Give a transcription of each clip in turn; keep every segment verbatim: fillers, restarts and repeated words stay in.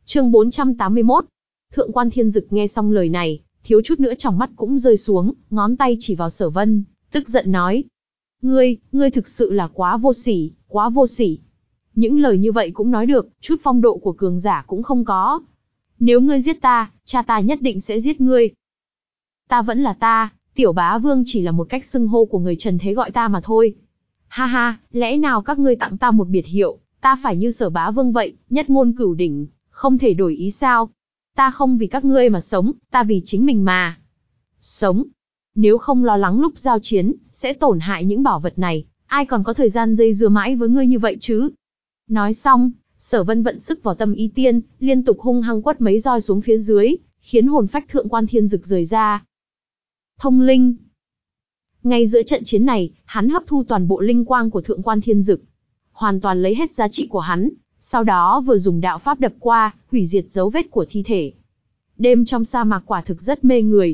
Chương bốn trăm tám mươi mốt. Thượng quan Thiên Dực nghe xong lời này, thiếu chút nữa tròng mắt cũng rơi xuống, ngón tay chỉ vào Sở Vân, tức giận nói: "Ngươi, ngươi thực sự là quá vô sỉ, quá vô sỉ. Những lời như vậy cũng nói được, chút phong độ của cường giả cũng không có. Nếu ngươi giết ta, cha ta nhất định sẽ giết ngươi. Ta vẫn là ta, Tiểu Bá Vương chỉ là một cách xưng hô của người trần thế gọi ta mà thôi. Ha ha, lẽ nào các ngươi tặng ta một biệt hiệu, ta phải như Sở Bá Vương vậy, nhất ngôn cửu đỉnh, không thể đổi ý sao? Ta không vì các ngươi mà sống, ta vì chính mình mà sống. Nếu không lo lắng lúc giao chiến, sẽ tổn hại những bảo vật này, ai còn có thời gian dây dưa mãi với ngươi như vậy chứ?" Nói xong, Sở Vân vận sức vào tâm ý tiên, liên tục hung hăng quất mấy roi xuống phía dưới, khiến hồn phách Thượng quan Thiên Dực rời ra. Thông linh. Ngay giữa trận chiến này, hắn hấp thu toàn bộ linh quang của Thượng quan Thiên Dực, hoàn toàn lấy hết giá trị của hắn, sau đó vừa dùng đạo pháp đập qua, hủy diệt dấu vết của thi thể. Đêm trong sa mạc quả thực rất mê người.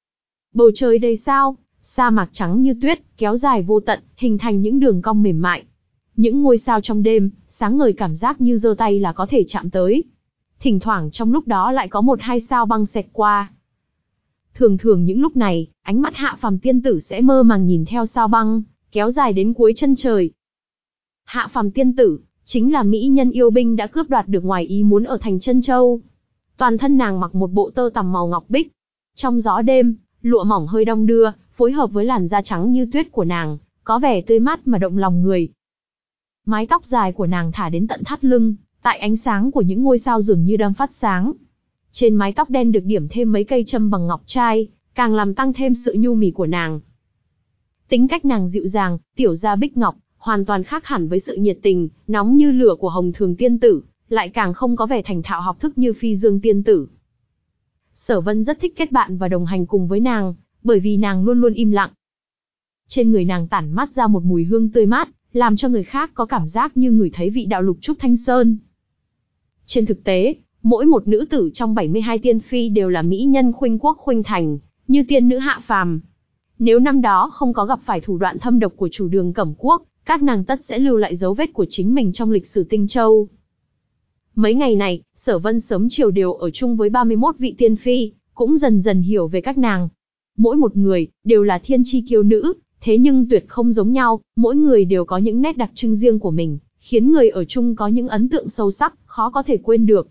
Bầu trời đầy sao, sa mạc trắng như tuyết, kéo dài vô tận, hình thành những đường cong mềm mại. Những ngôi sao trong đêm, sáng ngời cảm giác như giơ tay là có thể chạm tới. Thỉnh thoảng trong lúc đó lại có một hai sao băng xẹt qua. Thường thường những lúc này, ánh mắt Hạ Phàm tiên tử sẽ mơ màng nhìn theo sao băng, kéo dài đến cuối chân trời. Hạ Phàm tiên tử, chính là mỹ nhân yêu binh đã cướp đoạt được ngoài ý muốn ở thành Trân Châu. Toàn thân nàng mặc một bộ tơ tằm màu ngọc bích. Trong gió đêm, lụa mỏng hơi đong đưa, phối hợp với làn da trắng như tuyết của nàng, có vẻ tươi mát mà động lòng người. Mái tóc dài của nàng thả đến tận thắt lưng, tại ánh sáng của những ngôi sao dường như đang phát sáng. Trên mái tóc đen được điểm thêm mấy cây châm bằng ngọc trai, càng làm tăng thêm sự nhu mì của nàng. Tính cách nàng dịu dàng, tiểu gia bích ngọc, hoàn toàn khác hẳn với sự nhiệt tình, nóng như lửa của Hồng Thường tiên tử, lại càng không có vẻ thành thạo học thức như Phi Dương tiên tử. Sở Vân rất thích kết bạn và đồng hành cùng với nàng, bởi vì nàng luôn luôn im lặng. Trên người nàng tản mát ra một mùi hương tươi mát, làm cho người khác có cảm giác như ngửi thấy vị đạo lục trúc thanh sơn. Trên thực tế, mỗi một nữ tử trong bảy mươi hai tiên phi đều là mỹ nhân khuynh quốc khuynh thành, như tiên nữ Hạ Phàm. Nếu năm đó không có gặp phải thủ đoạn thâm độc của chủ Đường Cẩm Quốc, các nàng tất sẽ lưu lại dấu vết của chính mình trong lịch sử Tinh Châu. Mấy ngày này, Sở Vân sớm chiều đều ở chung với ba mươi mốt vị tiên phi, cũng dần dần hiểu về các nàng. Mỗi một người, đều là thiên chi kiêu nữ, thế nhưng tuyệt không giống nhau, mỗi người đều có những nét đặc trưng riêng của mình, khiến người ở chung có những ấn tượng sâu sắc, khó có thể quên được.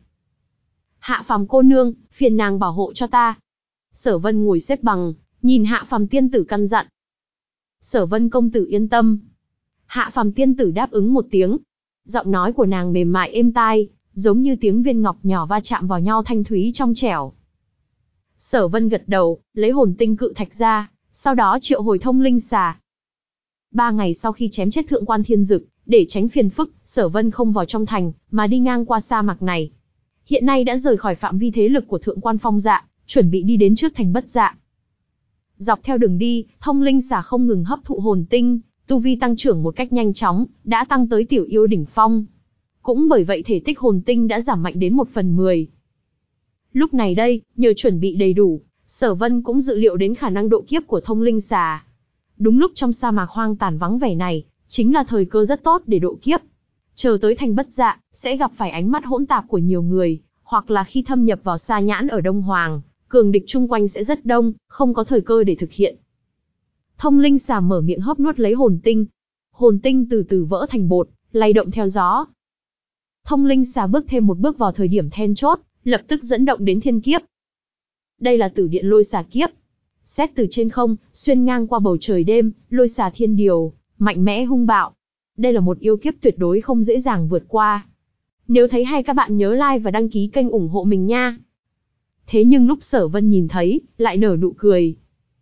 Hạ Phàm cô nương, phiền nàng bảo hộ cho ta. Sở Vân ngồi xếp bằng, nhìn Hạ Phàm tiên tử căn dặn. Sở Vân công tử yên tâm. Hạ Phàm tiên tử đáp ứng một tiếng. Giọng nói của nàng mềm mại êm tai, giống như tiếng viên ngọc nhỏ va chạm vào nhau thanh thúy trong trẻo. Sở Vân gật đầu, lấy hồn tinh cự thạch ra, sau đó triệu hồi thông linh xà. Ba ngày sau khi chém chết Thượng quan Thiên Dực, để tránh phiền phức, Sở Vân không vào trong thành, mà đi ngang qua sa mạc này. Hiện nay đã rời khỏi phạm vi thế lực của Thượng quan Phong Dạ, chuẩn bị đi đến trước thành Bất Dạ. Dọc theo đường đi, thông linh xà không ngừng hấp thụ hồn tinh, tu vi tăng trưởng một cách nhanh chóng, đã tăng tới tiểu yêu đỉnh phong. Cũng bởi vậy thể tích hồn tinh đã giảm mạnh đến một phần mười. Lúc này đây, nhờ chuẩn bị đầy đủ, Sở Vân cũng dự liệu đến khả năng độ kiếp của thông linh xà. Đúng lúc trong sa mạc hoang tàn vắng vẻ này, chính là thời cơ rất tốt để độ kiếp. Chờ tới thành Bất Dạ, sẽ gặp phải ánh mắt hỗn tạp của nhiều người, hoặc là khi thâm nhập vào sa nhãn ở Đông Hoàng, cường địch chung quanh sẽ rất đông, không có thời cơ để thực hiện. Thông linh xà mở miệng hấp nuốt lấy hồn tinh. Hồn tinh từ từ vỡ thành bột, lay động theo gió. Thông linh xà bước thêm một bước vào thời điểm then chốt, lập tức dẫn động đến thiên kiếp. Đây là Tử Điện Lôi Xà kiếp. Xét từ trên không, xuyên ngang qua bầu trời đêm, lôi xà thiên điều, mạnh mẽ hung bạo. Đây là một yêu kiếp tuyệt đối không dễ dàng vượt qua. Nếu thấy hay các bạn nhớ like và đăng ký kênh ủng hộ mình nha. Thế nhưng lúc Sở Vân nhìn thấy, lại nở nụ cười.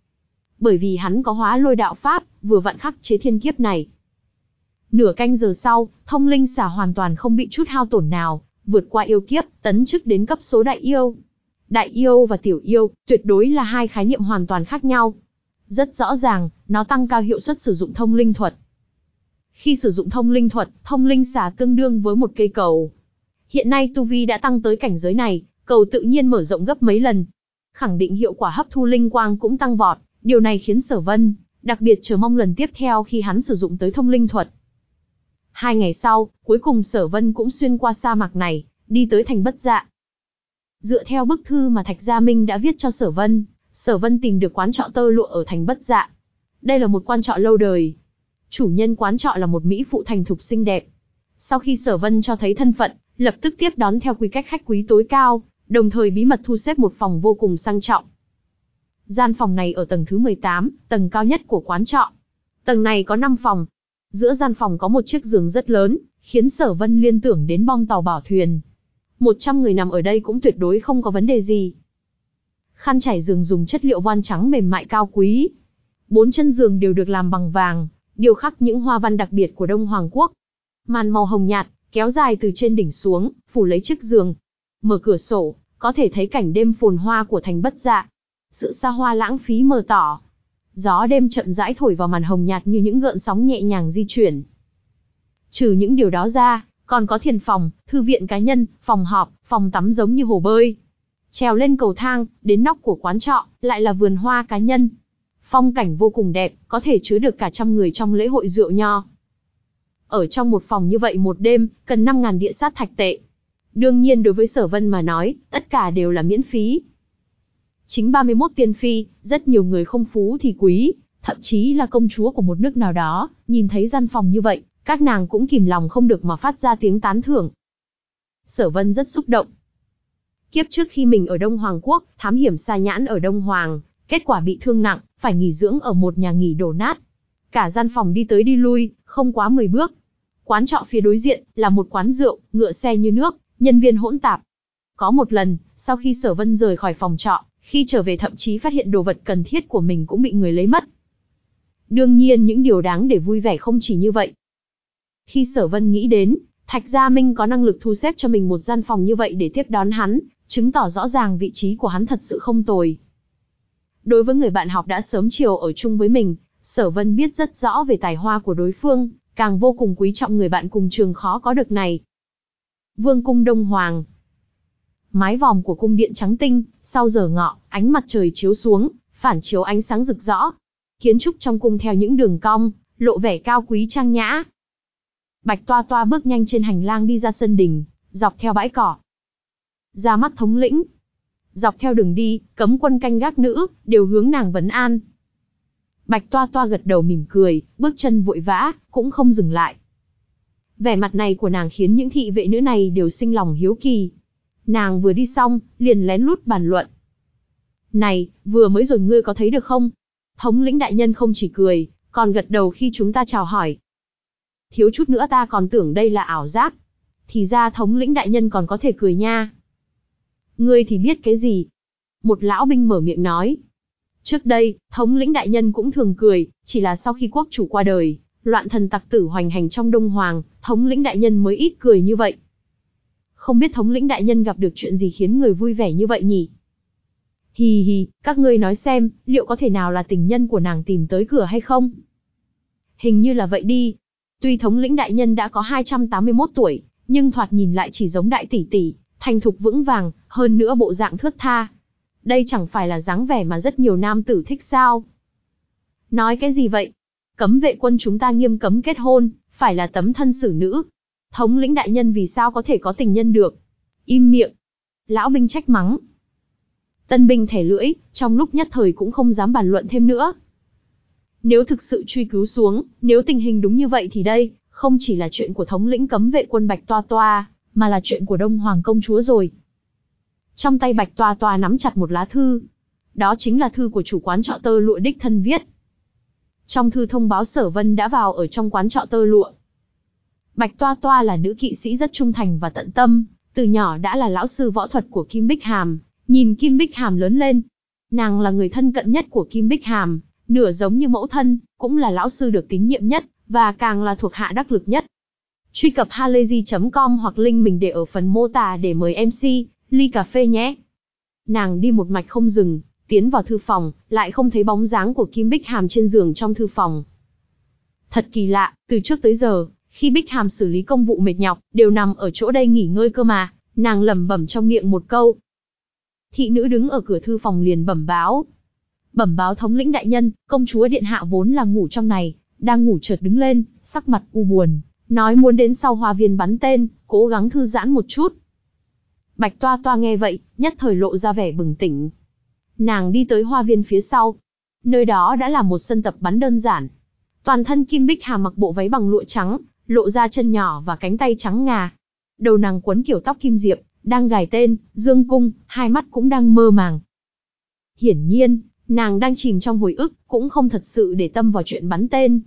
Bởi vì hắn có hóa lôi đạo pháp, vừa vặn khắc chế thiên kiếp này. Nửa canh giờ sau, thông linh xà hoàn toàn không bị chút hao tổn nào, vượt qua yêu kiếp, tấn chức đến cấp số đại yêu. Đại yêu và tiểu yêu, tuyệt đối là hai khái niệm hoàn toàn khác nhau. Rất rõ ràng, nó tăng cao hiệu suất sử dụng thông linh thuật. Khi sử dụng thông linh thuật, thông linh xà tương đương với một cây cầu. Hiện nay tu vi đã tăng tới cảnh giới này, cầu tự nhiên mở rộng gấp mấy lần. Khẳng định hiệu quả hấp thu linh quang cũng tăng vọt, điều này khiến Sở Vân đặc biệt chờ mong lần tiếp theo khi hắn sử dụng tới thông linh thuật. Hai ngày sau, cuối cùng Sở Vân cũng xuyên qua sa mạc này, đi tới thành Bất Dạ. Dựa theo bức thư mà Thạch Gia Minh đã viết cho Sở Vân, Sở Vân tìm được quán trọ tơ lụa ở thành Bất Dạ. Đây là một quán trọ lâu đời. Chủ nhân quán trọ là một mỹ phụ thành thục xinh đẹp. Sau khi Sở Vân cho thấy thân phận, lập tức tiếp đón theo quy cách khách quý tối cao, đồng thời bí mật thu xếp một phòng vô cùng sang trọng. Gian phòng này ở tầng thứ mười tám, tầng cao nhất của quán trọ. Tầng này có năm phòng. Giữa gian phòng có một chiếc giường rất lớn, khiến Sở Vân liên tưởng đến bong tàu bảo thuyền. một trăm người nằm ở đây cũng tuyệt đối không có vấn đề gì. Khăn trải giường dùng chất liệu voan trắng mềm mại cao quý. Bốn chân giường đều được làm bằng vàng, điêu khắc những hoa văn đặc biệt của Đông Hoàng Quốc. Màn màu hồng nhạt, kéo dài từ trên đỉnh xuống, phủ lấy chiếc giường. Mở cửa sổ, có thể thấy cảnh đêm phồn hoa của thành Bất Dạ. Sự xa hoa lãng phí mờ tỏ. Gió đêm chậm rãi thổi vào màn hồng nhạt như những gợn sóng nhẹ nhàng di chuyển. Trừ những điều đó ra, còn có thiền phòng, thư viện cá nhân, phòng họp, phòng tắm giống như hồ bơi. Trèo lên cầu thang, đến nóc của quán trọ, lại là vườn hoa cá nhân. Phong cảnh vô cùng đẹp, có thể chứa được cả trăm người trong lễ hội rượu nho. Ở trong một phòng như vậy một đêm, cần năm nghìn địa sát thạch tệ. Đương nhiên đối với Sở Vân mà nói, tất cả đều là miễn phí. Chính ba mươi mốt tiên phi, rất nhiều người không phú thì quý, thậm chí là công chúa của một nước nào đó, nhìn thấy gian phòng như vậy, các nàng cũng kìm lòng không được mà phát ra tiếng tán thưởng. Sở Vân rất xúc động. Kiếp trước khi mình ở Đông Hoàng Quốc, thám hiểm sa nhãn ở Đông Hoàng, kết quả bị thương nặng, phải nghỉ dưỡng ở một nhà nghỉ đổ nát. Cả gian phòng đi tới đi lui, không quá mười bước. Quán trọ phía đối diện, là một quán rượu, ngựa xe như nước, nhân viên hỗn tạp. Có một lần, sau khi Sở Vân rời khỏi phòng trọ, khi trở về thậm chí phát hiện đồ vật cần thiết của mình cũng bị người lấy mất. Đương nhiên những điều đáng để vui vẻ không chỉ như vậy. Khi Sở Vân nghĩ đến, Thạch Gia Minh có năng lực thu xếp cho mình một gian phòng như vậy để tiếp đón hắn, chứng tỏ rõ ràng vị trí của hắn thật sự không tồi. Đối với người bạn học đã sớm chiều ở chung với mình, Sở Vân biết rất rõ về tài hoa của đối phương, càng vô cùng quý trọng người bạn cùng trường khó có được này. Vương cung Đông Hoàng. Mái vòm của cung điện trắng tinh, sau giờ ngọ, ánh mặt trời chiếu xuống, phản chiếu ánh sáng rực rỡ. Kiến trúc trong cung theo những đường cong, lộ vẻ cao quý trang nhã. Bạch Toa Toa bước nhanh trên hành lang đi ra sân đình, dọc theo bãi cỏ. Ra mắt thống lĩnh. Dọc theo đường đi, cấm quân canh gác nữ, đều hướng nàng vấn an. Bạch Toa Toa gật đầu mỉm cười, bước chân vội vã, cũng không dừng lại. Vẻ mặt này của nàng khiến những thị vệ nữ này đều sinh lòng hiếu kỳ. Nàng vừa đi xong, liền lén lút bàn luận. Này, vừa mới rồi ngươi có thấy được không? Thống lĩnh đại nhân không chỉ cười, còn gật đầu khi chúng ta chào hỏi. Thiếu chút nữa ta còn tưởng đây là ảo giác. Thì ra thống lĩnh đại nhân còn có thể cười nha. Ngươi thì biết cái gì? Một lão binh mở miệng nói. Trước đây, thống lĩnh đại nhân cũng thường cười, chỉ là sau khi quốc chủ qua đời, loạn thần tặc tử hoành hành trong Đông Hoàng, thống lĩnh đại nhân mới ít cười như vậy. Không biết thống lĩnh đại nhân gặp được chuyện gì khiến người vui vẻ như vậy nhỉ? Hì hì, các ngươi nói xem, liệu có thể nào là tình nhân của nàng tìm tới cửa hay không? Hình như là vậy đi. Tuy thống lĩnh đại nhân đã có hai trăm tám mươi mốt tuổi, nhưng thoạt nhìn lại chỉ giống đại tỷ tỷ, thành thục vững vàng, hơn nữa bộ dạng thướt tha. Đây chẳng phải là dáng vẻ mà rất nhiều nam tử thích sao? Nói cái gì vậy? Cấm vệ quân chúng ta nghiêm cấm kết hôn, phải là tấm thân xử nữ. Thống lĩnh đại nhân vì sao có thể có tình nhân được? Im miệng. Lão binh trách mắng. Tân binh thẻ lưỡi, trong lúc nhất thời cũng không dám bàn luận thêm nữa. Nếu thực sự truy cứu xuống, nếu tình hình đúng như vậy thì đây, không chỉ là chuyện của thống lĩnh cấm vệ quân Bạch Toa Toa, mà là chuyện của Đông Hoàng công chúa rồi. Trong tay Bạch Toa Toa nắm chặt một lá thư. Đó chính là thư của chủ quán trọ tơ lụa đích thân viết. Trong thư thông báo Sở Vân đã vào ở trong quán trọ tơ lụa. Bạch Toa Toa là nữ kỵ sĩ rất trung thành và tận tâm, từ nhỏ đã là lão sư võ thuật của Kim Bích Hàm, nhìn Kim Bích Hàm lớn lên. Nàng là người thân cận nhất của Kim Bích Hàm, nửa giống như mẫu thân, cũng là lão sư được tín nhiệm nhất, và càng là thuộc hạ đắc lực nhất. Truy cập halayzi chấm com hoặc link mình để ở phần mô tả để mời em xê, ly cà phê nhé. Nàng đi một mạch không dừng, tiến vào thư phòng, lại không thấy bóng dáng của Kim Bích Hàm trên giường trong thư phòng. Thật kỳ lạ, từ trước tới giờ, khi Bích Hàm xử lý công vụ mệt nhọc, đều nằm ở chỗ đây nghỉ ngơi cơ mà, nàng lẩm bẩm trong miệng một câu. Thị nữ đứng ở cửa thư phòng liền bẩm báo. Bẩm báo thống lĩnh đại nhân, công chúa điện hạ vốn là ngủ trong này, đang ngủ chợt đứng lên, sắc mặt u buồn, nói muốn đến sau hoa viên bắn tên, cố gắng thư giãn một chút. Bạch Toa Toa nghe vậy, nhất thời lộ ra vẻ bừng tỉnh. Nàng đi tới hoa viên phía sau. Nơi đó đã là một sân tập bắn đơn giản. Toàn thân Kim Bích Hàm mặc bộ váy bằng lụa trắng, lộ ra chân nhỏ và cánh tay trắng ngà. Đầu nàng quấn kiểu tóc kim diệp, đang gài tên, dương cung, hai mắt cũng đang mơ màng. Hiển nhiên, nàng đang chìm trong hồi ức, cũng không thật sự để tâm vào chuyện bắn tên.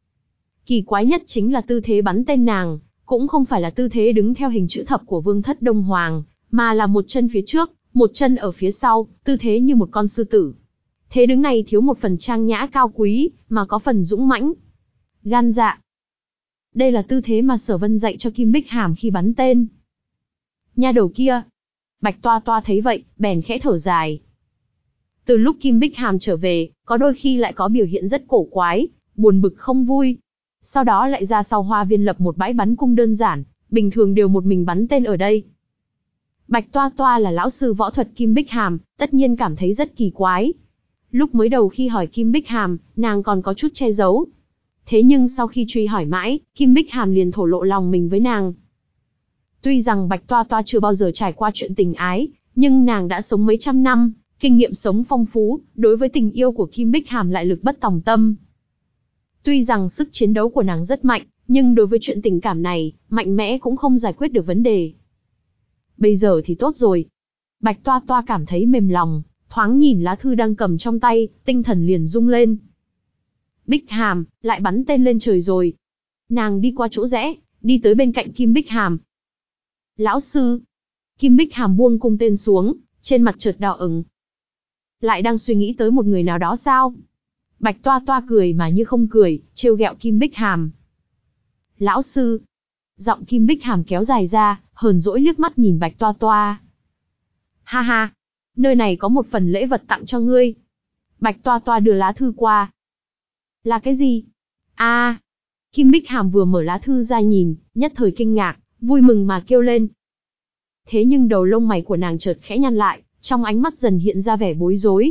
Kỳ quái nhất chính là tư thế bắn tên nàng, cũng không phải là tư thế đứng theo hình chữ thập của Vương thất Đông Hoàng, mà là một chân phía trước, một chân ở phía sau, tư thế như một con sư tử. Thế đứng này thiếu một phần trang nhã cao quý, mà có phần dũng mãnh, gan dạ. Đây là tư thế mà Sở Vân dạy cho Kim Bích Hàm khi bắn tên. Nha đầu kia. Bạch Toa Toa thấy vậy, bèn khẽ thở dài. Từ lúc Kim Bích Hàm trở về, có đôi khi lại có biểu hiện rất cổ quái, buồn bực không vui. Sau đó lại ra sau hoa viên lập một bãi bắn cung đơn giản, bình thường đều một mình bắn tên ở đây. Bạch Toa Toa là lão sư võ thuật Kim Bích Hàm, tất nhiên cảm thấy rất kỳ quái. Lúc mới đầu khi hỏi Kim Bích Hàm, nàng còn có chút che giấu. Thế nhưng sau khi truy hỏi mãi, Kim Bích Hàm liền thổ lộ lòng mình với nàng. Tuy rằng Bạch Toa Toa chưa bao giờ trải qua chuyện tình ái, nhưng nàng đã sống mấy trăm năm, kinh nghiệm sống phong phú, đối với tình yêu của Kim Bích Hàm lại lực bất tòng tâm. Tuy rằng sức chiến đấu của nàng rất mạnh, nhưng đối với chuyện tình cảm này, mạnh mẽ cũng không giải quyết được vấn đề. Bây giờ thì tốt rồi. Bạch Toa Toa cảm thấy mềm lòng, thoáng nhìn lá thư đang cầm trong tay, tinh thần liền rung lên. Bích Hàm, lại bắn tên lên trời rồi. Nàng đi qua chỗ rẽ, đi tới bên cạnh Kim Bích Hàm. Lão sư. Kim Bích Hàm buông cung tên xuống, trên mặt chợt đỏ ửng. Lại đang suy nghĩ tới một người nào đó sao? Bạch Toa Toa cười mà như không cười, trêu ghẹo Kim Bích Hàm. Lão sư. Giọng Kim Bích Hàm kéo dài ra, hờn dỗi liếc mắt nhìn Bạch Toa Toa. Ha ha, nơi này có một phần lễ vật tặng cho ngươi. Bạch Toa Toa đưa lá thư qua. Là cái gì? À, Kim Bích Hàm vừa mở lá thư ra nhìn, nhất thời kinh ngạc, vui mừng mà kêu lên. Thế nhưng đầu lông mày của nàng chợt khẽ nhăn lại, trong ánh mắt dần hiện ra vẻ bối rối.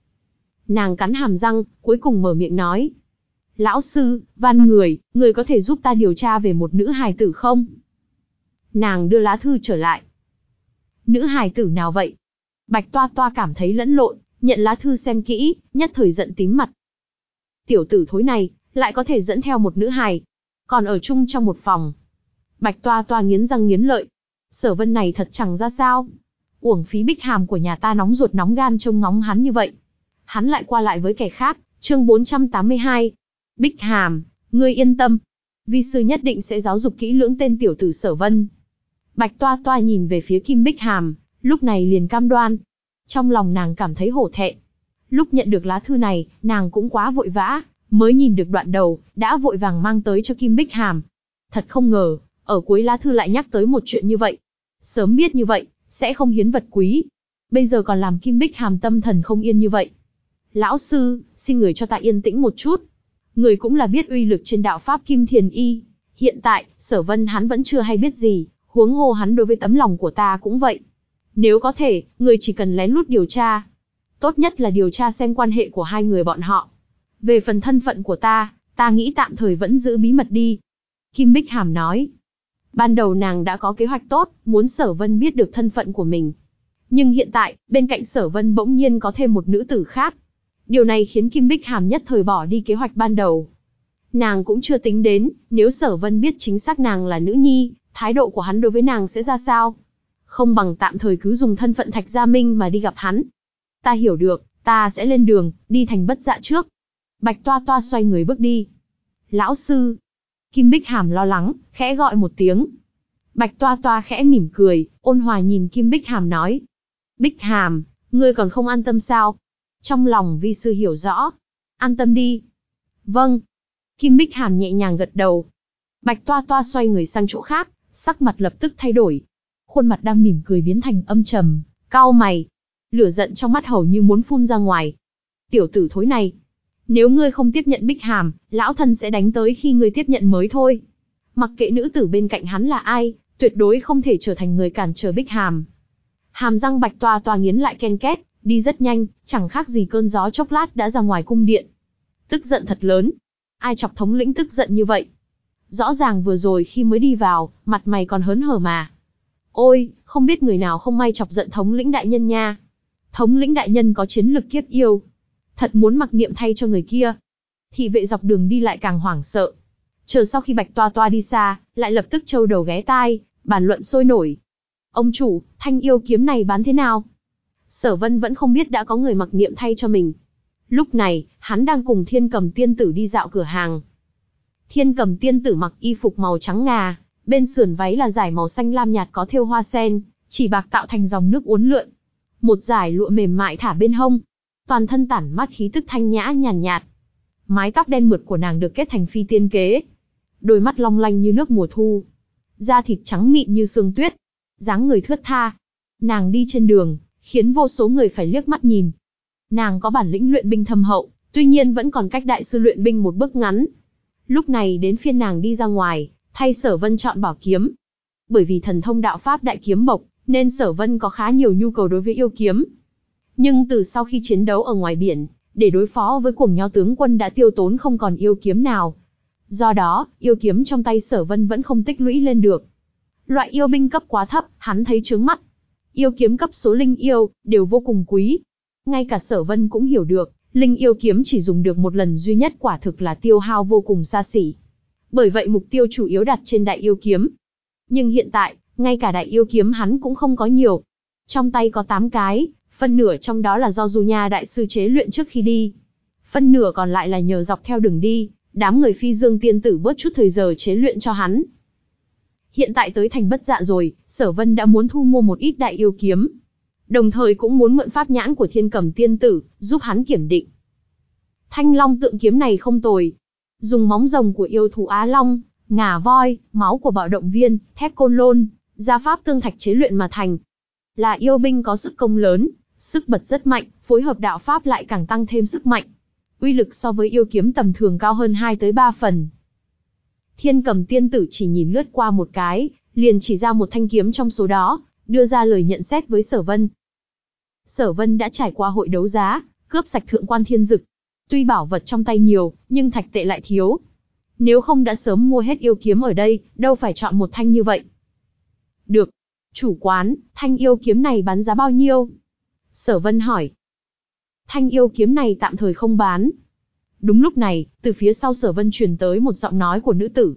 Nàng cắn hàm răng, cuối cùng mở miệng nói. Lão sư, van người, người có thể giúp ta điều tra về một nữ hài tử không? Nàng đưa lá thư trở lại. Nữ hài tử nào vậy? Bạch Toa Toa cảm thấy lẫn lộn, nhận lá thư xem kỹ, nhất thời giận tím mặt. Tiểu tử thối này, lại có thể dẫn theo một nữ hài, còn ở chung trong một phòng. Bạch Toa Toa nghiến răng nghiến lợi. Sở Vân này thật chẳng ra sao. Uổng phí Bích Hàm của nhà ta nóng ruột nóng gan trông ngóng hắn như vậy. Hắn lại qua lại với kẻ khác, chương bốn trăm tám mươi hai. Bích Hàm, ngươi yên tâm. Vi sư nhất định sẽ giáo dục kỹ lưỡng tên tiểu tử Sở Vân. Bạch Toa Toa nhìn về phía Kim Bích Hàm, lúc này liền cam đoan. Trong lòng nàng cảm thấy hổ thẹn. Lúc nhận được lá thư này, nàng cũng quá vội vã, mới nhìn được đoạn đầu, đã vội vàng mang tới cho Kim Bích Hàm. Thật không ngờ, ở cuối lá thư lại nhắc tới một chuyện như vậy. Sớm biết như vậy, sẽ không hiến vật quý. Bây giờ còn làm Kim Bích Hàm tâm thần không yên như vậy. Lão sư, xin người cho ta yên tĩnh một chút. Người cũng là biết uy lực trên đạo pháp Kim Thiền Y. Hiện tại, Sở Vân hắn vẫn chưa hay biết gì, huống hồ hắn đối với tấm lòng của ta cũng vậy. Nếu có thể, người chỉ cần lén lút điều tra. Tốt nhất là điều tra xem quan hệ của hai người bọn họ. Về phần thân phận của ta, ta nghĩ tạm thời vẫn giữ bí mật đi. Kim Bích Hàm nói. Ban đầu nàng đã có kế hoạch tốt, muốn Sở Vân biết được thân phận của mình. Nhưng hiện tại, bên cạnh Sở Vân bỗng nhiên có thêm một nữ tử khác. Điều này khiến Kim Bích Hàm nhất thời bỏ đi kế hoạch ban đầu. Nàng cũng chưa tính đến, nếu Sở Vân biết chính xác nàng là nữ nhi, thái độ của hắn đối với nàng sẽ ra sao. Không bằng tạm thời cứ dùng thân phận Thạch Gia Minh mà đi gặp hắn. Ta hiểu được, ta sẽ lên đường, đi thành Bất Dạ trước. Bạch Toa Toa xoay người bước đi. Lão sư. Kim Bích Hàm lo lắng, khẽ gọi một tiếng. Bạch Toa Toa khẽ mỉm cười, ôn hòa nhìn Kim Bích Hàm nói. Bích Hàm, ngươi còn không an tâm sao? Trong lòng vi sư hiểu rõ. An tâm đi. Vâng. Kim Bích Hàm nhẹ nhàng gật đầu. Bạch Toa Toa xoay người sang chỗ khác, sắc mặt lập tức thay đổi. Khuôn mặt đang mỉm cười biến thành âm trầm, cau mày. Lửa giận trong mắt hầu như muốn phun ra ngoài. Tiểu tử thối này. Nếu ngươi không tiếp nhận Bích Hàm, lão thân sẽ đánh tới khi ngươi tiếp nhận mới thôi. Mặc kệ nữ tử bên cạnh hắn là ai, tuyệt đối không thể trở thành người cản trở Bích Hàm. Hàm răng Bạch Toa Toa nghiến lại ken két, đi rất nhanh, chẳng khác gì cơn gió chốc lát đã ra ngoài cung điện. Tức giận thật lớn. Ai chọc thống lĩnh tức giận như vậy? Rõ ràng vừa rồi khi mới đi vào, mặt mày còn hớn hở mà. Ôi, không biết người nào không may chọc giận thống lĩnh đại nhân nha. Thống lĩnh đại nhân có chiến lực kiếp yêu. Thật muốn mặc niệm thay cho người kia. Thị vệ dọc đường đi lại càng hoảng sợ. Chờ sau khi Bạch Toa Toa đi xa, lại lập tức trâu đầu ghé tai, bàn luận sôi nổi. Ông chủ, thanh yêu kiếm này bán thế nào? Sở Vân vẫn không biết đã có người mặc niệm thay cho mình. Lúc này, hắn đang cùng Thiên Cầm tiên tử đi dạo cửa hàng. Thiên Cầm tiên tử mặc y phục màu trắng ngà, bên sườn váy là dải màu xanh lam nhạt có thêu hoa sen, chỉ bạc tạo thành dòng nước uốn lượn. Một dải lụa mềm mại thả bên hông, toàn thân tản mát khí tức thanh nhã nhàn nhạt. Mái tóc đen mượt của nàng được kết thành phi tiên kế, đôi mắt long lanh như nước mùa thu, da thịt trắng mịn như sương tuyết, dáng người thướt tha. Nàng đi trên đường, khiến vô số người phải liếc mắt nhìn. Nàng có bản lĩnh luyện binh thâm hậu, tuy nhiên vẫn còn cách đại sư luyện binh một bước ngắn. Lúc này đến phiên nàng đi ra ngoài, thay Sở Vân chọn bảo kiếm. Bởi vì thần thông đạo pháp đại kiếm bộc, nên Sở Vân có khá nhiều nhu cầu đối với yêu kiếm. Nhưng từ sau khi chiến đấu ở ngoài biển, để đối phó với cuồng nho tướng quân đã tiêu tốn không còn yêu kiếm nào. Do đó, yêu kiếm trong tay Sở Vân vẫn không tích lũy lên được. Loại yêu binh cấp quá thấp, hắn thấy chướng mắt. Yêu kiếm cấp số linh yêu, đều vô cùng quý. Ngay cả Sở Vân cũng hiểu được, linh yêu kiếm chỉ dùng được một lần duy nhất quả thực là tiêu hao vô cùng xa xỉ. Bởi vậy mục tiêu chủ yếu đặt trên đại yêu kiếm. Nhưng hiện tại, ngay cả đại yêu kiếm hắn cũng không có nhiều. Trong tay có tám cái, phân nửa trong đó là do Du Nha đại sư chế luyện trước khi đi. Phân nửa còn lại là nhờ dọc theo đường đi, đám người Phi Dương tiên tử bớt chút thời giờ chế luyện cho hắn. Hiện tại tới thành Bất Dạ rồi, Sở Vân đã muốn thu mua một ít đại yêu kiếm. Đồng thời cũng muốn mượn pháp nhãn của Thiên Cầm tiên tử, giúp hắn kiểm định. Thanh Long tượng kiếm này không tồi. Dùng móng rồng của yêu thú Á Long, ngà voi, máu của bạo động viên, thép côn lôn, gia pháp tương thạch chế luyện mà thành. Là yêu binh có sức công lớn, sức bật rất mạnh, phối hợp đạo pháp lại càng tăng thêm sức mạnh. Uy lực so với yêu kiếm tầm thường cao hơn hai tới ba phần. Thiên Cầm tiên tử chỉ nhìn lướt qua một cái, liền chỉ ra một thanh kiếm trong số đó, đưa ra lời nhận xét với Sở Vân. Sở Vân đã trải qua hội đấu giá, cướp sạch thượng quan thiên dực. Tuy bảo vật trong tay nhiều, nhưng thạch tệ lại thiếu. Nếu không đã sớm mua hết yêu kiếm ở đây, đâu phải chọn một thanh như vậy. Được. Chủ quán, thanh yêu kiếm này bán giá bao nhiêu? Sở Vân hỏi. Thanh yêu kiếm này tạm thời không bán. Đúng lúc này, từ phía sau Sở Vân truyền tới một giọng nói của nữ tử.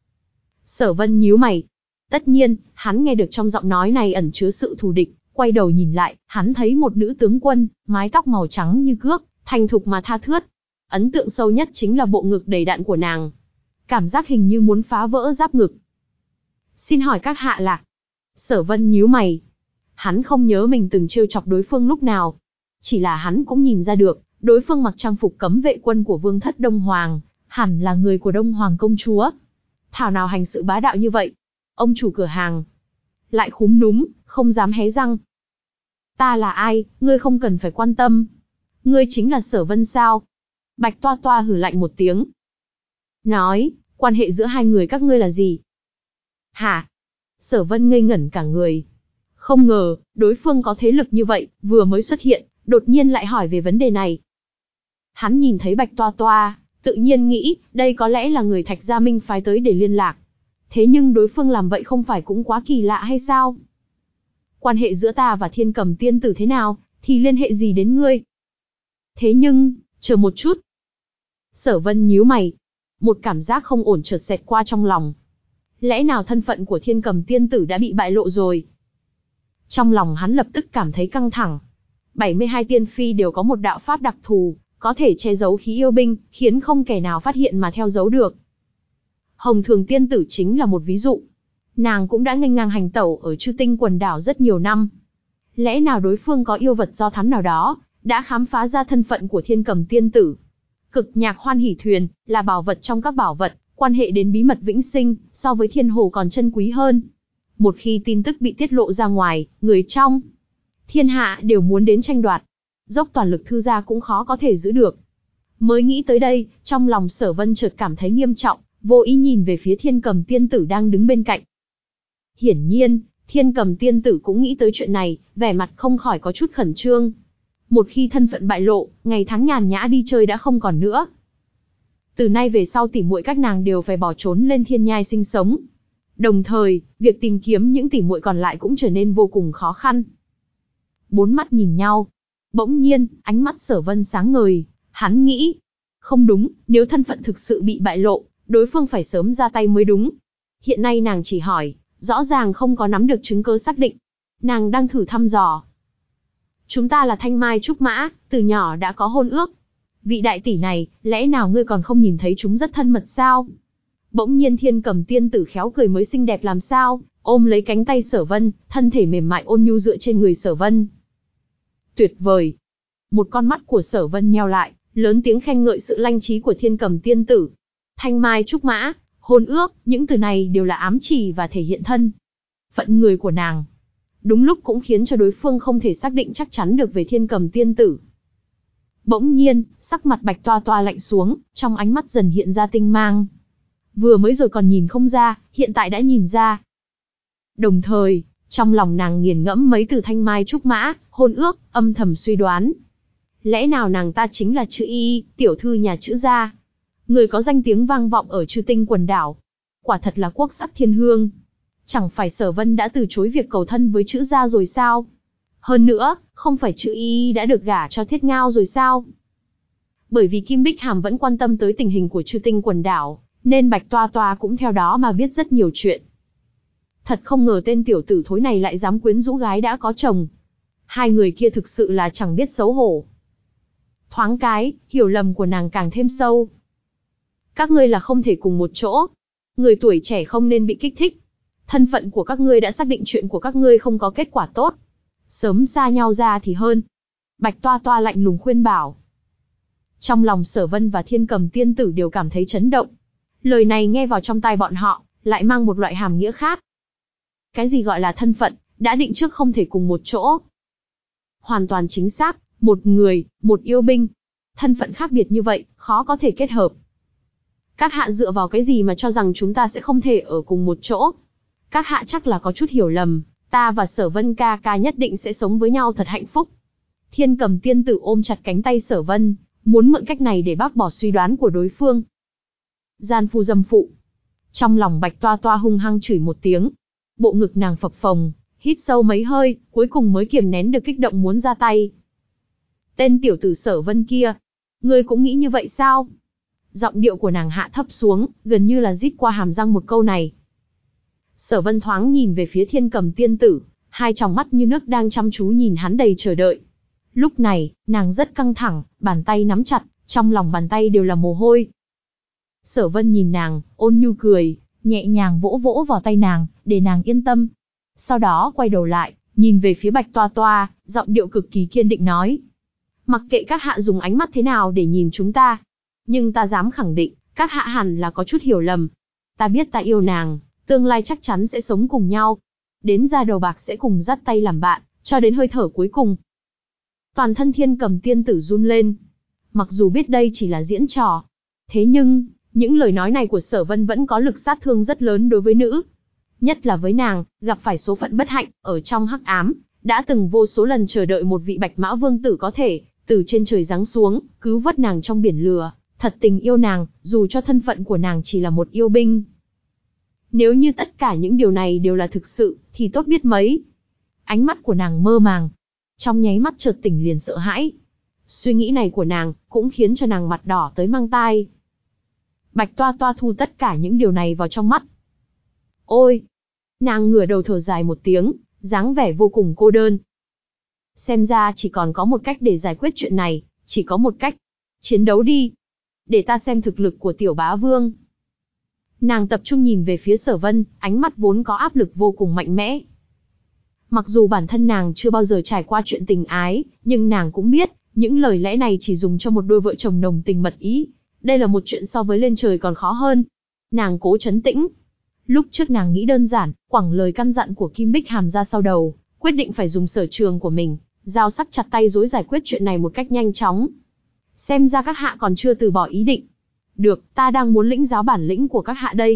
Sở Vân nhíu mày. Tất nhiên, hắn nghe được trong giọng nói này ẩn chứa sự thù địch, quay đầu nhìn lại, hắn thấy một nữ tướng quân, mái tóc màu trắng như cước, thành thục mà tha thướt. Ấn tượng sâu nhất chính là bộ ngực đầy đặn của nàng. Cảm giác hình như muốn phá vỡ giáp ngực. Xin hỏi các hạ là? Sở Vân nhíu mày. Hắn không nhớ mình từng trêu chọc đối phương lúc nào. Chỉ là hắn cũng nhìn ra được, đối phương mặc trang phục cấm vệ quân của vương thất Đông Hoàng, hẳn là người của Đông Hoàng công chúa. Thảo nào hành sự bá đạo như vậy. Ông chủ cửa hàng lại khúm núm, không dám hé răng. Ta là ai, ngươi không cần phải quan tâm. Ngươi chính là Sở Vân sao? Bạch Toa Toa hừ lạnh một tiếng. Nói, quan hệ giữa hai người các ngươi là gì? Hả? Sở Vân ngây ngẩn cả người. Không ngờ, đối phương có thế lực như vậy, vừa mới xuất hiện, đột nhiên lại hỏi về vấn đề này. Hắn nhìn thấy Bạch Toa Toa, tự nhiên nghĩ, đây có lẽ là người Thạch Gia Minh phái tới để liên lạc. Thế nhưng đối phương làm vậy không phải cũng quá kỳ lạ hay sao? Quan hệ giữa ta và Thiên Cầm tiên tử thế nào, thì liên hệ gì đến ngươi? Thế nhưng, chờ một chút. Sở Vân nhíu mày. Một cảm giác không ổn chợt xẹt qua trong lòng. Lẽ nào thân phận của Thiên Cầm tiên tử đã bị bại lộ rồi? Trong lòng hắn lập tức cảm thấy căng thẳng. bảy mươi hai tiên phi đều có một đạo pháp đặc thù, có thể che giấu khí yêu binh, khiến không kẻ nào phát hiện mà theo dấu được. Hồng Thường tiên tử chính là một ví dụ. Nàng cũng đã nghênh ngang hành tẩu ở Chư Tinh quần đảo rất nhiều năm. Lẽ nào đối phương có yêu vật do thám nào đó, đã khám phá ra thân phận của Thiên Cầm tiên tử? Cực nhạc hoan hỷ thuyền, là bảo vật trong các bảo vật, quan hệ đến bí mật vĩnh sinh, so với thiên hồ còn chân quý hơn. Một khi tin tức bị tiết lộ ra ngoài, người trong thiên hạ đều muốn đến tranh đoạt. Dốc toàn lực thư gia cũng khó có thể giữ được. Mới nghĩ tới đây, trong lòng Sở Vân chợt cảm thấy nghiêm trọng, vô ý nhìn về phía Thiên Cầm tiên tử đang đứng bên cạnh. Hiển nhiên, Thiên Cầm tiên tử cũng nghĩ tới chuyện này, vẻ mặt không khỏi có chút khẩn trương. Một khi thân phận bại lộ, ngày tháng nhàn nhã đi chơi đã không còn nữa. Từ nay về sau tỉ muội các nàng đều phải bỏ trốn lên thiên nhai sinh sống. Đồng thời, việc tìm kiếm những tỉ muội còn lại cũng trở nên vô cùng khó khăn. Bốn mắt nhìn nhau. Bỗng nhiên, ánh mắt Sở Vân sáng ngời, hắn nghĩ, không đúng, nếu thân phận thực sự bị bại lộ, đối phương phải sớm ra tay mới đúng. Hiện nay nàng chỉ hỏi, rõ ràng không có nắm được chứng cứ xác định. Nàng đang thử thăm dò. Chúng ta là Thanh Mai Trúc Mã, từ nhỏ đã có hôn ước. Vị đại tỷ này, lẽ nào ngươi còn không nhìn thấy chúng rất thân mật sao? Bỗng nhiên Thiên Cầm tiên tử khéo cười mới xinh đẹp làm sao, ôm lấy cánh tay Sở Vân, thân thể mềm mại ôn nhu dựa trên người Sở Vân. Tuyệt vời! Một con mắt của Sở Vân nheo lại, lớn tiếng khen ngợi sự lanh trí của Thiên Cầm tiên tử. Thanh Mai Trúc Mã, hôn ước, những từ này đều là ám chỉ và thể hiện thân phận người của nàng. Đúng lúc cũng khiến cho đối phương không thể xác định chắc chắn được về Thiên Cầm tiên tử. Bỗng nhiên, sắc mặt Bạch Toa Toa lạnh xuống, trong ánh mắt dần hiện ra tinh mang. Vừa mới rồi còn nhìn không ra, hiện tại đã nhìn ra. Đồng thời, trong lòng nàng nghiền ngẫm mấy từ Thanh Mai Trúc Mã, hôn ước, âm thầm suy đoán. Lẽ nào nàng ta chính là Chữ Y, tiểu thư nhà Chữ gia, người có danh tiếng vang vọng ở Chư Tinh quần đảo. Quả thật là quốc sắc thiên hương. Chẳng phải Sở Vân đã từ chối việc cầu thân với Chữ gia rồi sao? Hơn nữa, không phải Chữ Y đã được gả cho Thiết Ngao rồi sao? Bởi vì Kim Bích Hàm vẫn quan tâm tới tình hình của Chư Tinh quần đảo, nên Bạch Toa Toa cũng theo đó mà biết rất nhiều chuyện. Thật không ngờ tên tiểu tử thối này lại dám quyến rũ gái đã có chồng. Hai người kia thực sự là chẳng biết xấu hổ. Thoáng cái, hiểu lầm của nàng càng thêm sâu. Các ngươi là không thể cùng một chỗ. Người tuổi trẻ không nên bị kích thích. Thân phận của các ngươi đã xác định chuyện của các ngươi không có kết quả tốt. Sớm xa nhau ra thì hơn. Bạch Toa Toa lạnh lùng khuyên bảo. Trong lòng Sở Vân và Thiên Cầm tiên tử đều cảm thấy chấn động. Lời này nghe vào trong tai bọn họ, lại mang một loại hàm nghĩa khác. Cái gì gọi là thân phận, đã định trước không thể cùng một chỗ. Hoàn toàn chính xác, một người, một yêu binh. Thân phận khác biệt như vậy, khó có thể kết hợp. Các hạ dựa vào cái gì mà cho rằng chúng ta sẽ không thể ở cùng một chỗ? Các hạ chắc là có chút hiểu lầm, ta và Sở Vân ca ca nhất định sẽ sống với nhau thật hạnh phúc. Thiên Cầm tiên tử ôm chặt cánh tay Sở Vân, muốn mượn cách này để bác bỏ suy đoán của đối phương. Gian phu dâm phụ. Trong lòng Bạch Toa Toa hung hăng chửi một tiếng. Bộ ngực nàng phập phồng, hít sâu mấy hơi, cuối cùng mới kiềm nén được kích động muốn ra tay. Tên tiểu tử Sở Vân kia, ngươi cũng nghĩ như vậy sao? Giọng điệu của nàng hạ thấp xuống, gần như là rít qua hàm răng một câu này. Sở Vân thoáng nhìn về phía Thiên Cầm tiên tử, hai tròng mắt như nước đang chăm chú nhìn hắn đầy chờ đợi. Lúc này, nàng rất căng thẳng, bàn tay nắm chặt, trong lòng bàn tay đều là mồ hôi. Sở Vân nhìn nàng, ôn nhu cười, nhẹ nhàng vỗ vỗ vào tay nàng, để nàng yên tâm. Sau đó quay đầu lại, nhìn về phía Bạch Toa Toa, giọng điệu cực kỳ kiên định nói. Mặc kệ các hạ dùng ánh mắt thế nào để nhìn chúng ta, nhưng ta dám khẳng định, các hạ hẳn là có chút hiểu lầm. Ta biết ta yêu nàng, tương lai chắc chắn sẽ sống cùng nhau. Đến ra đầu bạc sẽ cùng dắt tay làm bạn, cho đến hơi thở cuối cùng. Toàn thân Thiên Cầm tiên tử run lên. Mặc dù biết đây chỉ là diễn trò, thế nhưng, những lời nói này của Sở Vân vẫn có lực sát thương rất lớn đối với nữ. Nhất là với nàng, gặp phải số phận bất hạnh, ở trong hắc ám, đã từng vô số lần chờ đợi một vị Bạch Mã Vương tử có thể, từ trên trời giáng xuống, cứu vớt nàng trong biển lửa, thật tình yêu nàng, dù cho thân phận của nàng chỉ là một yêu binh. Nếu như tất cả những điều này đều là thực sự, thì tốt biết mấy. Ánh mắt của nàng mơ màng. Trong nháy mắt chợt tỉnh liền sợ hãi. Suy nghĩ này của nàng, cũng khiến cho nàng mặt đỏ tới mang tai. Bạch Toa Toa thu tất cả những điều này vào trong mắt. Ôi! Nàng ngửa đầu thở dài một tiếng, dáng vẻ vô cùng cô đơn. Xem ra chỉ còn có một cách để giải quyết chuyện này, chỉ có một cách. Chiến đấu đi. Để ta xem thực lực của tiểu bá vương. Nàng tập trung nhìn về phía Sở Vân, ánh mắt vốn có áp lực vô cùng mạnh mẽ. Mặc dù bản thân nàng chưa bao giờ trải qua chuyện tình ái, nhưng nàng cũng biết, những lời lẽ này chỉ dùng cho một đôi vợ chồng nồng tình mật ý. Đây là một chuyện so với lên trời còn khó hơn. Nàng cố trấn tĩnh. Lúc trước nàng nghĩ đơn giản, quẳng lời căn dặn của Kim Bích Hàm ra sau đầu, quyết định phải dùng sở trường của mình, dao sắc chặt tay rối giải quyết chuyện này một cách nhanh chóng. Xem ra các hạ còn chưa từ bỏ ý định. Được, ta đang muốn lĩnh giáo bản lĩnh của các hạ đây.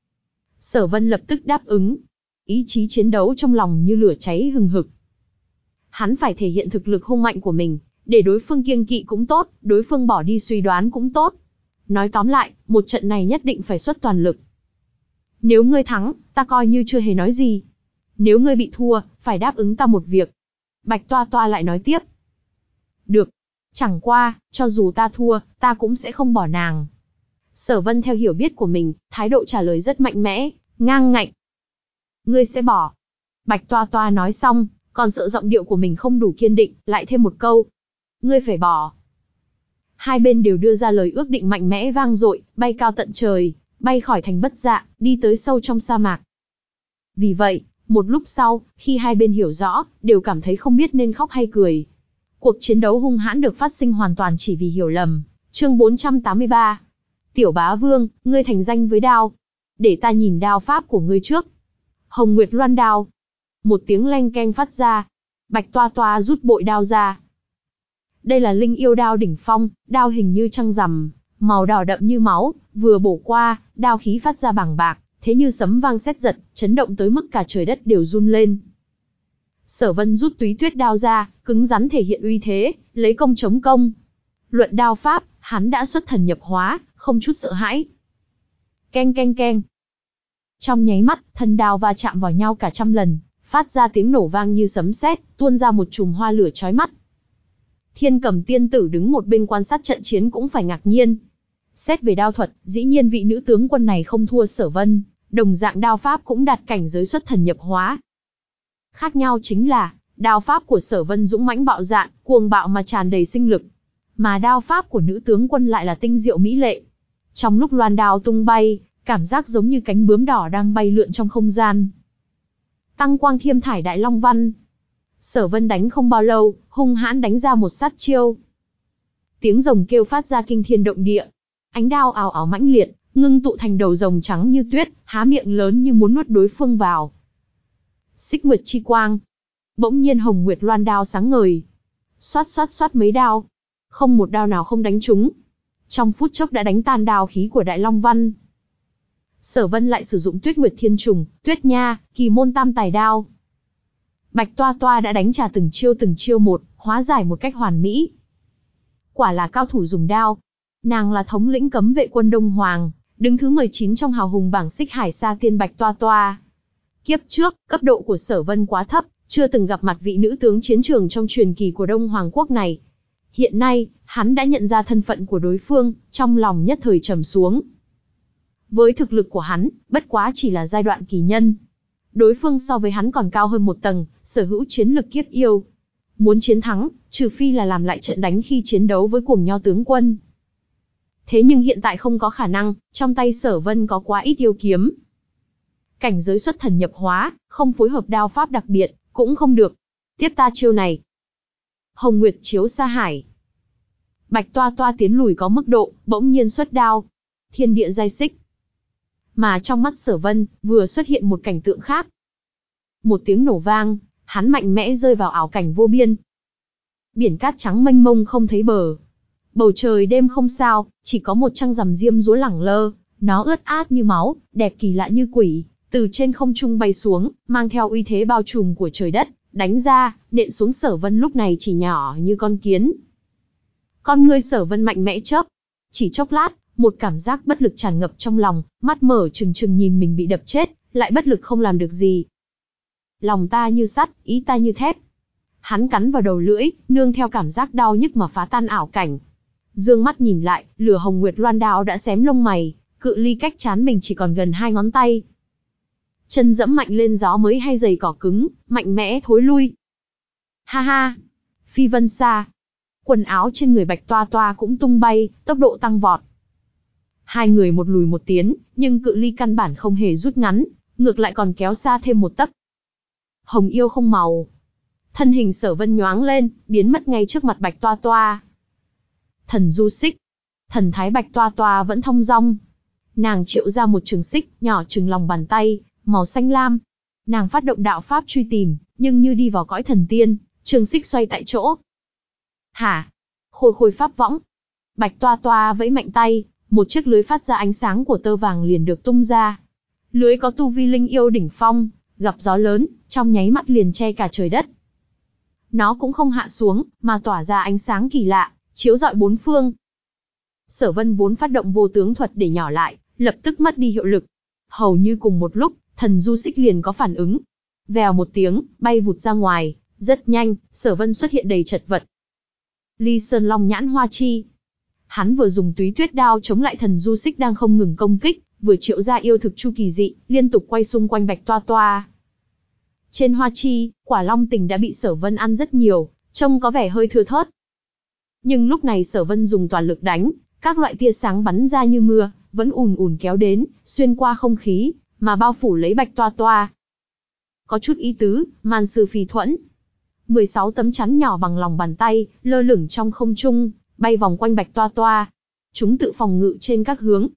Sở Vân lập tức đáp ứng. Ý chí chiến đấu trong lòng như lửa cháy hừng hực. Hắn phải thể hiện thực lực hung mạnh của mình, để đối phương kiêng kỵ cũng tốt, đối phương bỏ đi suy đoán cũng tốt. Nói tóm lại, một trận này nhất định phải xuất toàn lực. Nếu ngươi thắng, ta coi như chưa hề nói gì. Nếu ngươi bị thua, phải đáp ứng ta một việc. Bạch Toa Toa lại nói tiếp. Được. Chẳng qua, cho dù ta thua, ta cũng sẽ không bỏ nàng. Sở Vân theo hiểu biết của mình, thái độ trả lời rất mạnh mẽ, ngang ngạnh. Ngươi sẽ bỏ. Bạch Toa Toa nói xong, còn sợ giọng điệu của mình không đủ kiên định, lại thêm một câu. Ngươi phải bỏ. Hai bên đều đưa ra lời ước định mạnh mẽ vang dội, bay cao tận trời, bay khỏi thành Bất Dạ, đi tới sâu trong sa mạc. Vì vậy, một lúc sau, khi hai bên hiểu rõ, đều cảm thấy không biết nên khóc hay cười. Cuộc chiến đấu hung hãn được phát sinh hoàn toàn chỉ vì hiểu lầm. Chương bốn trăm tám mươi ba. Tiểu bá vương, ngươi thành danh với đao. Để ta nhìn đao pháp của ngươi trước. Hồng Nguyệt Loan đao. Một tiếng leng keng phát ra. Bạch Toa Toa rút bội đao ra. Đây là linh yêu đao đỉnh phong, đao hình như trăng rằm, màu đỏ đậm như máu, vừa bổ qua, đao khí phát ra bàng bạc, thế như sấm vang sét giật, chấn động tới mức cả trời đất đều run lên. Sở Vân rút túy tuyết đao ra, cứng rắn thể hiện uy thế, lấy công chống công. Luận đao pháp, hắn đã xuất thần nhập hóa, không chút sợ hãi. Keng keng keng. Trong nháy mắt, thân đao va chạm vào nhau cả trăm lần, phát ra tiếng nổ vang như sấm sét, tuôn ra một chùm hoa lửa chói mắt. Thiên Cầm tiên tử đứng một bên quan sát trận chiến cũng phải ngạc nhiên. Xét về đao thuật, dĩ nhiên vị nữ tướng quân này không thua Sở Vân, đồng dạng đao pháp cũng đạt cảnh giới xuất thần nhập hóa. Khác nhau chính là, đao pháp của Sở Vân dũng mãnh bạo dạn, cuồng bạo mà tràn đầy sinh lực, mà đao pháp của nữ tướng quân lại là tinh diệu mỹ lệ. Trong lúc loan đao tung bay, cảm giác giống như cánh bướm đỏ đang bay lượn trong không gian. Tăng quang thiêm thải đại long văn. Sở Vân đánh không bao lâu, hung hãn đánh ra một sát chiêu. Tiếng rồng kêu phát ra kinh thiên động địa. Ánh đao ào ào mãnh liệt, ngưng tụ thành đầu rồng trắng như tuyết, há miệng lớn như muốn nuốt đối phương vào. Xích Nguyệt chi quang. Bỗng nhiên Hồng Nguyệt Loan đao sáng ngời. Xoát xoát xoát mấy đao. Không một đao nào không đánh trúng. Trong phút chốc đã đánh tan đao khí của Đại Long Văn. Sở Vân lại sử dụng Tuyết Nguyệt Thiên Trùng, Tuyết Nha, Kỳ Môn Tam Tài đao. Bạch Toa Toa đã đánh trả từng chiêu từng chiêu một, hóa giải một cách hoàn mỹ. Quả là cao thủ dùng đao. Nàng là thống lĩnh cấm vệ quân Đông Hoàng, đứng thứ mười chín trong hào hùng bảng Xích Hải Sa Tiên Bạch Toa Toa. Kiếp trước, cấp độ của Sở Vân quá thấp, chưa từng gặp mặt vị nữ tướng chiến trường trong truyền kỳ của Đông Hoàng quốc này. Hiện nay, hắn đã nhận ra thân phận của đối phương, trong lòng nhất thời trầm xuống. Với thực lực của hắn, bất quá chỉ là giai đoạn kỳ nhân. Đối phương so với hắn còn cao hơn một tầng, sở hữu chiến lực kiếp yêu. Muốn chiến thắng, trừ phi là làm lại trận đánh khi chiến đấu với Cuồng Nho tướng quân. Thế nhưng hiện tại không có khả năng, trong tay Sở Vân có quá ít yêu kiếm. Cảnh giới xuất thần nhập hóa, không phối hợp đao pháp đặc biệt, cũng không được. Tiếp ta chiêu này. Hồng Nguyệt chiếu sa hải. Bạch Toa Toa tiến lùi có mức độ, bỗng nhiên xuất đao. Thiên địa giai xích. Mà trong mắt Sở Vân, vừa xuất hiện một cảnh tượng khác. Một tiếng nổ vang, hắn mạnh mẽ rơi vào ảo cảnh vô biên. Biển cát trắng mênh mông không thấy bờ. Bầu trời đêm không sao, chỉ có một trăng rằm diêm dúa lẳng lơ, nó ướt át như máu, đẹp kỳ lạ như quỷ, từ trên không trung bay xuống, mang theo uy thế bao trùm của trời đất, đánh ra, nện xuống Sở Vân lúc này chỉ nhỏ như con kiến. Con ngươi Sở Vân mạnh mẽ chớp, chỉ chốc lát, một cảm giác bất lực tràn ngập trong lòng, mắt mở trừng trừng nhìn mình bị đập chết, lại bất lực không làm được gì. Lòng ta như sắt, ý ta như thép. Hắn cắn vào đầu lưỡi, nương theo cảm giác đau nhức mà phá tan ảo cảnh. Dương mắt nhìn lại, lửa Hồng Nguyệt Loan đao đã xém lông mày, cự ly cách trán mình chỉ còn gần hai ngón tay. Chân dẫm mạnh lên gió mới hay giày cỏ cứng, mạnh mẽ thối lui. Ha ha! Phi vân xa! Quần áo trên người Bạch Toa Toa cũng tung bay, tốc độ tăng vọt. Hai người một lùi một tiến, nhưng cự ly căn bản không hề rút ngắn, ngược lại còn kéo xa thêm một tấc. Hồng yêu không màu. Thân hình Sở Vân nhoáng lên, biến mất ngay trước mặt Bạch Toa Toa. Thần du xích. Thần thái Bạch Toa Toa vẫn thong dong. Nàng triệu ra một trường xích, nhỏ chừng lòng bàn tay, màu xanh lam. Nàng phát động đạo pháp truy tìm, nhưng như đi vào cõi thần tiên, trường xích xoay tại chỗ. Hả? Khôi khôi pháp võng. Bạch Toa Toa vẫy mạnh tay, một chiếc lưới phát ra ánh sáng của tơ vàng liền được tung ra. Lưới có tu vi linh yêu đỉnh phong, gặp gió lớn, trong nháy mắt liền che cả trời đất. Nó cũng không hạ xuống, mà tỏa ra ánh sáng kỳ lạ, chiếu rọi bốn phương. Sở Vân vốn phát động vô tướng thuật để nhỏ lại, lập tức mất đi hiệu lực. Hầu như cùng một lúc, thần du xích liền có phản ứng. Vèo một tiếng, bay vụt ra ngoài, rất nhanh, Sở Vân xuất hiện đầy chật vật. Ly Sơn Long Nhãn Hoa Chi. Hắn vừa dùng túy tuyết đao chống lại thần du xích đang không ngừng công kích, vừa triệu ra yêu thực chu kỳ dị, liên tục quay xung quanh Bạch Toa Toa. Trên hoa chi, quả long tình đã bị Sở Vân ăn rất nhiều, trông có vẻ hơi thưa thớt. Nhưng lúc này Sở Vân dùng toàn lực đánh, các loại tia sáng bắn ra như mưa, vẫn ùn ùn kéo đến, xuyên qua không khí, mà bao phủ lấy Bạch Toa Toa. Có chút ý tứ, màn sư phi thuẫn. mười sáu tấm chắn nhỏ bằng lòng bàn tay, lơ lửng trong không trung, bay vòng quanh Bạch Toa Toa. Chúng tự phòng ngự trên các hướng.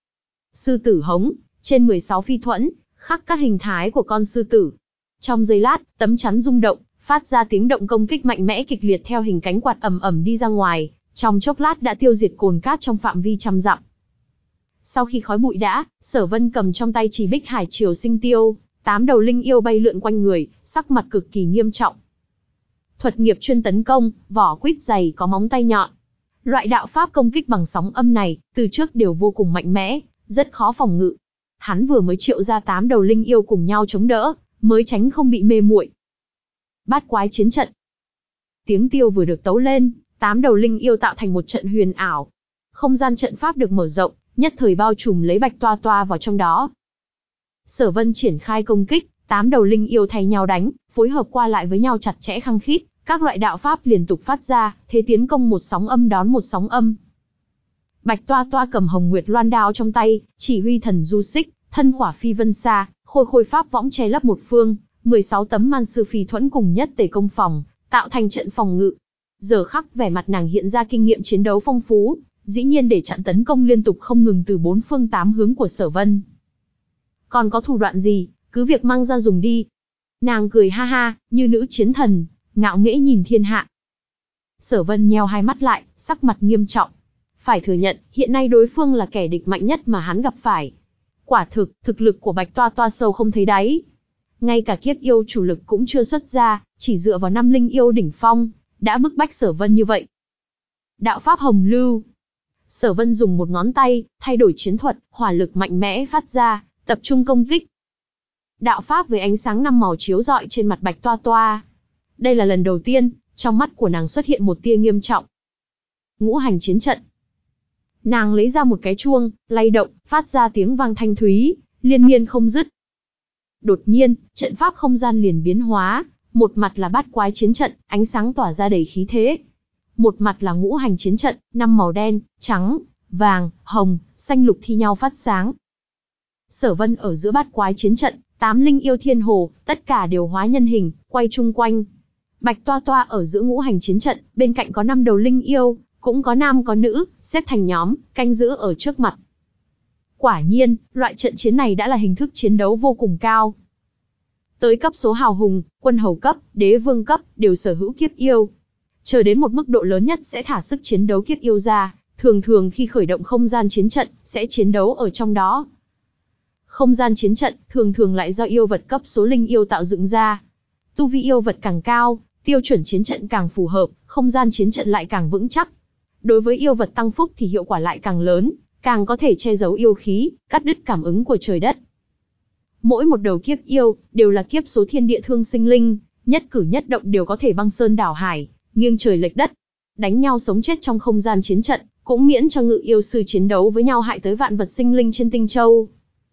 Sư tử hống, trên mười sáu phi thuẫn, khắc các hình thái của con sư tử. Trong giây lát, tấm chắn rung động, phát ra tiếng động công kích mạnh mẽ kịch liệt theo hình cánh quạt ầm ầm đi ra ngoài, trong chốc lát đã tiêu diệt cồn cát trong phạm vi trăm dặm. Sau khi khói bụi đã, Sở Vân cầm trong tay Trì Bích Hải Triều Sinh Tiêu, tám đầu linh yêu bay lượn quanh người, sắc mặt cực kỳ nghiêm trọng. Thuật nghiệp chuyên tấn công, vỏ quýt dày có móng tay nhọn. Loại đạo pháp công kích bằng sóng âm này, từ trước đều vô cùng mạnh mẽ, rất khó phòng ngự. Hắn vừa mới triệu ra tám đầu linh yêu cùng nhau chống đỡ, mới tránh không bị mê muội. Bát quái chiến trận. Tiếng tiêu vừa được tấu lên, tám đầu linh yêu tạo thành một trận huyền ảo. Không gian trận pháp được mở rộng, nhất thời bao trùm lấy Bạch Toa Toa vào trong đó. Sở Vân triển khai công kích, tám đầu linh yêu thay nhau đánh, phối hợp qua lại với nhau chặt chẽ khăng khít, các loại đạo pháp liên tục phát ra, thế tiến công một sóng âm đón một sóng âm. Bạch Toa Toa cầm Hồng Nguyệt Loan đao trong tay, chỉ huy thần du xích, thân khỏa phi vân xa, khôi khôi pháp võng che lấp một phương, mười sáu tấm man sư phi thuẫn cùng nhất tề công phòng, tạo thành trận phòng ngự. Giờ khắc vẻ mặt nàng hiện ra kinh nghiệm chiến đấu phong phú, dĩ nhiên để chặn tấn công liên tục không ngừng từ bốn phương tám hướng của Sở Vân. Còn có thủ đoạn gì, cứ việc mang ra dùng đi. Nàng cười ha ha, như nữ chiến thần, ngạo nghễ nhìn thiên hạ. Sở Vân nheo hai mắt lại, sắc mặt nghiêm trọng. Phải thừa nhận, hiện nay đối phương là kẻ địch mạnh nhất mà hắn gặp phải. Quả thực, thực lực của Bạch Toa Toa sâu không thấy đáy. Ngay cả kiếp yêu chủ lực cũng chưa xuất ra, chỉ dựa vào năm linh yêu đỉnh phong, đã bức bách Sở Vân như vậy. Đạo pháp hồng lưu. Sở Vân dùng một ngón tay, thay đổi chiến thuật, hỏa lực mạnh mẽ phát ra, tập trung công kích. Đạo pháp với ánh sáng năm màu chiếu rọi trên mặt Bạch Toa Toa. Đây là lần đầu tiên, trong mắt của nàng xuất hiện một tia nghiêm trọng. Ngũ hành chiến trận. Nàng lấy ra một cái chuông, lay động, phát ra tiếng vang thanh thúy, liên miên không dứt. Đột nhiên, trận pháp không gian liền biến hóa, một mặt là bát quái chiến trận, ánh sáng tỏa ra đầy khí thế. Một mặt là ngũ hành chiến trận, năm màu đen, trắng, vàng, hồng, xanh lục thi nhau phát sáng. Sở Vân ở giữa bát quái chiến trận, tám linh yêu thiên hồ, tất cả đều hóa nhân hình, quay chung quanh. Bạch Toa Toa ở giữa ngũ hành chiến trận, bên cạnh có năm đầu linh yêu, cũng có nam có nữ, xếp thành nhóm, canh giữ ở trước mặt. Quả nhiên, loại trận chiến này đã là hình thức chiến đấu vô cùng cao. Tới cấp số hào hùng, quân hầu cấp, đế vương cấp, đều sở hữu kiếp yêu. Chờ đến một mức độ lớn nhất sẽ thả sức chiến đấu kiếp yêu ra, thường thường khi khởi động không gian chiến trận, sẽ chiến đấu ở trong đó. Không gian chiến trận, thường thường lại do yêu vật cấp số linh yêu tạo dựng ra. Tu vi yêu vật càng cao, tiêu chuẩn chiến trận càng phù hợp, không gian chiến trận lại càng vững chắc. Đối với yêu vật tăng phúc thì hiệu quả lại càng lớn, càng có thể che giấu yêu khí, cắt đứt cảm ứng của trời đất. Mỗi một đầu kiếp yêu, đều là kiếp số thiên địa thương sinh linh, nhất cử nhất động đều có thể băng sơn đảo hải, nghiêng trời lệch đất. Đánh nhau sống chết trong không gian chiến trận, cũng miễn cho ngự yêu sư chiến đấu với nhau hại tới vạn vật sinh linh trên tinh châu.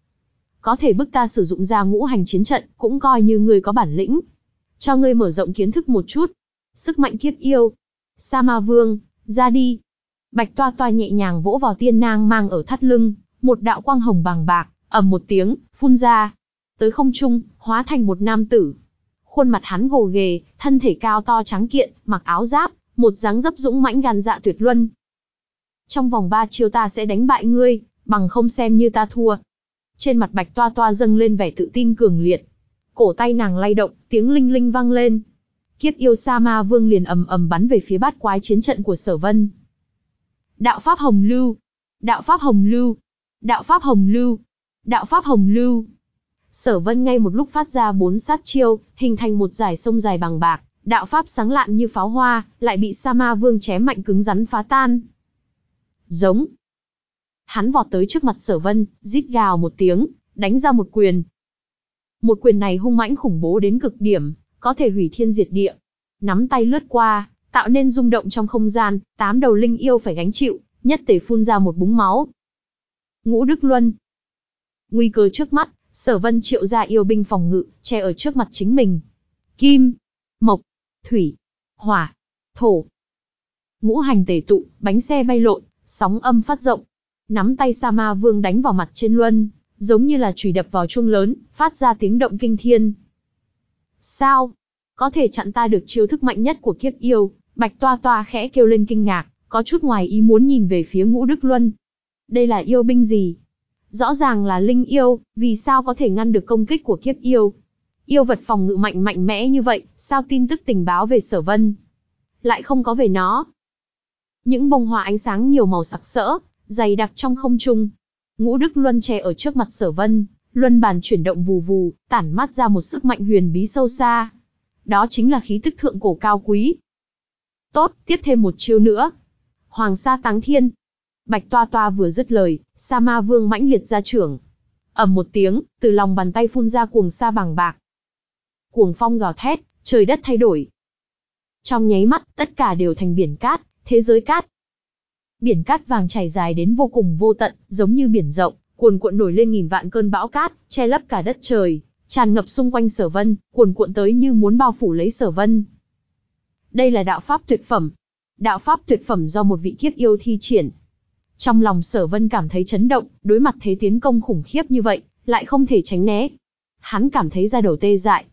Có thể bức ta sử dụng ra ngũ hành chiến trận, cũng coi như ngươi có bản lĩnh. Cho ngươi mở rộng kiến thức một chút. Sức mạnh kiếp yêu. Sa Ma Vương, ra đi. Bạch Toa Toa nhẹ nhàng vỗ vào tiên nang mang ở thắt lưng, một đạo quang hồng bàng bạc, ầm một tiếng, phun ra. Tới không trung, hóa thành một nam tử. Khuôn mặt hắn gồ ghề, thân thể cao to trắng kiện, mặc áo giáp, một dáng dấp dũng mãnh gan dạ tuyệt luân. Trong vòng ba chiêu ta sẽ đánh bại ngươi, bằng không xem như ta thua. Trên mặt Bạch Toa Toa dâng lên vẻ tự tin cường liệt. Cổ tay nàng lay động, tiếng linh linh vang lên. Kiếp yêu Sa Ma Vương liền ầm ầm bắn về phía bát quái chiến trận của Sở Vân. Đạo pháp hồng lưu, đạo pháp hồng lưu, đạo pháp hồng lưu, đạo pháp hồng lưu. Sở Vân ngay một lúc phát ra bốn sát chiêu, hình thành một dải sông dài bằng bạc, đạo pháp sáng lạn như pháo hoa, lại bị Sa Ma Vương chém mạnh cứng rắn phá tan. Giống. Hắn vọt tới trước mặt Sở Vân, rít gào một tiếng, đánh ra một quyền. Một quyền này hung mãnh khủng bố đến cực điểm, có thể hủy thiên diệt địa. Nắm tay lướt qua, tạo nên rung động trong không gian, tám đầu linh yêu phải gánh chịu, nhất tề phun ra một búng máu. Ngũ Đức Luân. Nguy cơ trước mắt, Sở Vân triệu ra yêu binh phòng ngự, che ở trước mặt chính mình. Kim, mộc, thủy, hỏa, thổ. Ngũ hành tề tụ, bánh xe bay lộn, sóng âm phát rộng. Nắm tay Sa Ma Vương đánh vào mặt trên luân, giống như là chùy đập vào chuông lớn, phát ra tiếng động kinh thiên. Sao? Có thể chặn ta được chiêu thức mạnh nhất của kiếp yêu? Bạch Toa Toa khẽ kêu lên kinh ngạc, có chút ngoài ý muốn nhìn về phía Ngũ Đức Luân. Đây là yêu binh gì? Rõ ràng là linh yêu, vì sao có thể ngăn được công kích của kiếp yêu? Yêu vật phòng ngự mạnh mạnh mẽ như vậy, sao tin tức tình báo về Sở Vân lại không có về nó? Những bông hoa ánh sáng nhiều màu sặc sỡ, dày đặc trong không trung. Ngũ Đức Luân che ở trước mặt Sở Vân, luân bàn chuyển động vù vù, tản mát ra một sức mạnh huyền bí sâu xa. Đó chính là khí tức thượng cổ cao quý. Tốt, tiếp thêm một chiêu nữa. Hoàng Sa Táng Thiên. Bạch Toa Toa vừa dứt lời, Sa Ma Vương mãnh liệt ra trưởng. Ầm một tiếng, từ lòng bàn tay phun ra cuồng sa bàng bạc. Cuồng phong gào thét, trời đất thay đổi. Trong nháy mắt, tất cả đều thành biển cát, thế giới cát. Biển cát vàng chảy dài đến vô cùng vô tận, giống như biển rộng, cuồn cuộn nổi lên nghìn vạn cơn bão cát, che lấp cả đất trời, tràn ngập xung quanh Sở Vân, cuồn cuộn tới như muốn bao phủ lấy Sở Vân. Đây là đạo pháp tuyệt phẩm. Đạo pháp tuyệt phẩm do một vị kiếp yêu thi triển. Trong lòng Sở Vân cảm thấy chấn động, đối mặt thế tiến công khủng khiếp như vậy, lại không thể tránh né. Hắn cảm thấy da đầu tê dại.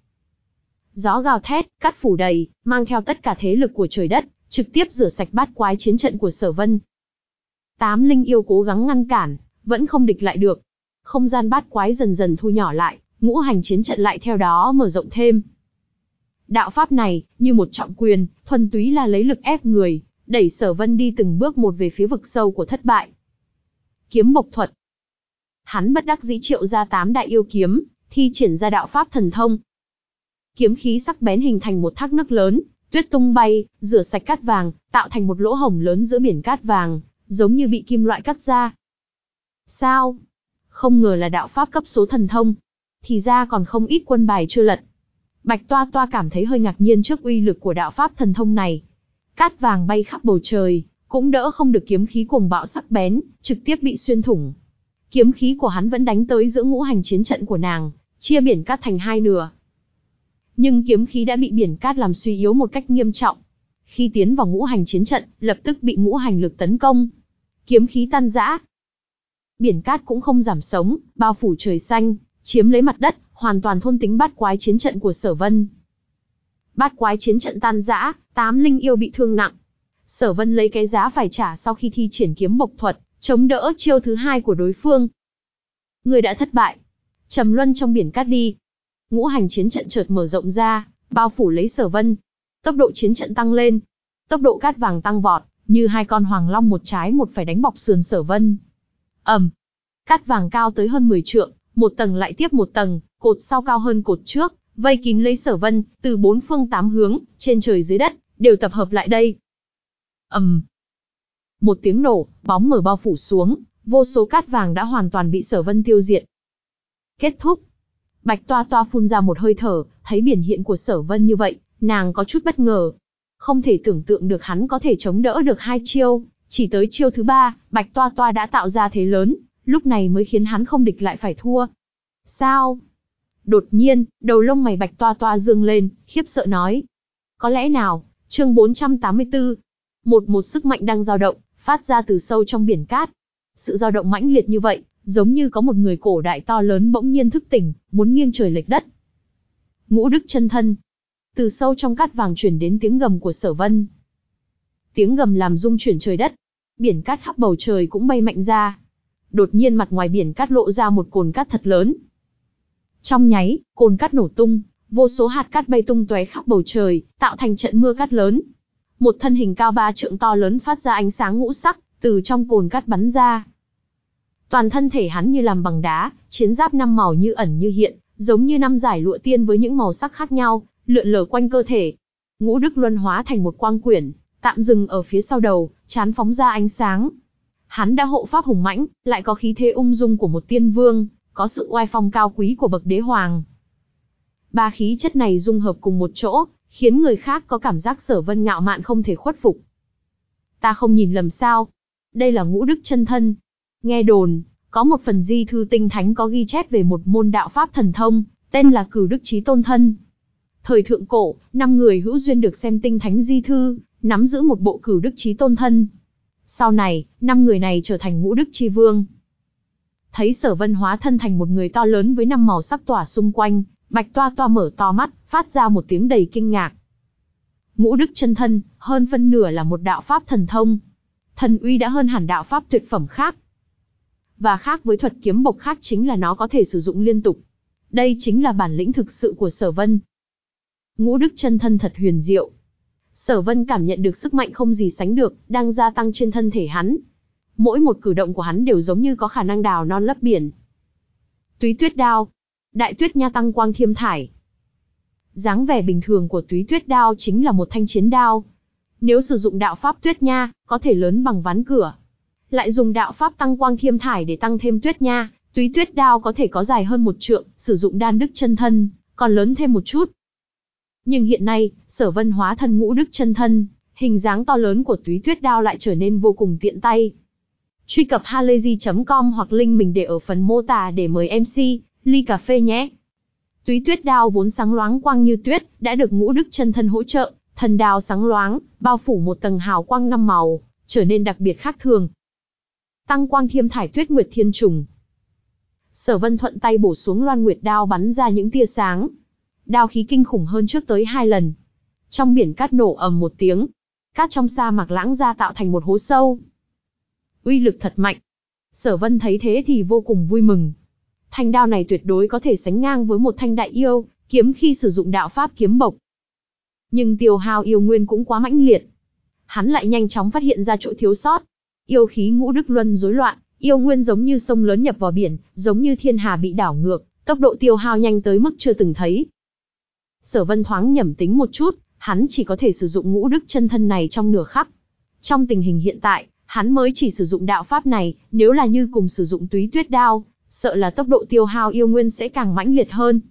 Gió gào thét, cát phủ đầy, mang theo tất cả thế lực của trời đất, trực tiếp rửa sạch bát quái chiến trận của Sở Vân. Tám linh yêu cố gắng ngăn cản, vẫn không địch lại được. Không gian bát quái dần dần thu nhỏ lại, ngũ hành chiến trận lại theo đó mở rộng thêm. Đạo pháp này, như một trọng quyền, thuần túy là lấy lực ép người, đẩy Sở Vân đi từng bước một về phía vực sâu của thất bại. Kiếm bộc thuật. Hắn bất đắc dĩ triệu ra tám đại yêu kiếm, thi triển ra đạo pháp thần thông. Kiếm khí sắc bén hình thành một thác nước lớn, tuyết tung bay, rửa sạch cát vàng, tạo thành một lỗ hổng lớn giữa biển cát vàng, giống như bị kim loại cắt ra. Sao? Không ngờ là đạo pháp cấp số thần thông. Thì ra còn không ít quân bài chưa lật. Bạch Toa Toa cảm thấy hơi ngạc nhiên trước uy lực của đạo pháp thần thông này. Cát vàng bay khắp bầu trời, cũng đỡ không được kiếm khí cuồng bạo sắc bén, trực tiếp bị xuyên thủng. Kiếm khí của hắn vẫn đánh tới giữa ngũ hành chiến trận của nàng, chia biển cát thành hai nửa. Nhưng kiếm khí đã bị biển cát làm suy yếu một cách nghiêm trọng. Khi tiến vào ngũ hành chiến trận, lập tức bị ngũ hành lực tấn công. Kiếm khí tan rã. Biển cát cũng không giảm sống, bao phủ trời xanh, chiếm lấy mặt đất, hoàn toàn thôn tính bát quái chiến trận của Sở Vân. Bát quái chiến trận tan rã, tám linh yêu bị thương nặng. Sở Vân lấy cái giá phải trả sau khi thi triển kiếm bộc thuật, chống đỡ chiêu thứ hai của đối phương. Người đã thất bại. Trầm luân trong biển cát đi. Ngũ hành chiến trận chợt mở rộng ra, bao phủ lấy Sở Vân. Tốc độ chiến trận tăng lên. Tốc độ cát vàng tăng vọt, như hai con hoàng long một trái một phải đánh bọc sườn Sở Vân. Ầm. Cát vàng cao tới hơn mười trượng, một tầng lại tiếp một tầng, cột sau cao hơn cột trước, vây kín lấy Sở Vân, từ bốn phương tám hướng, trên trời dưới đất, đều tập hợp lại đây. Ầm. Một tiếng nổ, bóng mờ bao phủ xuống, vô số cát vàng đã hoàn toàn bị Sở Vân tiêu diệt. Kết thúc. Bạch Toa Toa phun ra một hơi thở, thấy biển hiện của Sở Vân như vậy, nàng có chút bất ngờ. Không thể tưởng tượng được hắn có thể chống đỡ được hai chiêu, chỉ tới chiêu thứ ba, Bạch Toa Toa đã tạo ra thế lớn, lúc này mới khiến hắn không địch lại phải thua. Sao? Đột nhiên, đầu lông mày Bạch Toa Toa dương lên, khiếp sợ nói. Có lẽ nào, chương bốn trăm tám mươi tư. Một một sức mạnh đang dao động, phát ra từ sâu trong biển cát. Sự dao động mãnh liệt như vậy, giống như có một người cổ đại to lớn bỗng nhiên thức tỉnh, muốn nghiêng trời lệch đất. Ngũ Đức chân thân. Từ sâu trong cát vàng truyền đến tiếng gầm của Sở Vân. Tiếng gầm làm rung chuyển trời đất. Biển cát khắp bầu trời cũng bay mạnh ra. Đột nhiên mặt ngoài biển cát lộ ra một cồn cát thật lớn. Trong nháy, cồn cát nổ tung, vô số hạt cát bay tung tóe khắp bầu trời, tạo thành trận mưa cát lớn. Một thân hình cao ba trượng to lớn phát ra ánh sáng ngũ sắc, từ trong cồn cát bắn ra. Toàn thân thể hắn như làm bằng đá, chiến giáp năm màu như ẩn như hiện, giống như năm dải lụa tiên với những màu sắc khác nhau, lượn lờ quanh cơ thể. Ngũ Đức Luân hóa thành một quang quyển, tạm dừng ở phía sau đầu, trán phóng ra ánh sáng. Hắn đã hộ pháp hùng mãnh, lại có khí thế ung dung của một tiên vương, có sự oai phong cao quý của bậc đế hoàng. Ba khí chất này dung hợp cùng một chỗ, khiến người khác có cảm giác Sở Vân ngạo mạn không thể khuất phục. Ta không nhìn lầm sao? Đây là ngũ đức chân thân. Nghe đồn, có một phần di thư tinh thánh có ghi chép về một môn đạo pháp thần thông, tên là Cửu Đức Chí Tôn Thân. Thời thượng cổ, năm người hữu duyên được xem tinh thánh di thư, nắm giữ một bộ Cửu Đức Chí Tôn Thân. Sau này, năm người này trở thành ngũ đức chi vương. Thấy Sở Vân hóa thân thành một người to lớn với năm màu sắc tỏa xung quanh, Bạch Toa Toa mở to mắt, phát ra một tiếng đầy kinh ngạc. Ngũ đức chân thân, hơn phân nửa là một đạo pháp thần thông. Thần uy đã hơn hẳn đạo pháp tuyệt phẩm khác. Và khác với thuật kiếm bộc khác chính là nó có thể sử dụng liên tục. Đây chính là bản lĩnh thực sự của Sở Vân. Ngũ đức chân thân thật huyền diệu. Sở Vân cảm nhận được sức mạnh không gì sánh được, đang gia tăng trên thân thể hắn. Mỗi một cử động của hắn đều giống như có khả năng đào non lấp biển. Túy Tuyết Đao, Đại Tuyết Nha Tăng Quang Thiêm Thải. Dáng vẻ bình thường của Túy Tuyết Đao chính là một thanh chiến đao. Nếu sử dụng đạo pháp Tuyết Nha, có thể lớn bằng ván cửa. Lại dùng đạo pháp Tăng Quang Thiêm Thải để tăng thêm Tuyết Nha, Túy Tuyết Đao có thể có dài hơn một trượng, sử dụng đan đức chân thân, còn lớn thêm một chút. Nhưng hiện nay, Sở Vân hóa thân ngũ đức chân thân, hình dáng to lớn của Túy Tuyết Đao lại trở nên vô cùng tiện tay. Truy cập halayzi chấm com hoặc link mình để ở phần mô tả để mời em xê, ly cà phê nhé. Túy Tuyết Đao vốn sáng loáng quang như tuyết, đã được ngũ đức chân thân hỗ trợ, thần đao sáng loáng, bao phủ một tầng hào quang năm màu, trở nên đặc biệt khác thường. Tăng Quang Thiêm Thải Tuyết Nguyệt Thiên Trùng. Sở Vân thuận tay bổ xuống Loan Nguyệt Đao bắn ra những tia sáng. Đao khí kinh khủng hơn trước tới hai lần. Trong biển cát nổ ầm một tiếng, cát trong sa mạc lãng ra tạo thành một hố sâu. Uy lực thật mạnh. Sở Vân thấy thế thì vô cùng vui mừng. Thanh đao này tuyệt đối có thể sánh ngang với một thanh đại yêu, kiếm khi sử dụng đạo pháp kiếm bộc. Nhưng tiêu hao yêu nguyên cũng quá mãnh liệt. Hắn lại nhanh chóng phát hiện ra chỗ thiếu sót. Yêu khí ngũ đức luân rối loạn, yêu nguyên giống như sông lớn nhập vào biển, giống như thiên hà bị đảo ngược, tốc độ tiêu hao nhanh tới mức chưa từng thấy. Sở Vân thoáng nhẩm tính một chút, hắn chỉ có thể sử dụng ngũ đức chân thân này trong nửa khắc. Trong tình hình hiện tại, hắn mới chỉ sử dụng đạo pháp này, nếu là như cùng sử dụng Túy Tuyết Đao, sợ là tốc độ tiêu hao yêu nguyên sẽ càng mãnh liệt hơn.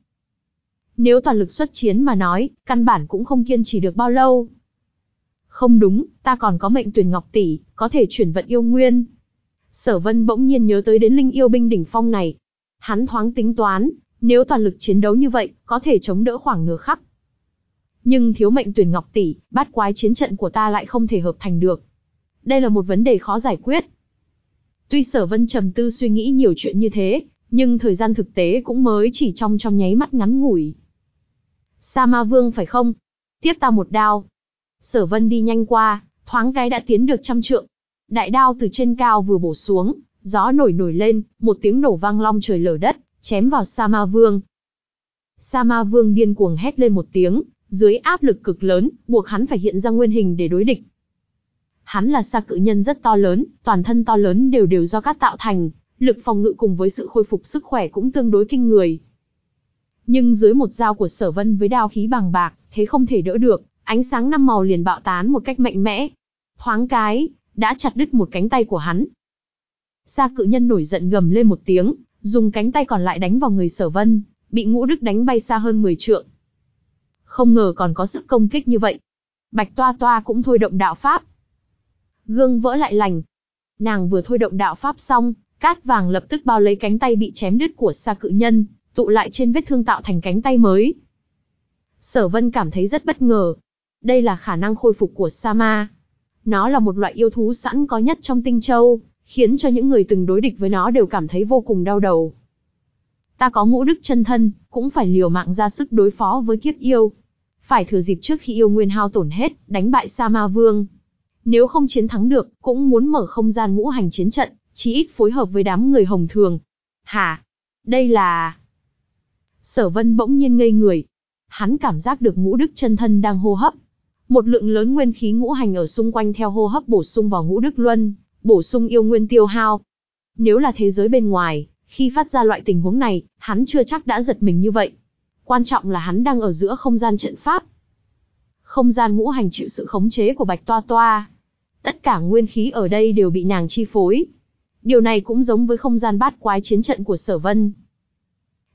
Nếu toàn lực xuất chiến mà nói, căn bản cũng không kiên trì được bao lâu. Không đúng, ta còn có Mệnh Tuyển Ngọc tỷ, có thể chuyển vận yêu nguyên. Sở Vân bỗng nhiên nhớ tới đến linh yêu binh đỉnh phong này. Hắn thoáng tính toán, nếu toàn lực chiến đấu như vậy, có thể chống đỡ khoảng nửa khắc. Nhưng thiếu Mệnh Tuyển Ngọc tỷ, bát quái chiến trận của ta lại không thể hợp thành được. Đây là một vấn đề khó giải quyết. Tuy Sở Vân trầm tư suy nghĩ nhiều chuyện như thế, nhưng thời gian thực tế cũng mới chỉ trong trong nháy mắt ngắn ngủi. Sa Ma Vương phải không? Tiếp ta một đao. Sở Vân đi nhanh qua, thoáng cái đã tiến được trăm trượng. Đại đao từ trên cao vừa bổ xuống, gió nổi nổi lên, một tiếng nổ vang long trời lở đất, chém vào Sa Ma Vương. Sa Ma Vương điên cuồng hét lên một tiếng, dưới áp lực cực lớn, buộc hắn phải hiện ra nguyên hình để đối địch. Hắn là sa cự nhân rất to lớn, toàn thân to lớn đều đều do cát tạo thành, lực phòng ngự cùng với sự khôi phục sức khỏe cũng tương đối kinh người. Nhưng dưới một dao của Sở Vân với đao khí bàng bạc, thế không thể đỡ được, ánh sáng năm màu liền bạo tán một cách mạnh mẽ. Thoáng cái, đã chặt đứt một cánh tay của hắn. Sa cự nhân nổi giận gầm lên một tiếng, dùng cánh tay còn lại đánh vào người Sở Vân, bị ngũ đức đánh bay xa hơn mười trượng. Không ngờ còn có sức công kích như vậy. Bạch Toa Toa cũng thôi động đạo pháp. Gương vỡ lại lành. Nàng vừa thôi động đạo pháp xong, cát vàng lập tức bao lấy cánh tay bị chém đứt của sa cự nhân, tụ lại trên vết thương tạo thành cánh tay mới. Sở Vân cảm thấy rất bất ngờ. Đây là khả năng khôi phục của sa ma. Nó là một loại yêu thú sẵn có nhất trong Tinh Châu, khiến cho những người từng đối địch với nó đều cảm thấy vô cùng đau đầu. Ta có ngũ đức chân thân, cũng phải liều mạng ra sức đối phó với kiếp yêu. Phải thừa dịp trước khi yêu nguyên hao tổn hết, đánh bại Sa Ma Vương. Nếu không chiến thắng được, cũng muốn mở không gian ngũ hành chiến trận, chí ít phối hợp với đám người Hồng Thường. Hả? Đây là... Sở Vân bỗng nhiên ngây người. Hắn cảm giác được ngũ đức chân thân đang hô hấp. Một lượng lớn nguyên khí ngũ hành ở xung quanh theo hô hấp bổ sung vào ngũ đức luân, bổ sung yêu nguyên tiêu hao. Nếu là thế giới bên ngoài, khi phát ra loại tình huống này, hắn chưa chắc đã giật mình như vậy. Quan trọng là hắn đang ở giữa không gian trận pháp. Không gian ngũ hành chịu sự khống chế của Bạch Toa Toa. Tất cả nguyên khí ở đây đều bị nàng chi phối. Điều này cũng giống với không gian bát quái chiến trận của Sở Vân.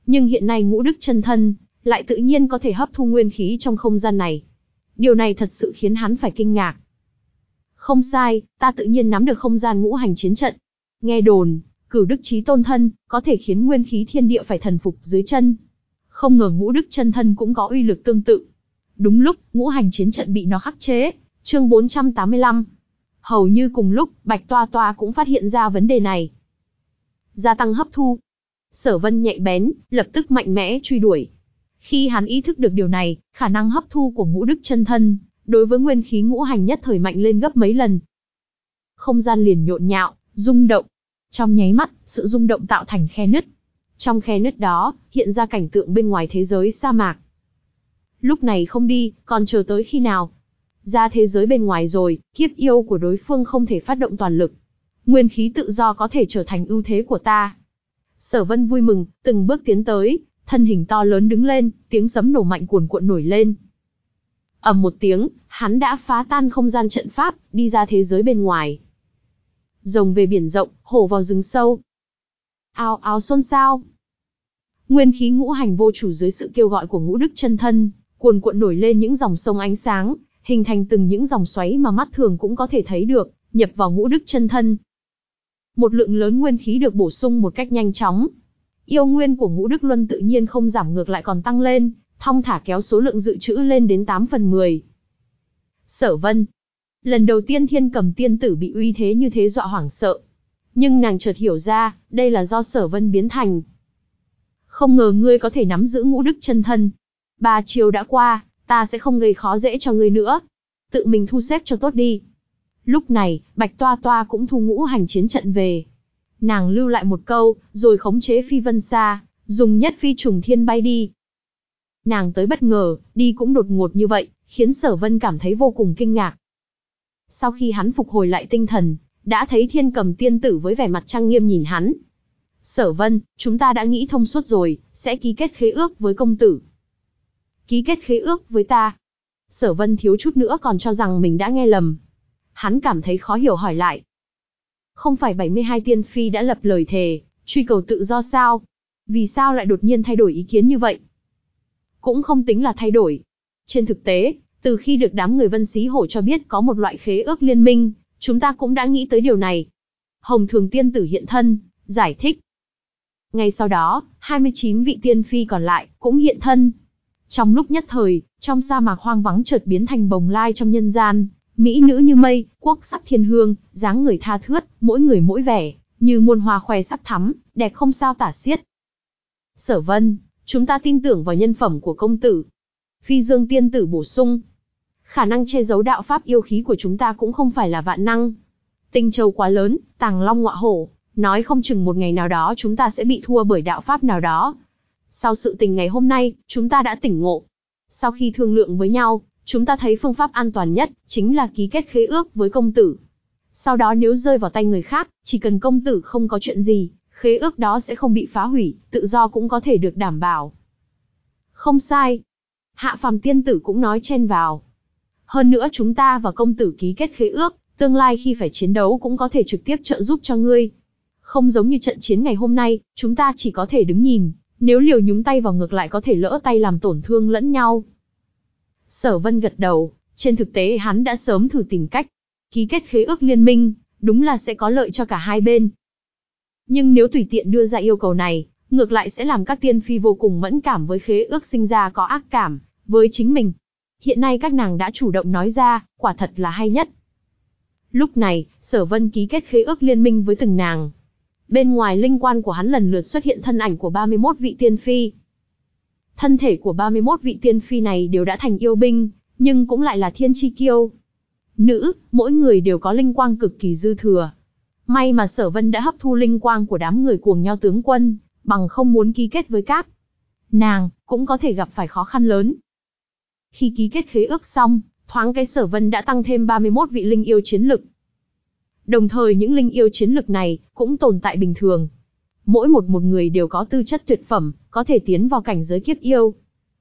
Nhưng hiện nay Ngũ Đức chân thân lại tự nhiên có thể hấp thu nguyên khí trong không gian này. Điều này thật sự khiến hắn phải kinh ngạc. Không sai, ta tự nhiên nắm được không gian ngũ hành chiến trận. Nghe đồn, Cửu Đức Chí Tôn thân có thể khiến nguyên khí thiên địa phải thần phục dưới chân. Không ngờ Ngũ Đức chân thân cũng có uy lực tương tự. Đúng lúc, ngũ hành chiến trận bị nó khắc chế. Chương bốn trăm tám mươi lăm. Hầu như cùng lúc, Bạch Toa Toa cũng phát hiện ra vấn đề này. Gia tăng hấp thu. Sở Vân nhạy bén, lập tức mạnh mẽ truy đuổi. Khi hắn ý thức được điều này, khả năng hấp thu của Ngũ Đức chân thân đối với nguyên khí ngũ hành nhất thời mạnh lên gấp mấy lần. Không gian liền nhộn nhạo, rung động. Trong nháy mắt, sự rung động tạo thành khe nứt. Trong khe nứt đó, hiện ra cảnh tượng bên ngoài thế giới sa mạc. Lúc này không đi, còn chờ tới khi nào? Ra thế giới bên ngoài rồi, kiếp yêu của đối phương không thể phát động toàn lực. Nguyên khí tự do có thể trở thành ưu thế của ta. Sở Vân vui mừng, từng bước tiến tới, thân hình to lớn đứng lên, tiếng sấm nổ mạnh cuồn cuộn nổi lên. Ầm một tiếng, hắn đã phá tan không gian trận pháp, đi ra thế giới bên ngoài. Rồng về biển rộng, hổ vào rừng sâu. Ào ào xôn xao. Nguyên khí ngũ hành vô chủ dưới sự kêu gọi của Ngũ Đức chân thân, cuồn cuộn nổi lên những dòng sông ánh sáng, hình thành từng những dòng xoáy mà mắt thường cũng có thể thấy được, nhập vào Ngũ Đức chân thân. Một lượng lớn nguyên khí được bổ sung một cách nhanh chóng. Yêu nguyên của Ngũ Đức Luân tự nhiên không giảm ngược lại còn tăng lên, thong thả kéo số lượng dự trữ lên đến tám phần mười. Sở Vân. Lần đầu tiên Thiên Cầm tiên tử bị uy thế như thế dọa hoảng sợ. Nhưng nàng chợt hiểu ra, đây là do Sở Vân biến thành. Không ngờ ngươi có thể nắm giữ Ngũ Đức chân thân. Ba chiều đã qua, ta sẽ không gây khó dễ cho ngươi nữa. Tự mình thu xếp cho tốt đi. Lúc này, Bạch Toa Toa cũng thu ngũ hành chiến trận về. Nàng lưu lại một câu, rồi khống chế phi vân xa, dùng nhất phi trùng thiên bay đi. Nàng tới bất ngờ, đi cũng đột ngột như vậy, khiến Sở Vân cảm thấy vô cùng kinh ngạc. Sau khi hắn phục hồi lại tinh thần, đã thấy Thiên Cầm tiên tử với vẻ mặt trang nghiêm nhìn hắn. Sở Vân, chúng ta đã nghĩ thông suốt rồi, sẽ ký kết khế ước với công tử. Ký kết khế ước với ta? Sở Vân thiếu chút nữa còn cho rằng mình đã nghe lầm. Hắn cảm thấy khó hiểu hỏi lại. Không phải bảy mươi hai tiên phi đã lập lời thề, truy cầu tự do sao? Vì sao lại đột nhiên thay đổi ý kiến như vậy? Cũng không tính là thay đổi. Trên thực tế, từ khi được đám người Vân Xí Hổ cho biết có một loại khế ước liên minh, chúng ta cũng đã nghĩ tới điều này. Hồng Thường tiên tử hiện thân, giải thích. Ngay sau đó, hai mươi chín vị tiên phi còn lại cũng hiện thân. Trong lúc nhất thời, trong sa mạc hoang vắng chợt biến thành bồng lai trong nhân gian, mỹ nữ như mây, quốc sắc thiên hương, dáng người tha thướt, mỗi người mỗi vẻ, như muôn hoa khoe sắc thắm, đẹp không sao tả xiết. Sở Vân, chúng ta tin tưởng vào nhân phẩm của công tử. Phi Dương tiên tử bổ sung. Khả năng che giấu đạo pháp yêu khí của chúng ta cũng không phải là vạn năng. Tinh châu quá lớn, tàng long ngọa hổ, nói không chừng một ngày nào đó chúng ta sẽ bị thua bởi đạo pháp nào đó. Sau sự tình ngày hôm nay, chúng ta đã tỉnh ngộ. Sau khi thương lượng với nhau, chúng ta thấy phương pháp an toàn nhất, chính là ký kết khế ước với công tử. Sau đó nếu rơi vào tay người khác, chỉ cần công tử không có chuyện gì, khế ước đó sẽ không bị phá hủy, tự do cũng có thể được đảm bảo. Không sai. Hạ phàm tiên tử cũng nói chen vào. Hơn nữa chúng ta và công tử ký kết khế ước, tương lai khi phải chiến đấu cũng có thể trực tiếp trợ giúp cho ngươi. Không giống như trận chiến ngày hôm nay, chúng ta chỉ có thể đứng nhìn, nếu liều nhúng tay vào ngược lại có thể lỡ tay làm tổn thương lẫn nhau. Sở Vân gật đầu, trên thực tế hắn đã sớm thử tìm cách ký kết khế ước liên minh, đúng là sẽ có lợi cho cả hai bên. Nhưng nếu tùy tiện đưa ra yêu cầu này, ngược lại sẽ làm các tiên phi vô cùng mẫn cảm với khế ước sinh ra có ác cảm với chính mình. Hiện nay các nàng đã chủ động nói ra, quả thật là hay nhất. Lúc này, Sở Vân ký kết khế ước liên minh với từng nàng. Bên ngoài linh quan của hắn lần lượt xuất hiện thân ảnh của ba mươi mốt vị tiên phi. Thân thể của ba mươi mốt vị tiên phi này đều đã thành yêu binh, nhưng cũng lại là thiên chi kiêu. Nữ, mỗi người đều có linh quang cực kỳ dư thừa. May mà Sở Vân đã hấp thu linh quang của đám người cuồng nho tướng quân, bằng không muốn ký kết với các nàng, cũng có thể gặp phải khó khăn lớn. Khi ký kết khế ước xong, thoáng cái Sở Vân đã tăng thêm ba mươi mốt vị linh yêu chiến lực. Đồng thời những linh yêu chiến lực này cũng tồn tại bình thường. Mỗi một một người đều có tư chất tuyệt phẩm, có thể tiến vào cảnh giới kiếp yêu.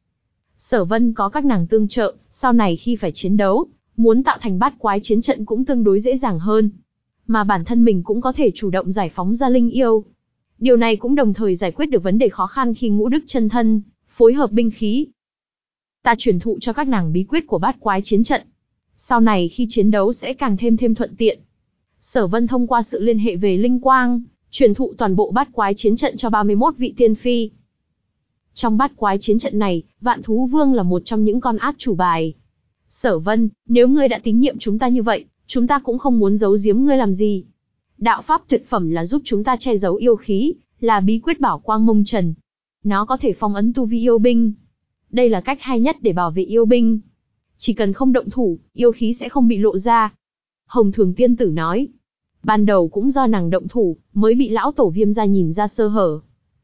Sở Vân có các nàng tương trợ, sau này khi phải chiến đấu, muốn tạo thành bát quái chiến trận cũng tương đối dễ dàng hơn. Mà bản thân mình cũng có thể chủ động giải phóng ra linh yêu. Điều này cũng đồng thời giải quyết được vấn đề khó khăn khi ngũ đức chân thân, phối hợp binh khí. Ta truyền thụ cho các nàng bí quyết của bát quái chiến trận. Sau này khi chiến đấu sẽ càng thêm thêm thuận tiện. Sở Vân thông qua sự liên hệ về linh quang, truyền thụ toàn bộ bát quái chiến trận cho ba mươi mốt vị tiên phi. Trong bát quái chiến trận này, Vạn Thú Vương là một trong những con át chủ bài. Sở Vân, nếu ngươi đã tín nhiệm chúng ta như vậy, chúng ta cũng không muốn giấu giếm ngươi làm gì. Đạo pháp tuyệt phẩm là giúp chúng ta che giấu yêu khí, là bí quyết bảo quang mông trần. Nó có thể phong ấn tu vi yêu binh. Đây là cách hay nhất để bảo vệ yêu binh. Chỉ cần không động thủ, yêu khí sẽ không bị lộ ra. Hồng Thường Tiên Tử nói. Ban đầu cũng do nàng động thủ, mới bị lão tổ Viêm gia nhìn ra sơ hở.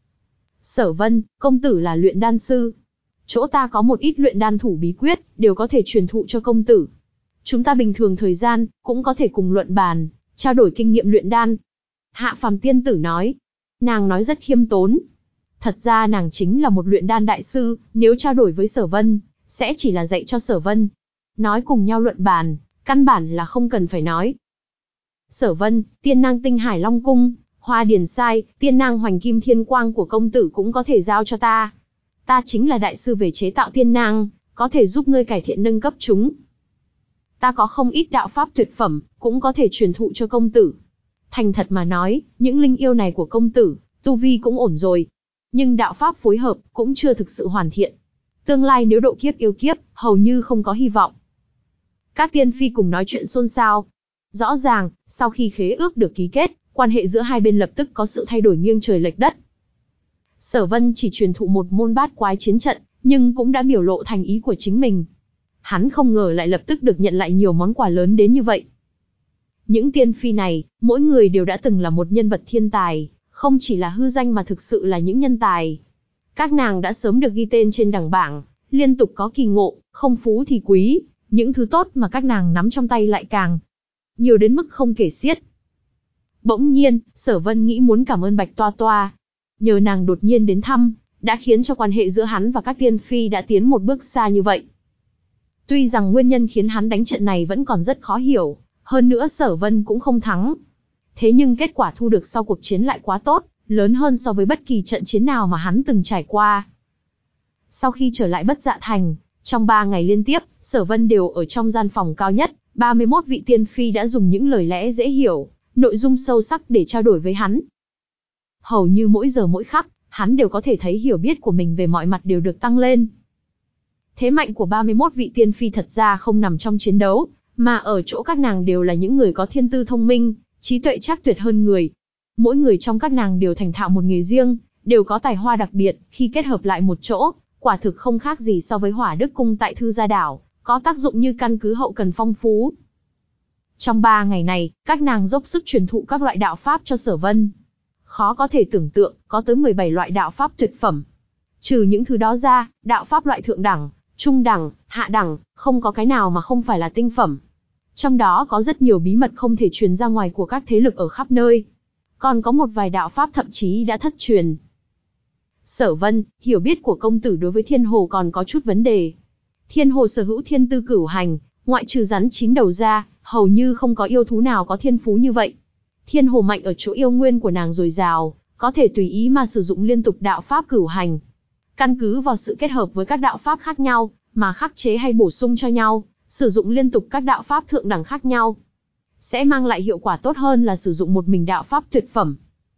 Sở Vân, công tử là luyện đan sư. Chỗ ta có một ít luyện đan thủ bí quyết, đều có thể truyền thụ cho công tử. Chúng ta bình thường thời gian, cũng có thể cùng luận bàn, trao đổi kinh nghiệm luyện đan. Hạ Phàm Tiên Tử nói. Nàng nói rất khiêm tốn. Thật ra nàng chính là một luyện đan đại sư, nếu trao đổi với Sở Vân, sẽ chỉ là dạy cho Sở Vân. Nói cùng nhau luận bàn, căn bản là không cần phải nói. Sở Vân, tiên nang tinh hải long cung, hoa điển sai, tiên nang hoành kim thiên quang của công tử cũng có thể giao cho ta. Ta chính là đại sư về chế tạo tiên nang, có thể giúp ngươi cải thiện nâng cấp chúng. Ta có không ít đạo pháp tuyệt phẩm, cũng có thể truyền thụ cho công tử. Thành thật mà nói, những linh yêu này của công tử, tu vi cũng ổn rồi. Nhưng đạo pháp phối hợp, cũng chưa thực sự hoàn thiện. Tương lai nếu độ kiếp yêu kiếp, hầu như không có hy vọng. Các tiên phi cùng nói chuyện xôn xao. Rõ ràng, sau khi khế ước được ký kết, quan hệ giữa hai bên lập tức có sự thay đổi nghiêng trời lệch đất. Sở Vân chỉ truyền thụ một môn bát quái chiến trận, nhưng cũng đã biểu lộ thành ý của chính mình. Hắn không ngờ lại lập tức được nhận lại nhiều món quà lớn đến như vậy. Những tiên phi này, mỗi người đều đã từng là một nhân vật thiên tài, không chỉ là hư danh mà thực sự là những nhân tài. Các nàng đã sớm được ghi tên trên đẳng bảng, liên tục có kỳ ngộ, không phú thì quý, những thứ tốt mà các nàng nắm trong tay lại càng nhiều đến mức không kể xiết. Bỗng nhiên, Sở Vân nghĩ muốn cảm ơn Bạch Toa Toa. Nhờ nàng đột nhiên đến thăm, đã khiến cho quan hệ giữa hắn và các tiên phi đã tiến một bước xa như vậy. Tuy rằng nguyên nhân khiến hắn đánh trận này vẫn còn rất khó hiểu, hơn nữa Sở Vân cũng không thắng. Thế nhưng kết quả thu được sau cuộc chiến lại quá tốt, lớn hơn so với bất kỳ trận chiến nào mà hắn từng trải qua. Sau khi trở lại Bất Dạ Thành, trong ba ngày liên tiếp, Sở Vân đều ở trong gian phòng cao nhất, ba mươi mốt vị tiên phi đã dùng những lời lẽ dễ hiểu, nội dung sâu sắc để trao đổi với hắn. Hầu như mỗi giờ mỗi khắc, hắn đều có thể thấy hiểu biết của mình về mọi mặt đều được tăng lên. Thế mạnh của ba mươi mốt vị tiên phi thật ra không nằm trong chiến đấu, mà ở chỗ các nàng đều là những người có thiên tư thông minh, trí tuệ chắc tuyệt hơn người. Mỗi người trong các nàng đều thành thạo một nghề riêng, đều có tài hoa đặc biệt, khi kết hợp lại một chỗ, quả thực không khác gì so với Hỏa Đức Cung tại Thư Gia Đảo, có tác dụng như căn cứ hậu cần phong phú. Trong ba ngày này, các nàng dốc sức truyền thụ các loại đạo pháp cho Sở Vân. Khó có thể tưởng tượng, có tới mười bảy loại đạo pháp tuyệt phẩm. Trừ những thứ đó ra, đạo pháp loại thượng đẳng, trung đẳng, hạ đẳng, không có cái nào mà không phải là tinh phẩm. Trong đó có rất nhiều bí mật không thể truyền ra ngoài của các thế lực ở khắp nơi. Còn có một vài đạo pháp thậm chí đã thất truyền. Sở Vân, hiểu biết của công tử đối với Thiên Hồ còn có chút vấn đề. Thiên Hồ sở hữu thiên tư cửu hành, ngoại trừ rắn chín đầu ra, hầu như không có yêu thú nào có thiên phú như vậy. Thiên Hồ mạnh ở chỗ yêu nguyên của nàng dồi dào, có thể tùy ý mà sử dụng liên tục đạo pháp cửu hành. Căn cứ vào sự kết hợp với các đạo pháp khác nhau, mà khắc chế hay bổ sung cho nhau, sử dụng liên tục các đạo pháp thượng đẳng khác nhau, sẽ mang lại hiệu quả tốt hơn là sử dụng một mình đạo pháp tuyệt phẩm.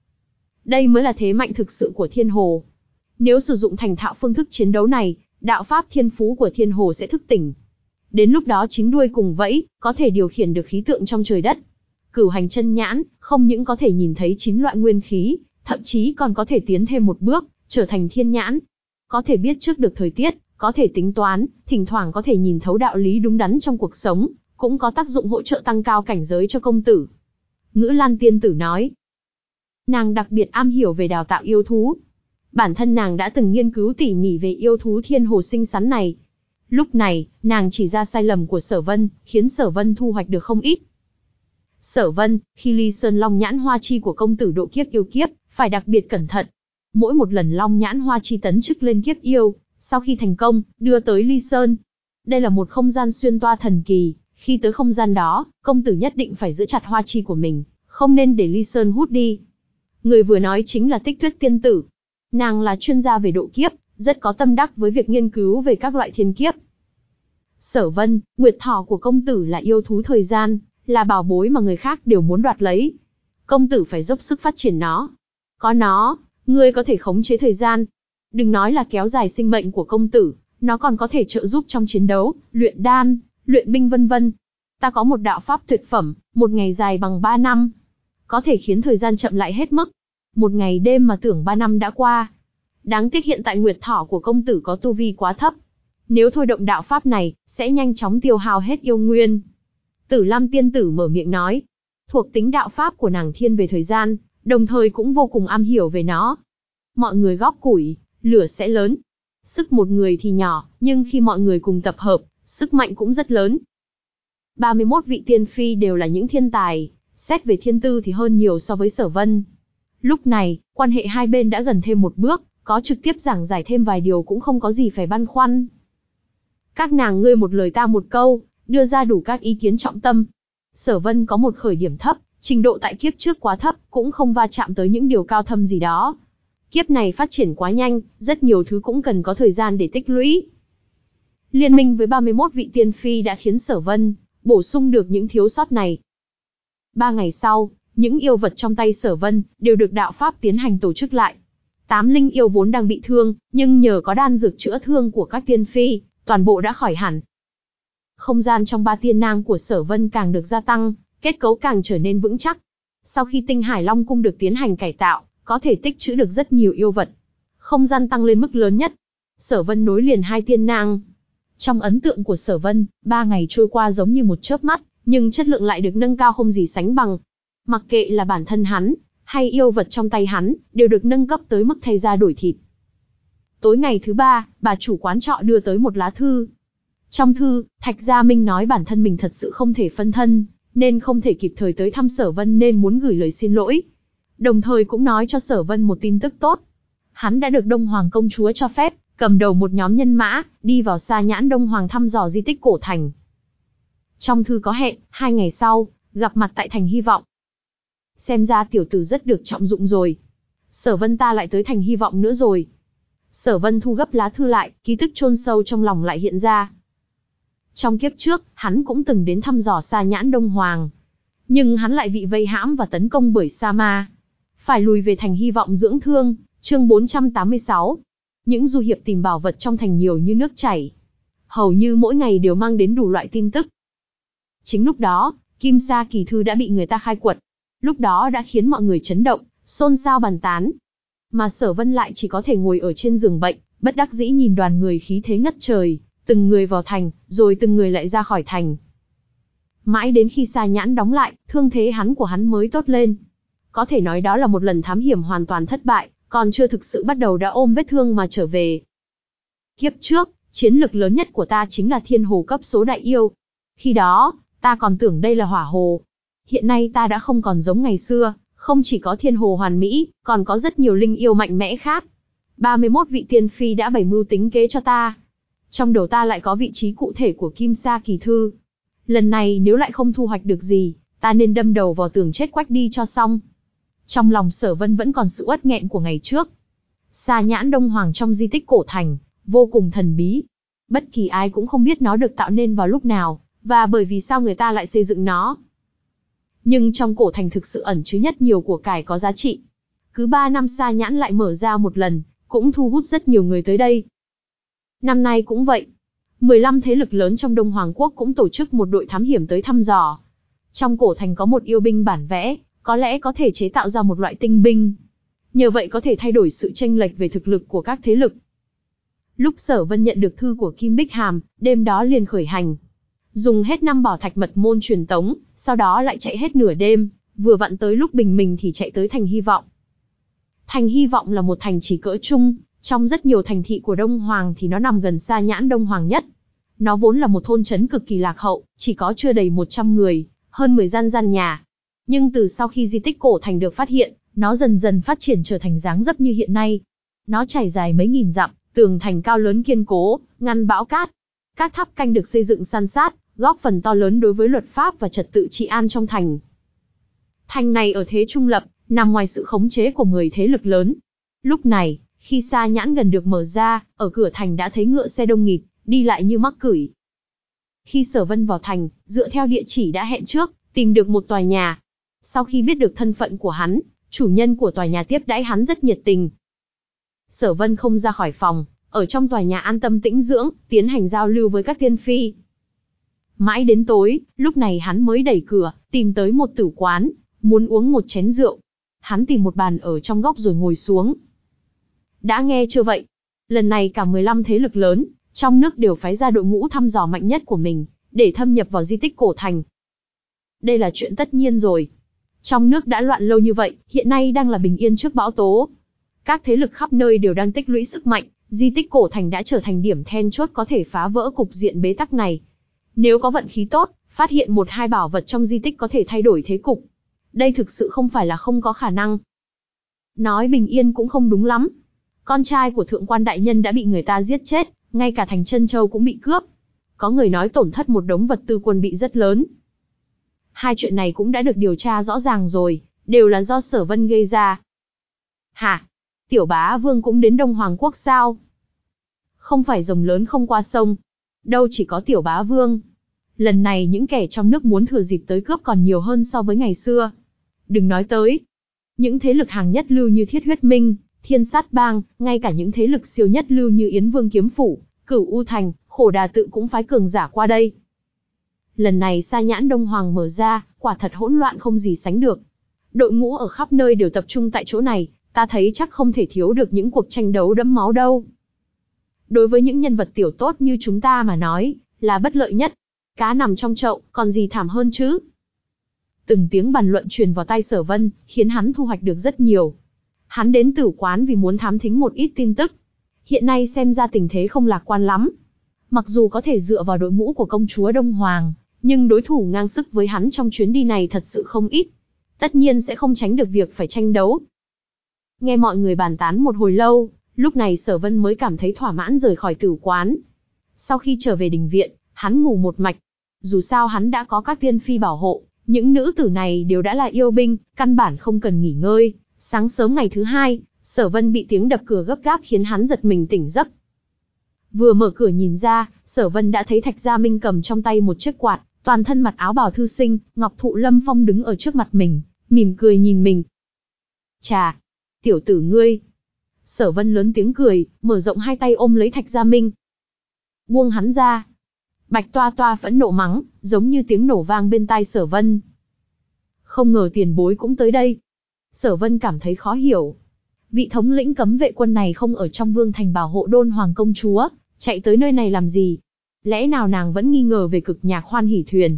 Đây mới là thế mạnh thực sự của Thiên Hồ. Nếu sử dụng thành thạo phương thức chiến đấu này, đạo pháp thiên phú của Thiên Hồ sẽ thức tỉnh. Đến lúc đó chính đuôi cùng vẫy, có thể điều khiển được khí tượng trong trời đất. Cửu hành chân nhãn, không những có thể nhìn thấy chín loại nguyên khí, thậm chí còn có thể tiến thêm một bước, trở thành thiên nhãn. Có thể biết trước được thời tiết, có thể tính toán, thỉnh thoảng có thể nhìn thấu đạo lý đúng đắn trong cuộc sống, cũng có tác dụng hỗ trợ tăng cao cảnh giới cho công tử. Ngữ Lan Tiên Tử nói, nàng đặc biệt am hiểu về đào tạo yêu thú. Bản thân nàng đã từng nghiên cứu tỉ mỉ về yêu thú Thiên Hồ xinh xắn này. Lúc này, nàng chỉ ra sai lầm của Sở Vân, khiến Sở Vân thu hoạch được không ít. Sở Vân, khi Ly Sơn Long Nhãn Hoa Chi của công tử độ kiếp yêu kiếp, phải đặc biệt cẩn thận. Mỗi một lần Long Nhãn Hoa Chi tấn chức lên kiếp yêu, sau khi thành công, đưa tới Ly Sơn. Đây là một không gian xuyên toa thần kỳ, khi tới không gian đó, công tử nhất định phải giữ chặt Hoa Chi của mình, không nên để Ly Sơn hút đi. Người vừa nói chính là Tích Tuyết tiên tử. Nàng là chuyên gia về độ kiếp, rất có tâm đắc với việc nghiên cứu về các loại thiên kiếp. Sở Vân, nguyệt thỏ của công tử là yêu thú thời gian, là bảo bối mà người khác đều muốn đoạt lấy. Công tử phải dốc sức phát triển nó. Có nó, ngươi có thể khống chế thời gian. Đừng nói là kéo dài sinh mệnh của công tử, nó còn có thể trợ giúp trong chiến đấu, luyện đan, luyện binh vân vân. Ta có một đạo pháp tuyệt phẩm, một ngày dài bằng ba năm. Có thể khiến thời gian chậm lại hết mức. Một ngày đêm mà tưởng ba năm đã qua. Đáng tiếc hiện tại nguyệt thỏ của công tử có tu vi quá thấp. Nếu thôi động đạo pháp này, sẽ nhanh chóng tiêu hao hết yêu nguyên. Tử Lam tiên tử mở miệng nói. Thuộc tính đạo pháp của nàng thiên về thời gian, đồng thời cũng vô cùng am hiểu về nó. Mọi người góp củi, lửa sẽ lớn. Sức một người thì nhỏ, nhưng khi mọi người cùng tập hợp, sức mạnh cũng rất lớn. ba mươi mốt vị tiên phi đều là những thiên tài, xét về thiên tư thì hơn nhiều so với Sở Vân. Lúc này, quan hệ hai bên đã gần thêm một bước, có trực tiếp giảng giải thêm vài điều cũng không có gì phải băn khoăn. Các nàng ngươi một lời ta một câu, đưa ra đủ các ý kiến trọng tâm. Sở Vân có một khởi điểm thấp, trình độ tại kiếp trước quá thấp, cũng không va chạm tới những điều cao thâm gì đó. Kiếp này phát triển quá nhanh, rất nhiều thứ cũng cần có thời gian để tích lũy. Liên minh với ba mươi mốt vị tiên phi đã khiến Sở Vân bổ sung được những thiếu sót này. Ba ngày sau, những yêu vật trong tay Sở Vân đều được đạo pháp tiến hành tổ chức lại. Tám linh yêu vốn đang bị thương, nhưng nhờ có đan dược chữa thương của các tiên phi, toàn bộ đã khỏi hẳn. Không gian trong ba tiên nang của Sở Vân càng được gia tăng, kết cấu càng trở nên vững chắc. Sau khi Tinh Hải Long cung được tiến hành cải tạo, có thể tích trữ được rất nhiều yêu vật. Không gian tăng lên mức lớn nhất. Sở Vân nối liền hai tiên nang. Trong ấn tượng của Sở Vân, ba ngày trôi qua giống như một chớp mắt, nhưng chất lượng lại được nâng cao không gì sánh bằng. Mặc kệ là bản thân hắn, hay yêu vật trong tay hắn, đều được nâng cấp tới mức thay da đổi thịt. Tối ngày thứ ba, bà chủ quán trọ đưa tới một lá thư. Trong thư, Thạch Gia Minh nói bản thân mình thật sự không thể phân thân, nên không thể kịp thời tới thăm Sở Vân nên muốn gửi lời xin lỗi. Đồng thời cũng nói cho Sở Vân một tin tức tốt. Hắn đã được Đông Hoàng công chúa cho phép, cầm đầu một nhóm nhân mã, đi vào Sa Nhãn Đông Hoàng thăm dò di tích cổ thành. Trong thư có hẹn, hai ngày sau, gặp mặt tại thành Hy Vọng. Xem ra tiểu tử rất được trọng dụng rồi. Sở Vân ta lại tới thành Hy Vọng nữa rồi. Sở Vân thu gấp lá thư lại, ký tức chôn sâu trong lòng lại hiện ra. Trong kiếp trước, hắn cũng từng đến thăm dò Sa Nhãn Đông Hoàng. Nhưng hắn lại bị vây hãm và tấn công bởi Sa Ma. Phải lùi về thành Hy Vọng dưỡng thương, chương bốn trăm tám mươi sáu. Những du hiệp tìm bảo vật trong thành nhiều như nước chảy. Hầu như mỗi ngày đều mang đến đủ loại tin tức. Chính lúc đó, Kim Sa Kỳ Thư đã bị người ta khai quật. Lúc đó đã khiến mọi người chấn động, xôn xao bàn tán. Mà Sở Vân lại chỉ có thể ngồi ở trên giường bệnh, bất đắc dĩ nhìn đoàn người khí thế ngất trời, từng người vào thành, rồi từng người lại ra khỏi thành. Mãi đến khi Sa Nhãn đóng lại, thương thế hắn của hắn mới tốt lên. Có thể nói đó là một lần thám hiểm hoàn toàn thất bại, còn chưa thực sự bắt đầu đã ôm vết thương mà trở về. Kiếp trước, chiến lực lớn nhất của ta chính là thiên hồ cấp số đại yêu. Khi đó, ta còn tưởng đây là hỏa hồ. Hiện nay ta đã không còn giống ngày xưa, không chỉ có thiên hồ hoàn mỹ, còn có rất nhiều linh yêu mạnh mẽ khác. ba mươi mốt vị tiên phi đã bày mưu tính kế cho ta. Trong đầu ta lại có vị trí cụ thể của Kim Sa Kỳ Thư. Lần này nếu lại không thu hoạch được gì, ta nên đâm đầu vào tường chết quách đi cho xong. Trong lòng Sở Vân vẫn còn sự uất nghẹn của ngày trước. Sa Nhãn Đông Hoàng trong di tích cổ thành, vô cùng thần bí. Bất kỳ ai cũng không biết nó được tạo nên vào lúc nào, và bởi vì sao người ta lại xây dựng nó. Nhưng trong cổ thành thực sự ẩn chứa nhất nhiều của cải có giá trị. Cứ ba năm Sa Nhãn lại mở ra một lần, cũng thu hút rất nhiều người tới đây. Năm nay cũng vậy. mười lăm thế lực lớn trong Đông Hoàng Quốc cũng tổ chức một đội thám hiểm tới thăm dò. Trong cổ thành có một yêu binh bản vẽ, có lẽ có thể chế tạo ra một loại tinh binh. Nhờ vậy có thể thay đổi sự chênh lệch về thực lực của các thế lực. Lúc Sở Vân nhận được thư của Kim Bích Hàm, đêm đó liền khởi hành. Dùng hết năm bảo thạch mật môn truyền tống, sau đó lại chạy hết nửa đêm, vừa vặn tới lúc bình minh thì chạy tới thành Hy Vọng. Thành Hy Vọng là một thành chỉ cỡ trung, trong rất nhiều thành thị của Đông Hoàng thì nó nằm gần Sa Nhãn Đông Hoàng nhất. Nó vốn là một thôn trấn cực kỳ lạc hậu, chỉ có chưa đầy một trăm người, hơn mười gian gian nhà. Nhưng từ sau khi di tích cổ thành được phát hiện, nó dần dần phát triển trở thành dáng dấp như hiện nay. Nó trải dài mấy nghìn dặm, tường thành cao lớn kiên cố, ngăn bão cát. Các tháp canh được xây dựng san sát, góp phần to lớn đối với luật pháp và trật tự trị an trong thành. Thành này ở thế trung lập, nằm ngoài sự khống chế của mười thế lực lớn. Lúc này, khi sa nhãn gần được mở ra, ở cửa thành đã thấy ngựa xe đông nghịt, đi lại như mắc cửi. Khi Sở Vân vào thành, dựa theo địa chỉ đã hẹn trước, tìm được một tòa nhà. Sau khi biết được thân phận của hắn, chủ nhân của tòa nhà tiếp đãi hắn rất nhiệt tình. Sở Vân không ra khỏi phòng, ở trong tòa nhà an tâm tĩnh dưỡng, tiến hành giao lưu với các tiên phi. Mãi đến tối, lúc này hắn mới đẩy cửa, tìm tới một tử quán, muốn uống một chén rượu. Hắn tìm một bàn ở trong góc rồi ngồi xuống. Đã nghe chưa vậy? Lần này cả mười lăm thế lực lớn, trong nước đều phái ra đội ngũ thăm dò mạnh nhất của mình, để thâm nhập vào di tích cổ thành. Đây là chuyện tất nhiên rồi. Trong nước đã loạn lâu như vậy, hiện nay đang là bình yên trước bão tố. Các thế lực khắp nơi đều đang tích lũy sức mạnh, di tích cổ thành đã trở thành điểm then chốt có thể phá vỡ cục diện bế tắc này. Nếu có vận khí tốt, phát hiện một hai bảo vật trong di tích có thể thay đổi thế cục. Đây thực sự không phải là không có khả năng. Nói bình yên cũng không đúng lắm. Con trai của thượng quan đại nhân đã bị người ta giết chết, ngay cả thành Trân Châu cũng bị cướp. Có người nói tổn thất một đống vật tư quân bị rất lớn. Hai chuyện này cũng đã được điều tra rõ ràng rồi, đều là do Sở Vân gây ra. Hả? Tiểu bá vương cũng đến Đông Hoàng Quốc sao? Không phải rồng lớn không qua sông. Đâu chỉ có tiểu bá vương. Lần này những kẻ trong nước muốn thừa dịp tới cướp còn nhiều hơn so với ngày xưa. Đừng nói tới. Những thế lực hàng nhất lưu như Thiết Huyết Minh, Thiên Sát Bang, ngay cả những thế lực siêu nhất lưu như Yến Vương Kiếm Phủ, Cửu U Thành, Khổ Đà Tự cũng phái cường giả qua đây. Lần này sa nhãn Đông Hoàng mở ra, quả thật hỗn loạn không gì sánh được. Đội ngũ ở khắp nơi đều tập trung tại chỗ này, ta thấy chắc không thể thiếu được những cuộc tranh đấu đẫm máu đâu. Đối với những nhân vật tiểu tốt như chúng ta mà nói, là bất lợi nhất. Cá nằm trong chậu, còn gì thảm hơn chứ? Từng tiếng bàn luận truyền vào tai Sở Vân, khiến hắn thu hoạch được rất nhiều. Hắn đến tử quán vì muốn thám thính một ít tin tức. Hiện nay xem ra tình thế không lạc quan lắm. Mặc dù có thể dựa vào đội ngũ của công chúa Đông Hoàng, nhưng đối thủ ngang sức với hắn trong chuyến đi này thật sự không ít. Tất nhiên sẽ không tránh được việc phải tranh đấu. Nghe mọi người bàn tán một hồi lâu, lúc này Sở Vân mới cảm thấy thỏa mãn rời khỏi tử quán. Sau khi trở về đình viện, hắn ngủ một mạch. Dù sao hắn đã có các tiên phi bảo hộ, những nữ tử này đều đã là yêu binh, căn bản không cần nghỉ ngơi. Sáng sớm ngày thứ hai, Sở Vân bị tiếng đập cửa gấp gáp khiến hắn giật mình tỉnh giấc. Vừa mở cửa nhìn ra, Sở Vân đã thấy Thạch Gia Minh cầm trong tay một chiếc quạt, toàn thân mặc áo bào thư sinh, Ngọc Thụ Lâm Phong đứng ở trước mặt mình, mỉm cười nhìn mình. Chà, tiểu tử ngươi. Sở Vân lớn tiếng cười, mở rộng hai tay ôm lấy Thạch Gia Minh. Buông hắn ra. Bạch Toa Toa phẫn nộ mắng, giống như tiếng nổ vang bên tai Sở Vân. Không ngờ tiền bối cũng tới đây. Sở Vân cảm thấy khó hiểu. Vị thống lĩnh cấm vệ quân này không ở trong vương thành bảo hộ Đôn Hoàng công chúa, chạy tới nơi này làm gì? Lẽ nào nàng vẫn nghi ngờ về cực nhạc Hoan Hỷ Thuyền?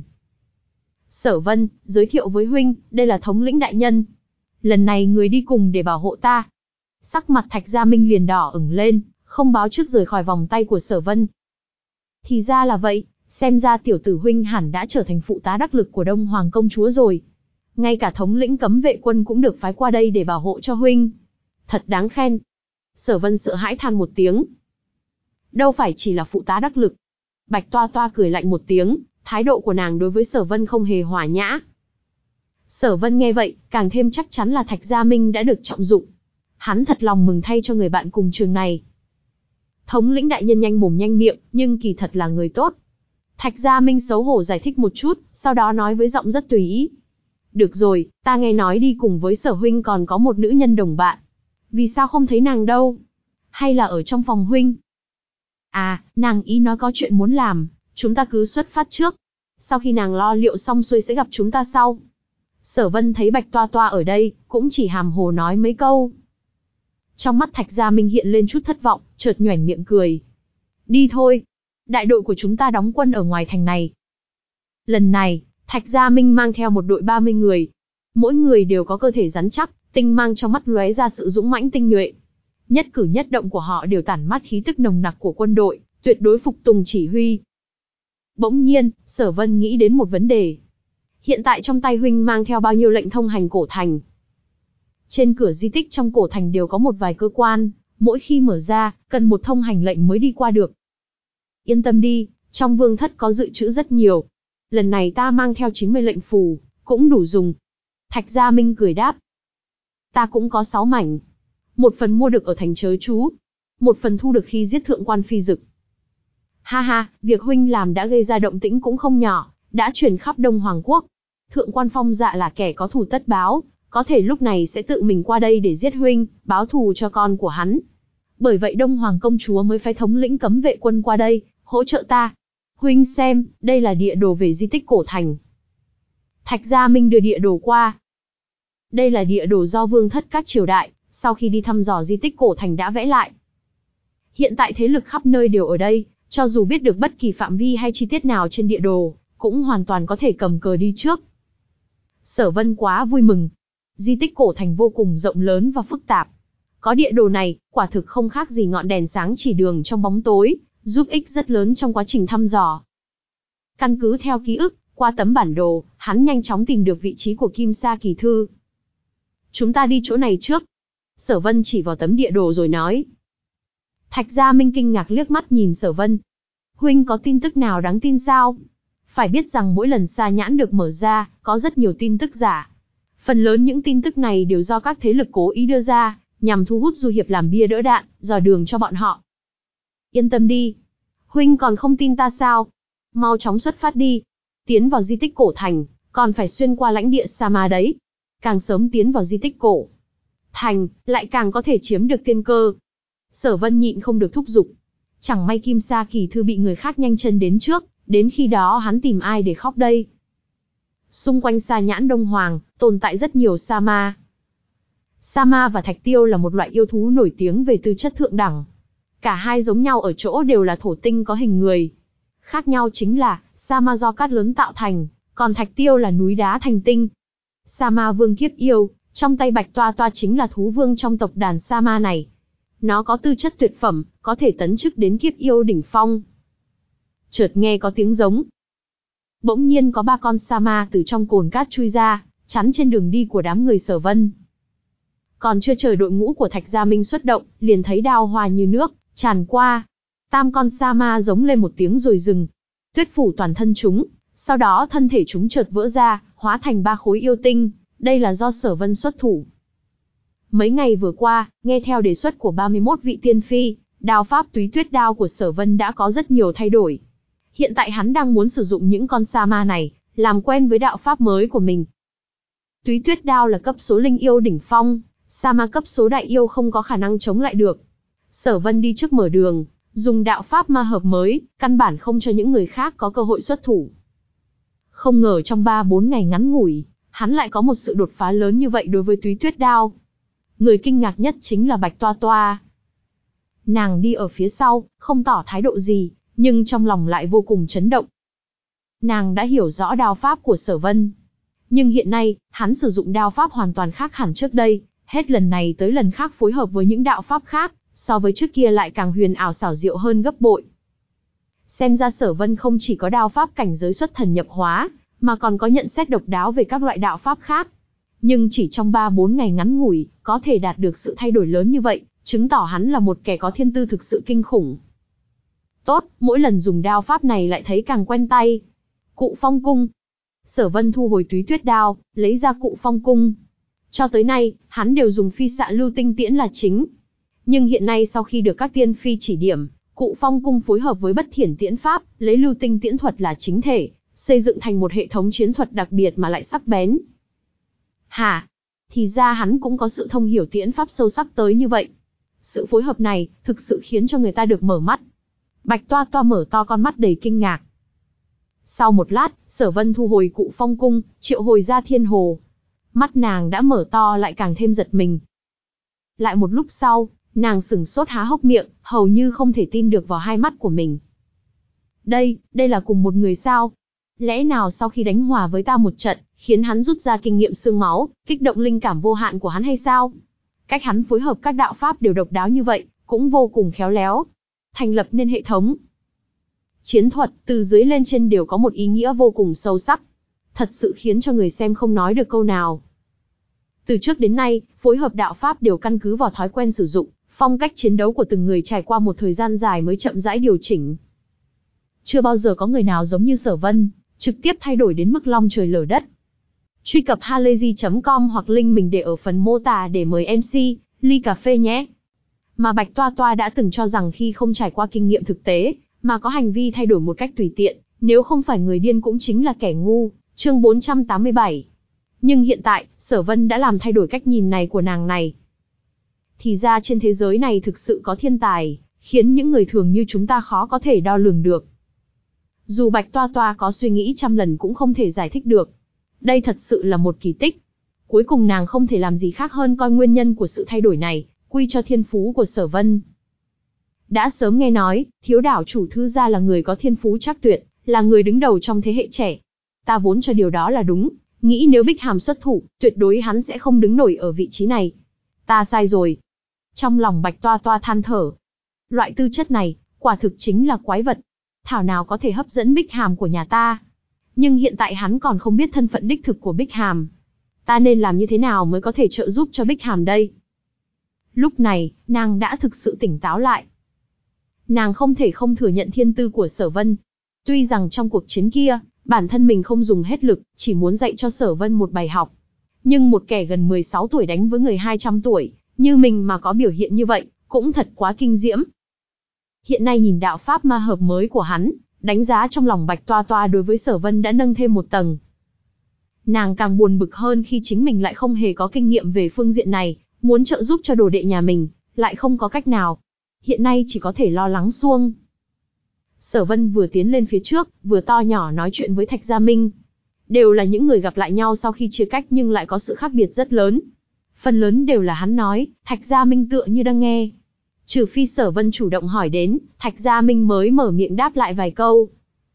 Sở Vân, giới thiệu với huynh, đây là thống lĩnh đại nhân. Lần này người đi cùng để bảo hộ ta. Sắc mặt Thạch Gia Minh liền đỏ ửng lên, không báo trước rời khỏi vòng tay của Sở Vân. Thì ra là vậy, xem ra tiểu tử huynh hẳn đã trở thành phụ tá đắc lực của Đông Hoàng công chúa rồi. Ngay cả thống lĩnh cấm vệ quân cũng được phái qua đây để bảo hộ cho huynh. Thật đáng khen. Sở Vân sợ hãi than một tiếng. Đâu phải chỉ là phụ tá đắc lực. Bạch Toa Toa cười lạnh một tiếng, thái độ của nàng đối với Sở Vân không hề hòa nhã. Sở Vân nghe vậy, càng thêm chắc chắn là Thạch Gia Minh đã được trọng dụng. Hắn thật lòng mừng thay cho người bạn cùng trường này. Thống lĩnh đại nhân nhanh mồm nhanh miệng, nhưng kỳ thật là người tốt. Thạch Gia Minh xấu hổ giải thích một chút, sau đó nói với giọng rất tùy ý. Được rồi, ta nghe nói đi cùng với Sở huynh còn có một nữ nhân đồng bạn. Vì sao không thấy nàng đâu? Hay là ở trong phòng huynh? À, nàng ý nói có chuyện muốn làm, chúng ta cứ xuất phát trước. Sau khi nàng lo liệu xong xuôi sẽ gặp chúng ta sau. Sở Vân thấy Bạch Toa Toa ở đây, cũng chỉ hàm hồ nói mấy câu. Trong mắt Thạch Gia Minh hiện lên chút thất vọng, chợt nhoẻn miệng cười. Đi thôi. Đại đội của chúng ta đóng quân ở ngoài thành này. Lần này, Thạch Gia Minh mang theo một đội ba mươi người. Mỗi người đều có cơ thể rắn chắc, tinh mang trong mắt lóe ra sự dũng mãnh tinh nhuệ. Nhất cử nhất động của họ đều tản mát khí tức nồng nặc của quân đội, tuyệt đối phục tùng chỉ huy. Bỗng nhiên, Sở Vân nghĩ đến một vấn đề. Hiện tại trong tay huynh mang theo bao nhiêu lệnh thông hành cổ thành? Trên cửa di tích trong cổ thành đều có một vài cơ quan, mỗi khi mở ra, cần một thông hành lệnh mới đi qua được. Yên tâm đi, trong vương thất có dự trữ rất nhiều. Lần này ta mang theo chín mươi lệnh phù, cũng đủ dùng. Thạch Gia Minh cười đáp. Ta cũng có sáu mảnh. Một phần mua được ở thành chớ chú, một phần thu được khi giết thượng quan phi dực. Ha ha, việc huynh làm đã gây ra động tĩnh cũng không nhỏ, đã truyền khắp Đông Hoàng Quốc. Thượng quan Phong Dạ là kẻ có thù tất báo, có thể lúc này sẽ tự mình qua đây để giết huynh, báo thù cho con của hắn. Bởi vậy Đông Hoàng công chúa mới phái thống lĩnh cấm vệ quân qua đây, hỗ trợ ta. Huynh xem, đây là địa đồ về di tích cổ thành. Thạch Gia Minh đưa địa đồ qua. Đây là địa đồ do vương thất các triều đại, sau khi đi thăm dò di tích cổ thành đã vẽ lại. Hiện tại thế lực khắp nơi đều ở đây, cho dù biết được bất kỳ phạm vi hay chi tiết nào trên địa đồ, cũng hoàn toàn có thể cầm cờ đi trước. Sở Vân quá vui mừng. Di tích cổ thành vô cùng rộng lớn và phức tạp. Có địa đồ này, quả thực không khác gì ngọn đèn sáng chỉ đường trong bóng tối, giúp ích rất lớn trong quá trình thăm dò. Căn cứ theo ký ức, qua tấm bản đồ, hắn nhanh chóng tìm được vị trí của Kim Sa Kỳ Thư. Chúng ta đi chỗ này trước. Sở Vân chỉ vào tấm địa đồ rồi nói. Thạch Gia Minh kinh ngạc liếc mắt nhìn Sở Vân. Huynh có tin tức nào đáng tin sao? Phải biết rằng mỗi lần sa nhãn được mở ra, có rất nhiều tin tức giả. Phần lớn những tin tức này đều do các thế lực cố ý đưa ra, nhằm thu hút du hiệp làm bia đỡ đạn, dò đường cho bọn họ. Yên tâm đi. Huynh còn không tin ta sao? Mau chóng xuất phát đi. Tiến vào di tích cổ thành, còn phải xuyên qua lãnh địa Sa Ma đấy. Càng sớm tiến vào di tích cổ thành, lại càng có thể chiếm được tiên cơ. Sở Vân nhịn không được thúc giục. Chẳng may Kim Sa Kỳ Thư bị người khác nhanh chân đến trước, đến khi đó hắn tìm ai để khóc đây? Xung quanh Sa Nhãn Đông Hoàng, tồn tại rất nhiều sa ma. Sa ma và thạch tiêu là một loại yêu thú nổi tiếng về tư chất thượng đẳng. Cả hai giống nhau ở chỗ đều là thổ tinh có hình người. Khác nhau chính là, sa ma do cát lớn tạo thành, còn thạch tiêu là núi đá thành tinh. Sa ma vương kiếp yêu, trong tay Bạch Toa Toa chính là thú vương trong tộc đàn sa ma này. Nó có tư chất tuyệt phẩm, có thể tấn chức đến kiếp yêu đỉnh phong. Chợt nghe có tiếng giống. Bỗng nhiên có ba con sa ma từ trong cồn cát chui ra, chắn trên đường đi của đám người Sở Vân. Còn chưa chờ đội ngũ của Thạch Gia Minh xuất động, liền thấy đao hoa như nước tràn qua. Tam con sa ma giống lên một tiếng rồi dừng. Tuyết phủ toàn thân chúng, sau đó thân thể chúng chợt vỡ ra, hóa thành ba khối yêu tinh, đây là do Sở Vân xuất thủ. Mấy ngày vừa qua, nghe theo đề xuất của ba mươi mốt vị tiên phi, đao pháp Túy Tuyết đao của Sở Vân đã có rất nhiều thay đổi. Hiện tại hắn đang muốn sử dụng những con sa ma này, làm quen với đạo pháp mới của mình. Túy Tuyết đao là cấp số linh yêu đỉnh phong, sa ma cấp số đại yêu không có khả năng chống lại được. Sở Vân đi trước mở đường, dùng đạo pháp ma hợp mới, căn bản không cho những người khác có cơ hội xuất thủ. Không ngờ trong ba bốn ngày ngắn ngủi, hắn lại có một sự đột phá lớn như vậy đối với Túy Tuyết đao. Người kinh ngạc nhất chính là Bạch Toa Toa. Nàng đi ở phía sau, không tỏ thái độ gì, nhưng trong lòng lại vô cùng chấn động. Nàng đã hiểu rõ đao pháp của Sở Vân. Nhưng hiện nay, hắn sử dụng đao pháp hoàn toàn khác hẳn trước đây, hết lần này tới lần khác phối hợp với những đạo pháp khác, so với trước kia lại càng huyền ảo xảo diệu hơn gấp bội. Xem ra Sở Vân không chỉ có đao pháp cảnh giới xuất thần nhập hóa, mà còn có nhận xét độc đáo về các loại đạo pháp khác. Nhưng chỉ trong ba bốn ngày ngắn ngủi, có thể đạt được sự thay đổi lớn như vậy, chứng tỏ hắn là một kẻ có thiên tư thực sự kinh khủng. Tốt, mỗi lần dùng đao pháp này lại thấy càng quen tay. Cụ Phong Cung. Sở Vân thu hồi Túy Tuyết đao, lấy ra Cụ Phong Cung. Cho tới nay, hắn đều dùng phi xạ lưu tinh tiễn là chính. Nhưng hiện nay sau khi được các tiên phi chỉ điểm, Cụ Phong Cung phối hợp với Bất Thiển Tiễn pháp, lấy lưu tinh tiễn thuật là chính thể, xây dựng thành một hệ thống chiến thuật đặc biệt mà lại sắc bén. Hả? Thì ra hắn cũng có sự thông hiểu tiễn pháp sâu sắc tới như vậy. Sự phối hợp này, thực sự khiến cho người ta được mở mắt. Bạch Toa Toa mở to con mắt đầy kinh ngạc. Sau một lát, Sở Vân thu hồi Cụ Phong Cung, triệu hồi ra Thiên Hồ. Mắt nàng đã mở to lại càng thêm giật mình. Lại một lúc sau, nàng sửng sốt há hốc miệng, hầu như không thể tin được vào hai mắt của mình. Đây, đây là cùng một người sao? Lẽ nào sau khi đánh hòa với ta một trận, khiến hắn rút ra kinh nghiệm xương máu, kích động linh cảm vô hạn của hắn hay sao? Cách hắn phối hợp các đạo pháp đều độc đáo như vậy, cũng vô cùng khéo léo. Thành lập nên hệ thống chiến thuật, từ dưới lên trên đều có một ý nghĩa vô cùng sâu sắc. Thật sự khiến cho người xem không nói được câu nào. Từ trước đến nay, phối hợp đạo pháp đều căn cứ vào thói quen sử dụng, phong cách chiến đấu của từng người trải qua một thời gian dài mới chậm rãi điều chỉnh. Chưa bao giờ có người nào giống như Sở Vân, trực tiếp thay đổi đến mức long trời lở đất. Truy cập halayzi chấm com hoặc link mình để ở phần mô tả để mời em xê, ly cà phê nhé. Mà Bạch Toa Toa đã từng cho rằng khi không trải qua kinh nghiệm thực tế, mà có hành vi thay đổi một cách tùy tiện, nếu không phải người điên cũng chính là kẻ ngu. Chương bốn trăm tám mươi bảy. Nhưng hiện tại, Sở Vân đã làm thay đổi cách nhìn này của nàng này. Thì ra trên thế giới này thực sự có thiên tài, khiến những người thường như chúng ta khó có thể đo lường được. Dù Bạch Toa Toa có suy nghĩ trăm lần cũng không thể giải thích được. Đây thật sự là một kỳ tích. Cuối cùng nàng không thể làm gì khác hơn coi nguyên nhân của sự thay đổi này, quy cho thiên phú của Sở Vân. Đã sớm nghe nói, thiếu đảo chủ Thư gia là người có thiên phú trắc tuyệt, là người đứng đầu trong thế hệ trẻ. Ta vốn cho điều đó là đúng, nghĩ nếu Bích Hàm xuất thủ, tuyệt đối hắn sẽ không đứng nổi ở vị trí này. Ta sai rồi. Trong lòng Bạch Toa Toa than thở. Loại tư chất này, quả thực chính là quái vật. Thảo nào có thể hấp dẫn Bích Hàm của nhà ta. Nhưng hiện tại hắn còn không biết thân phận đích thực của Bích Hàm. Ta nên làm như thế nào mới có thể trợ giúp cho Bích Hàm đây? Lúc này, nàng đã thực sự tỉnh táo lại. Nàng không thể không thừa nhận thiên tư của Sở Vân. Tuy rằng trong cuộc chiến kia, bản thân mình không dùng hết lực, chỉ muốn dạy cho Sở Vân một bài học. Nhưng một kẻ gần mười sáu tuổi đánh với người hai trăm tuổi, như mình mà có biểu hiện như vậy, cũng thật quá kinh diễm. Hiện nay nhìn đạo pháp ma hợp mới của hắn, đánh giá trong lòng Bạch Toa Toa đối với Sở Vân đã nâng thêm một tầng. Nàng càng buồn bực hơn khi chính mình lại không hề có kinh nghiệm về phương diện này, muốn trợ giúp cho đồ đệ nhà mình, lại không có cách nào. Hiện nay chỉ có thể lo lắng xuông. Sở Vân vừa tiến lên phía trước, vừa to nhỏ nói chuyện với Thạch Gia Minh. Đều là những người gặp lại nhau sau khi chia cách nhưng lại có sự khác biệt rất lớn. Phần lớn đều là hắn nói, Thạch Gia Minh tựa như đang nghe. Trừ phi Sở Vân chủ động hỏi đến, Thạch Gia Minh mới mở miệng đáp lại vài câu.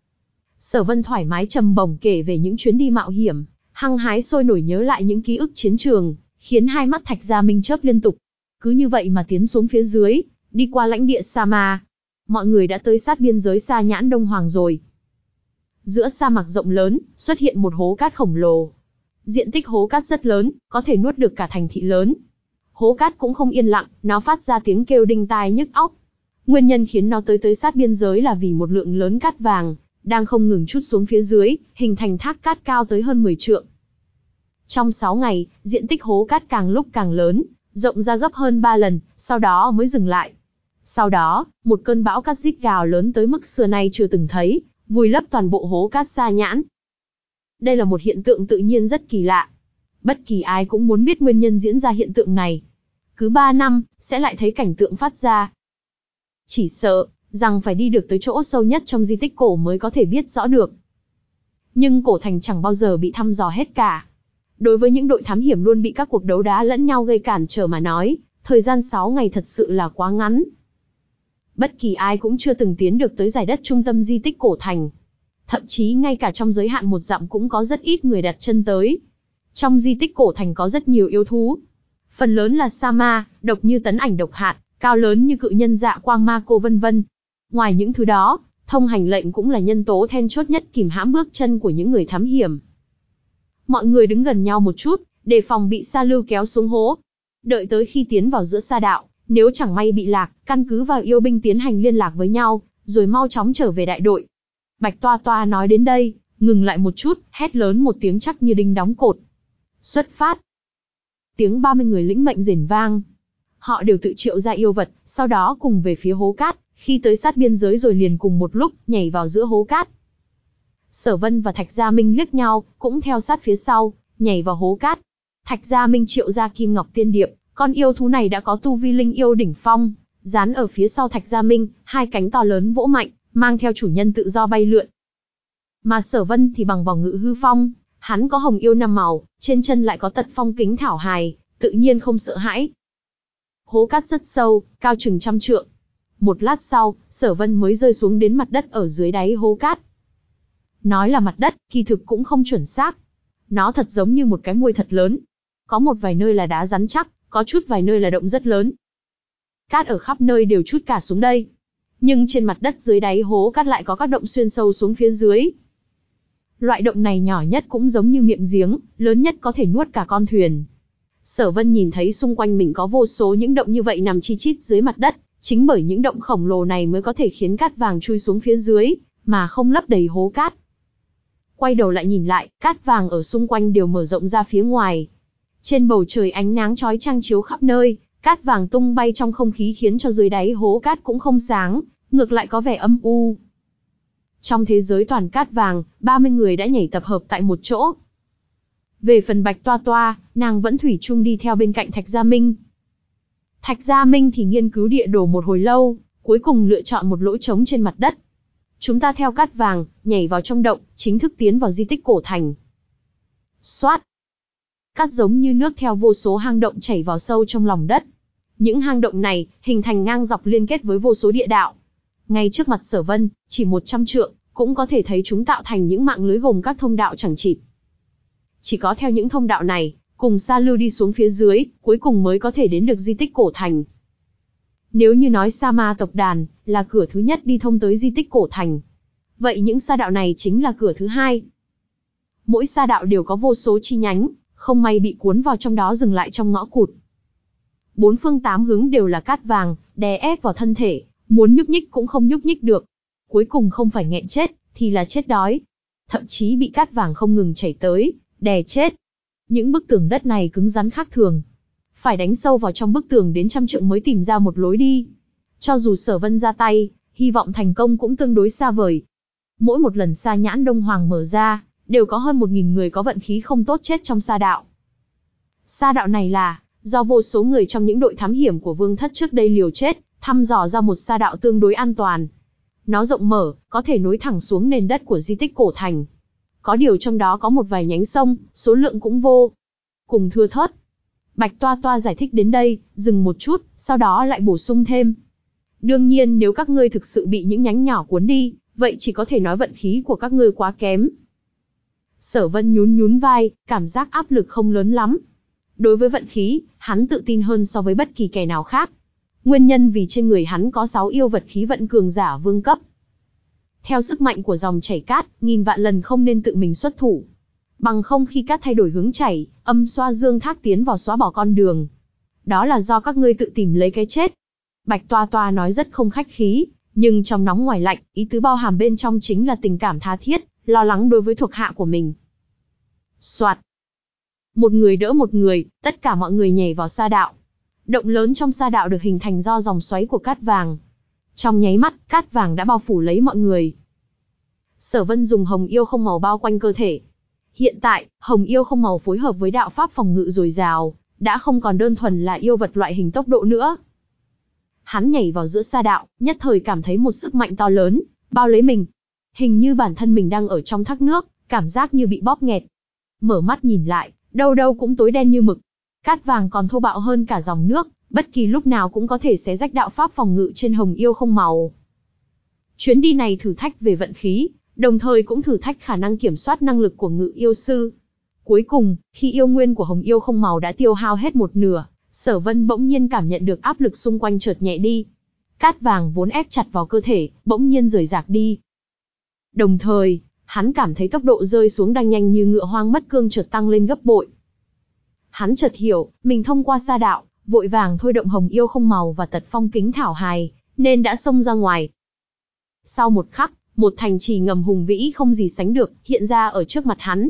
Sở Vân thoải mái trầm bổng kể về những chuyến đi mạo hiểm, hăng hái sôi nổi nhớ lại những ký ức chiến trường, khiến hai mắt Thạch Gia Minh chớp liên tục. Cứ như vậy mà tiến xuống phía dưới, đi qua lãnh địa Sa Ma. Mọi người đã tới sát biên giới Sa Nhãn Đông Hoàng rồi. Giữa sa mạc rộng lớn, xuất hiện một hố cát khổng lồ. Diện tích hố cát rất lớn, có thể nuốt được cả thành thị lớn. Hố cát cũng không yên lặng, nó phát ra tiếng kêu đinh tai nhức óc. Nguyên nhân khiến nó tới tới sát biên giới là vì một lượng lớn cát vàng, đang không ngừng trút xuống phía dưới, hình thành thác cát cao tới hơn mười trượng. Trong sáu ngày, diện tích hố cát càng lúc càng lớn, rộng ra gấp hơn ba lần, sau đó mới dừng lại. Sau đó, một cơn bão cát rít gào lớn tới mức xưa nay chưa từng thấy, vùi lấp toàn bộ hố cát Sa Nhãn. Đây là một hiện tượng tự nhiên rất kỳ lạ. Bất kỳ ai cũng muốn biết nguyên nhân diễn ra hiện tượng này. Cứ ba năm, sẽ lại thấy cảnh tượng phát ra. Chỉ sợ, rằng phải đi được tới chỗ sâu nhất trong di tích cổ mới có thể biết rõ được. Nhưng cổ thành chẳng bao giờ bị thăm dò hết cả. Đối với những đội thám hiểm luôn bị các cuộc đấu đá lẫn nhau gây cản trở mà nói, thời gian sáu ngày thật sự là quá ngắn. Bất kỳ ai cũng chưa từng tiến được tới giải đất trung tâm di tích cổ thành. Thậm chí ngay cả trong giới hạn một dặm cũng có rất ít người đặt chân tới. Trong di tích cổ thành có rất nhiều yêu thú. Phần lớn là sa ma, độc như tấn ảnh độc hạt, cao lớn như cự nhân dạ quang ma cô vân vân. Ngoài những thứ đó, thông hành lệnh cũng là nhân tố then chốt nhất kìm hãm bước chân của những người thám hiểm. Mọi người đứng gần nhau một chút, đề phòng bị sa lưu kéo xuống hố. Đợi tới khi tiến vào giữa sa đạo, nếu chẳng may bị lạc, căn cứ vào yêu binh tiến hành liên lạc với nhau, rồi mau chóng trở về đại đội. Bạch Toa Toa nói đến đây, ngừng lại một chút, hét lớn một tiếng chắc như đinh đóng cột. Xuất phát. Tiếng ba mươi người lĩnh mệnh rền vang. Họ đều tự triệu ra yêu vật, sau đó cùng về phía hố cát, khi tới sát biên giới rồi liền cùng một lúc nhảy vào giữa hố cát. Sở Vân và Thạch Gia Minh liếc nhau, cũng theo sát phía sau, nhảy vào hố cát. Thạch Gia Minh triệu ra Kim Ngọc Tiên Điệp, con yêu thú này đã có tu vi linh yêu đỉnh phong, dán ở phía sau Thạch Gia Minh, hai cánh to lớn vỗ mạnh, mang theo chủ nhân tự do bay lượn. Mà Sở Vân thì bằng vòng ngự hư phong, hắn có hồng yêu năm màu, trên chân lại có tật phong kính thảo hài, tự nhiên không sợ hãi. Hố cát rất sâu, cao chừng trăm trượng. Một lát sau, Sở Vân mới rơi xuống đến mặt đất ở dưới đáy hố cát. Nói là mặt đất, kỳ thực cũng không chuẩn xác. Nó thật giống như một cái môi thật lớn. Có một vài nơi là đá rắn chắc, có chút vài nơi là động rất lớn. Cát ở khắp nơi đều trút cả xuống đây. Nhưng trên mặt đất dưới đáy hố cát lại có các động xuyên sâu xuống phía dưới. Loại động này nhỏ nhất cũng giống như miệng giếng, lớn nhất có thể nuốt cả con thuyền. Sở Vân nhìn thấy xung quanh mình có vô số những động như vậy nằm chi chít dưới mặt đất, chính bởi những động khổng lồ này mới có thể khiến cát vàng chui xuống phía dưới, mà không lấp đầy hố cát. quay đầu lại nhìn lại, cát vàng ở xung quanh đều mở rộng ra phía ngoài. Trên bầu trời ánh nắng chói chang chiếu khắp nơi, cát vàng tung bay trong không khí khiến cho dưới đáy hố cát cũng không sáng, ngược lại có vẻ âm u. Trong thế giới toàn cát vàng, ba mươi người đã nhảy tập hợp tại một chỗ. Về phần Bạch Toa Toa, nàng vẫn thủy chung đi theo bên cạnh Thạch Gia Minh. Thạch Gia Minh thì nghiên cứu địa đồ một hồi lâu, cuối cùng lựa chọn một lỗ trống trên mặt đất. Chúng ta theo cát vàng, nhảy vào trong động, chính thức tiến vào di tích cổ thành. Xoát! Cát giống như nước theo vô số hang động chảy vào sâu trong lòng đất. Những hang động này, hình thành ngang dọc liên kết với vô số địa đạo. Ngay trước mặt Sở Vân, chỉ một trăm trượng, cũng có thể thấy chúng tạo thành những mạng lưới gồm các thông đạo chẳng chịt. Chỉ có theo những thông đạo này, cùng sa lưu đi xuống phía dưới, cuối cùng mới có thể đến được di tích cổ thành. Nếu như nói Sa Ma tộc đàn là cửa thứ nhất đi thông tới di tích cổ thành, vậy những sa đạo này chính là cửa thứ hai. Mỗi sa đạo đều có vô số chi nhánh, không may bị cuốn vào trong đó dừng lại trong ngõ cụt. Bốn phương tám hướng đều là cát vàng, đè ép vào thân thể, muốn nhúc nhích cũng không nhúc nhích được. Cuối cùng không phải nghẹn chết, thì là chết đói. Thậm chí bị cát vàng không ngừng chảy tới, đè chết. Những bức tường đất này cứng rắn khác thường. Phải đánh sâu vào trong bức tường đến trăm trượng mới tìm ra một lối đi. Cho dù Sở Vân ra tay, hy vọng thành công cũng tương đối xa vời. Mỗi một lần sa nhãn Đông Hoàng mở ra, đều có hơn một nghìn người có vận khí không tốt chết trong sa đạo. Sa đạo này là do vô số người trong những đội thám hiểm của Vương Thất trước đây liều chết, thăm dò ra một sa đạo tương đối an toàn. Nó rộng mở, có thể nối thẳng xuống nền đất của di tích cổ thành. Có điều trong đó có một vài nhánh sông, số lượng cũng vô cùng thưa thớt. Bạch Toa Toa giải thích đến đây, dừng một chút, sau đó lại bổ sung thêm. Đương nhiên nếu các ngươi thực sự bị những nhánh nhỏ cuốn đi, vậy chỉ có thể nói vận khí của các ngươi quá kém. Sở Vân nhún nhún vai, cảm giác áp lực không lớn lắm. Đối với vận khí, hắn tự tin hơn so với bất kỳ kẻ nào khác. Nguyên nhân vì trên người hắn có sáu yêu vật khí vận cường giả vương cấp. Theo sức mạnh của dòng chảy cát, nghìn vạn lần không nên tự mình xuất thủ. Bằng không khi cát thay đổi hướng chảy, âm xoa dương thác tiến vào xóa bỏ con đường. Đó là do các ngươi tự tìm lấy cái chết. Bạch Toa Toa nói rất không khách khí, nhưng trong nóng ngoài lạnh, ý tứ bao hàm bên trong chính là tình cảm tha thiết, lo lắng đối với thuộc hạ của mình. Soạt. Một người đỡ một người, tất cả mọi người nhảy vào sa đạo. Động lớn trong sa đạo được hình thành do dòng xoáy của cát vàng. Trong nháy mắt, cát vàng đã bao phủ lấy mọi người. Sở Vân dùng hồng yêu không màu bao quanh cơ thể. Hiện tại, hồng yêu không màu phối hợp với đạo pháp phòng ngự dồi dào, đã không còn đơn thuần là yêu vật loại hình tốc độ nữa. Hắn nhảy vào giữa sa đạo, nhất thời cảm thấy một sức mạnh to lớn, bao lấy mình. Hình như bản thân mình đang ở trong thác nước, cảm giác như bị bóp nghẹt. Mở mắt nhìn lại, đâu đâu cũng tối đen như mực. Cát vàng còn thô bạo hơn cả dòng nước, bất kỳ lúc nào cũng có thể xé rách đạo pháp phòng ngự trên hồng yêu không màu. Chuyến đi này thử thách về vận khí, đồng thời cũng thử thách khả năng kiểm soát năng lực của ngự yêu sư. Cuối cùng, khi yêu nguyên của hồng yêu không màu đã tiêu hao hết một nửa, Sở Vân bỗng nhiên cảm nhận được áp lực xung quanh chợt nhẹ đi. Cát vàng vốn ép chặt vào cơ thể, bỗng nhiên rời rạc đi. Đồng thời, hắn cảm thấy tốc độ rơi xuống đang nhanh như ngựa hoang mất cương chợt tăng lên gấp bội. Hắn chợt hiểu, mình thông qua sa đạo, vội vàng thôi động hồng yêu không màu và tật phong kính thảo hài, nên đã xông ra ngoài. Sau một khắc, một thành trì ngầm hùng vĩ không gì sánh được, hiện ra ở trước mặt hắn.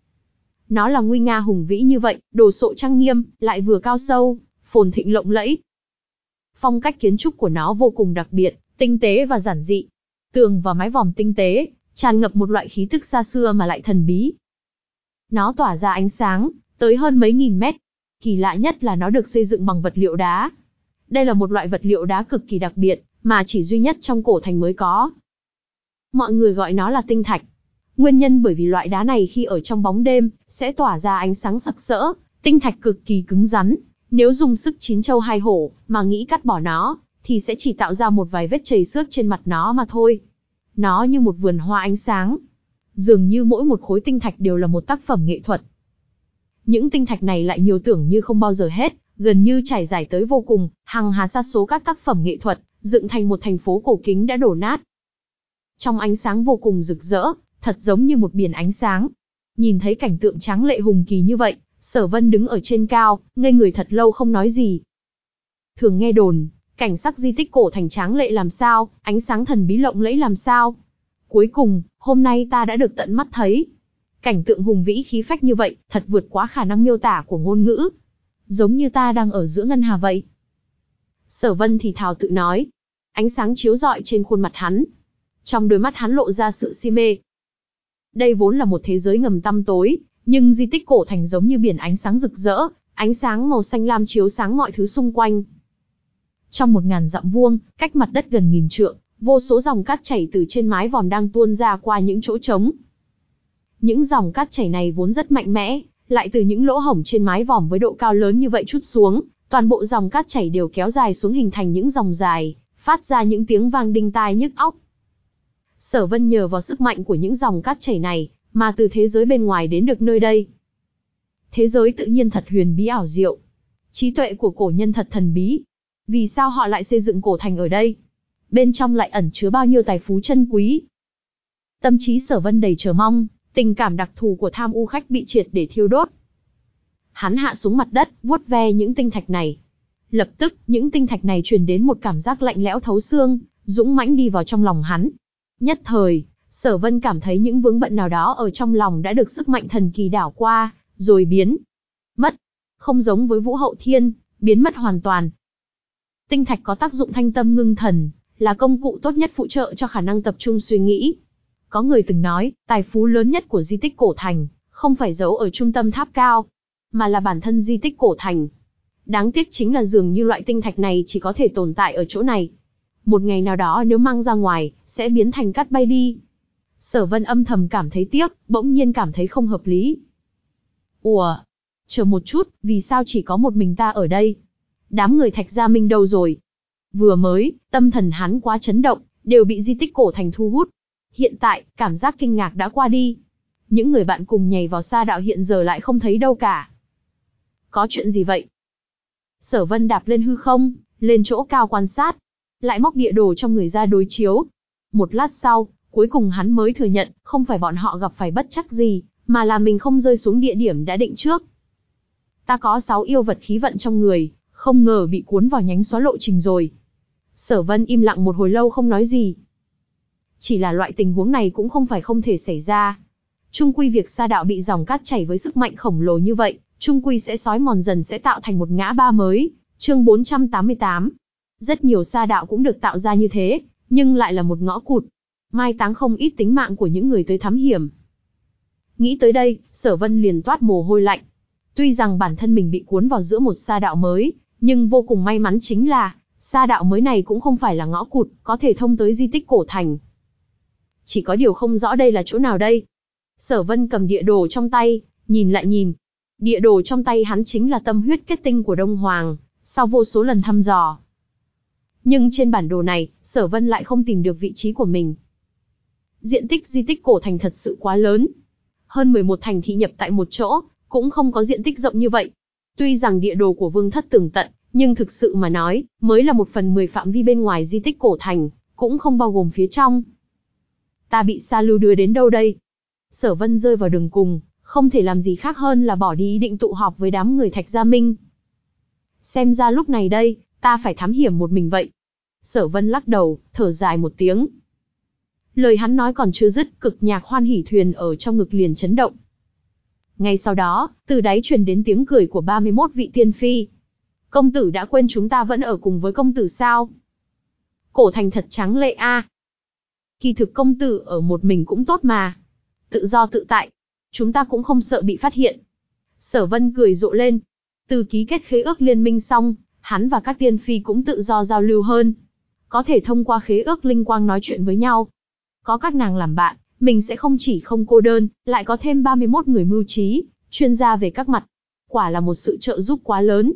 Nó là nguy nga hùng vĩ như vậy, đồ sộ trang nghiêm, lại vừa cao sâu, phồn thịnh lộng lẫy. Phong cách kiến trúc của nó vô cùng đặc biệt, tinh tế và giản dị. Tường và mái vòm tinh tế, tràn ngập một loại khí tức xa xưa mà lại thần bí. Nó tỏa ra ánh sáng, tới hơn mấy nghìn mét. Kỳ lạ nhất là nó được xây dựng bằng vật liệu đá. Đây là một loại vật liệu đá cực kỳ đặc biệt, mà chỉ duy nhất trong cổ thành mới có. Mọi người gọi nó là tinh thạch. Nguyên nhân bởi vì loại đá này khi ở trong bóng đêm, sẽ tỏa ra ánh sáng sặc sỡ, tinh thạch cực kỳ cứng rắn. Nếu dùng sức chín châu hai hổ, mà nghĩ cắt bỏ nó, thì sẽ chỉ tạo ra một vài vết chầy xước trên mặt nó mà thôi. Nó như một vườn hoa ánh sáng. Dường như mỗi một khối tinh thạch đều là một tác phẩm nghệ thuật. Những tinh thạch này lại nhiều tưởng như không bao giờ hết, gần như trải dài tới vô cùng, hằng hà sa số các tác phẩm nghệ thuật, dựng thành một thành phố cổ kính đã đổ nát. Trong ánh sáng vô cùng rực rỡ, thật giống như một biển ánh sáng. Nhìn thấy cảnh tượng tráng lệ hùng kỳ như vậy, Sở Vân đứng ở trên cao, ngây người thật lâu không nói gì. Thường nghe đồn, cảnh sắc di tích cổ thành tráng lệ làm sao, ánh sáng thần bí lộng lẫy làm sao. Cuối cùng, hôm nay ta đã được tận mắt thấy. Cảnh tượng hùng vĩ khí phách như vậy, thật vượt quá khả năng miêu tả của ngôn ngữ. Giống như ta đang ở giữa ngân hà vậy. Sở Vân thì thào tự nói. Ánh sáng chiếu rọi trên khuôn mặt hắn. Trong đôi mắt hắn lộ ra sự si mê. Đây vốn là một thế giới ngầm tăm tối, nhưng di tích cổ thành giống như biển ánh sáng rực rỡ, ánh sáng màu xanh lam chiếu sáng mọi thứ xung quanh. Trong một ngàn dặm vuông, cách mặt đất gần nghìn trượng, vô số dòng cát chảy từ trên mái vòm đang tuôn ra qua những chỗ trống. Những dòng cát chảy này vốn rất mạnh mẽ, lại từ những lỗ hổng trên mái vòm với độ cao lớn như vậy trút xuống, toàn bộ dòng cát chảy đều kéo dài xuống hình thành những dòng dài, phát ra những tiếng vang đinh tai nhức óc. Sở Vân nhờ vào sức mạnh của những dòng cát chảy này, mà từ thế giới bên ngoài đến được nơi đây. Thế giới tự nhiên thật huyền bí ảo diệu. Trí tuệ của cổ nhân thật thần bí. Vì sao họ lại xây dựng cổ thành ở đây? Bên trong lại ẩn chứa bao nhiêu tài phú chân quý? Tâm trí Sở Vân đầy chờ mong, tình cảm đặc thù của tham u khách bị triệt để thiêu đốt. Hắn hạ xuống mặt đất, vuốt ve những tinh thạch này. Lập tức, những tinh thạch này truyền đến một cảm giác lạnh lẽo thấu xương, dũng mãnh đi vào trong lòng hắn. Nhất thời, Sở Vân cảm thấy những vướng bận nào đó ở trong lòng đã được sức mạnh thần kỳ đảo qua, rồi biến mất. Không giống với Vũ Hậu Thiên, biến mất hoàn toàn. Tinh thạch có tác dụng thanh tâm ngưng thần, là công cụ tốt nhất phụ trợ cho khả năng tập trung suy nghĩ. Có người từng nói, tài phú lớn nhất của di tích cổ thành, không phải giấu ở trung tâm tháp cao, mà là bản thân di tích cổ thành. Đáng tiếc chính là dường như loại tinh thạch này chỉ có thể tồn tại ở chỗ này. Một ngày nào đó nếu mang ra ngoài, sẽ biến thành cát bay đi. Sở Vân âm thầm cảm thấy tiếc, bỗng nhiên cảm thấy không hợp lý. Ủa, chờ một chút, vì sao chỉ có một mình ta ở đây? Đám người Thạch Gia Minh đâu rồi? Vừa mới, tâm thần hắn quá chấn động, đều bị di tích cổ thành thu hút. Hiện tại, cảm giác kinh ngạc đã qua đi. Những người bạn cùng nhảy vào sa đạo hiện giờ lại không thấy đâu cả. Có chuyện gì vậy? Sở Vân đạp lên hư không, lên chỗ cao quan sát. Lại móc địa đồ trong người ra đối chiếu. Một lát sau, cuối cùng hắn mới thừa nhận, không phải bọn họ gặp phải bất trắc gì, mà là mình không rơi xuống địa điểm đã định trước. Ta có sáu yêu vật khí vận trong người, không ngờ bị cuốn vào nhánh xóa lộ trình rồi. Sở Vân im lặng một hồi lâu không nói gì. Chỉ là loại tình huống này cũng không phải không thể xảy ra. Chung quy việc sa đạo bị dòng cát chảy với sức mạnh khổng lồ như vậy, chung quy sẽ xói mòn dần sẽ tạo thành một ngã ba mới. Chương bốn trăm tám mươi tám. Rất nhiều sa đạo cũng được tạo ra như thế, nhưng lại là một ngõ cụt, mai táng không ít tính mạng của những người tới thám hiểm. Nghĩ tới đây, Sở Vân liền toát mồ hôi lạnh. Tuy rằng bản thân mình bị cuốn vào giữa một sa đạo mới, nhưng vô cùng may mắn chính là, sa đạo mới này cũng không phải là ngõ cụt, có thể thông tới di tích cổ thành. Chỉ có điều không rõ đây là chỗ nào đây. Sở Vân cầm địa đồ trong tay, nhìn lại nhìn. Địa đồ trong tay hắn chính là tâm huyết kết tinh của Đông Hoàng, sau vô số lần thăm dò. Nhưng trên bản đồ này, Sở Vân lại không tìm được vị trí của mình. Diện tích di tích cổ thành thật sự quá lớn. Hơn mười một thành thị nhập tại một chỗ, cũng không có diện tích rộng như vậy. Tuy rằng địa đồ của Vương Thất tường tận, nhưng thực sự mà nói, mới là một phần mười phạm vi bên ngoài di tích cổ thành, cũng không bao gồm phía trong. Ta bị Sa Lưu đưa đến đâu đây? Sở Vân rơi vào đường cùng, không thể làm gì khác hơn là bỏ đi ý định tụ họp với đám người Thạch Gia Minh. Xem ra lúc này đây, ta phải thám hiểm một mình vậy. Sở Vân lắc đầu, thở dài một tiếng. Lời hắn nói còn chưa dứt, cực nhạc hoan hỉ thuyền ở trong ngực liền chấn động. Ngay sau đó, từ đáy truyền đến tiếng cười của ba mươi mốt vị tiên phi. Công tử đã quên chúng ta vẫn ở cùng với công tử sao? Cổ thành thật trắng lệ a. À. Kỳ thực công tử ở một mình cũng tốt mà. Tự do tự tại. Chúng ta cũng không sợ bị phát hiện. Sở Vân cười rộ lên. Từ ký kết khế ước liên minh xong, hắn và các tiên phi cũng tự do giao lưu hơn. Có thể thông qua khế ước linh quang nói chuyện với nhau. Có các nàng làm bạn, mình sẽ không chỉ không cô đơn, lại có thêm ba mươi mốt người mưu trí, chuyên gia về các mặt. Quả là một sự trợ giúp quá lớn.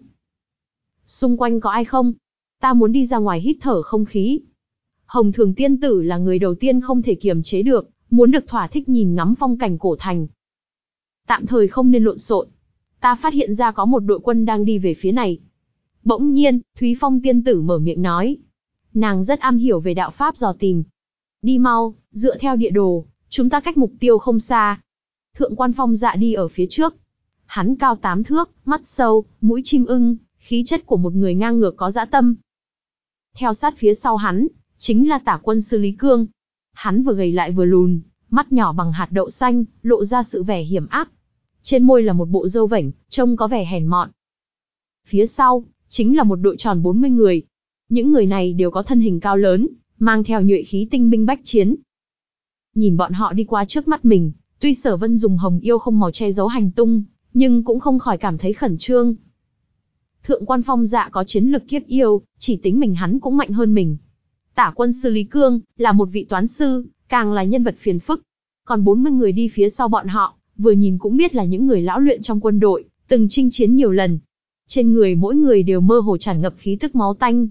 Xung quanh có ai không? Ta muốn đi ra ngoài hít thở không khí. Hồng Thường tiên tử là người đầu tiên không thể kiềm chế được, muốn được thỏa thích nhìn ngắm phong cảnh cổ thành. Tạm thời không nên lộn xộn. Ta phát hiện ra có một đội quân đang đi về phía này. Bỗng nhiên, Thúy Phong tiên tử mở miệng nói. Nàng rất am hiểu về đạo pháp dò tìm. Đi mau, dựa theo địa đồ, chúng ta cách mục tiêu không xa. Thượng quan Phong Dạ đi ở phía trước. Hắn cao tám thước, mắt sâu, mũi chim ưng, khí chất của một người ngang ngược có dã tâm. Theo sát phía sau hắn, chính là Tả quân sư Lý Cương. Hắn vừa gầy lại vừa lùn, mắt nhỏ bằng hạt đậu xanh, lộ ra sự vẻ hiểm ác. Trên môi là một bộ râu vểnh, trông có vẻ hèn mọn. Phía sau, chính là một đội tròn bốn mươi người. Những người này đều có thân hình cao lớn, mang theo nhuệ khí tinh binh bách chiến. Nhìn bọn họ đi qua trước mắt mình, tuy Sở Vân dùng hồng yêu không màu che giấu hành tung, nhưng cũng không khỏi cảm thấy khẩn trương. Thượng quan Phong Dạ có chiến lực kiếp yêu, chỉ tính mình hắn cũng mạnh hơn mình. Tả quân sư Lý Cương, là một vị toán sư, càng là nhân vật phiền phức. Còn bốn mươi người đi phía sau bọn họ, vừa nhìn cũng biết là những người lão luyện trong quân đội, từng chinh chiến nhiều lần. Trên người mỗi người đều mơ hồ tràn ngập khí tức máu tanh.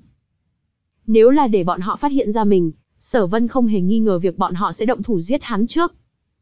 Nếu là để bọn họ phát hiện ra mình, Sở Vân không hề nghi ngờ việc bọn họ sẽ động thủ giết hắn trước.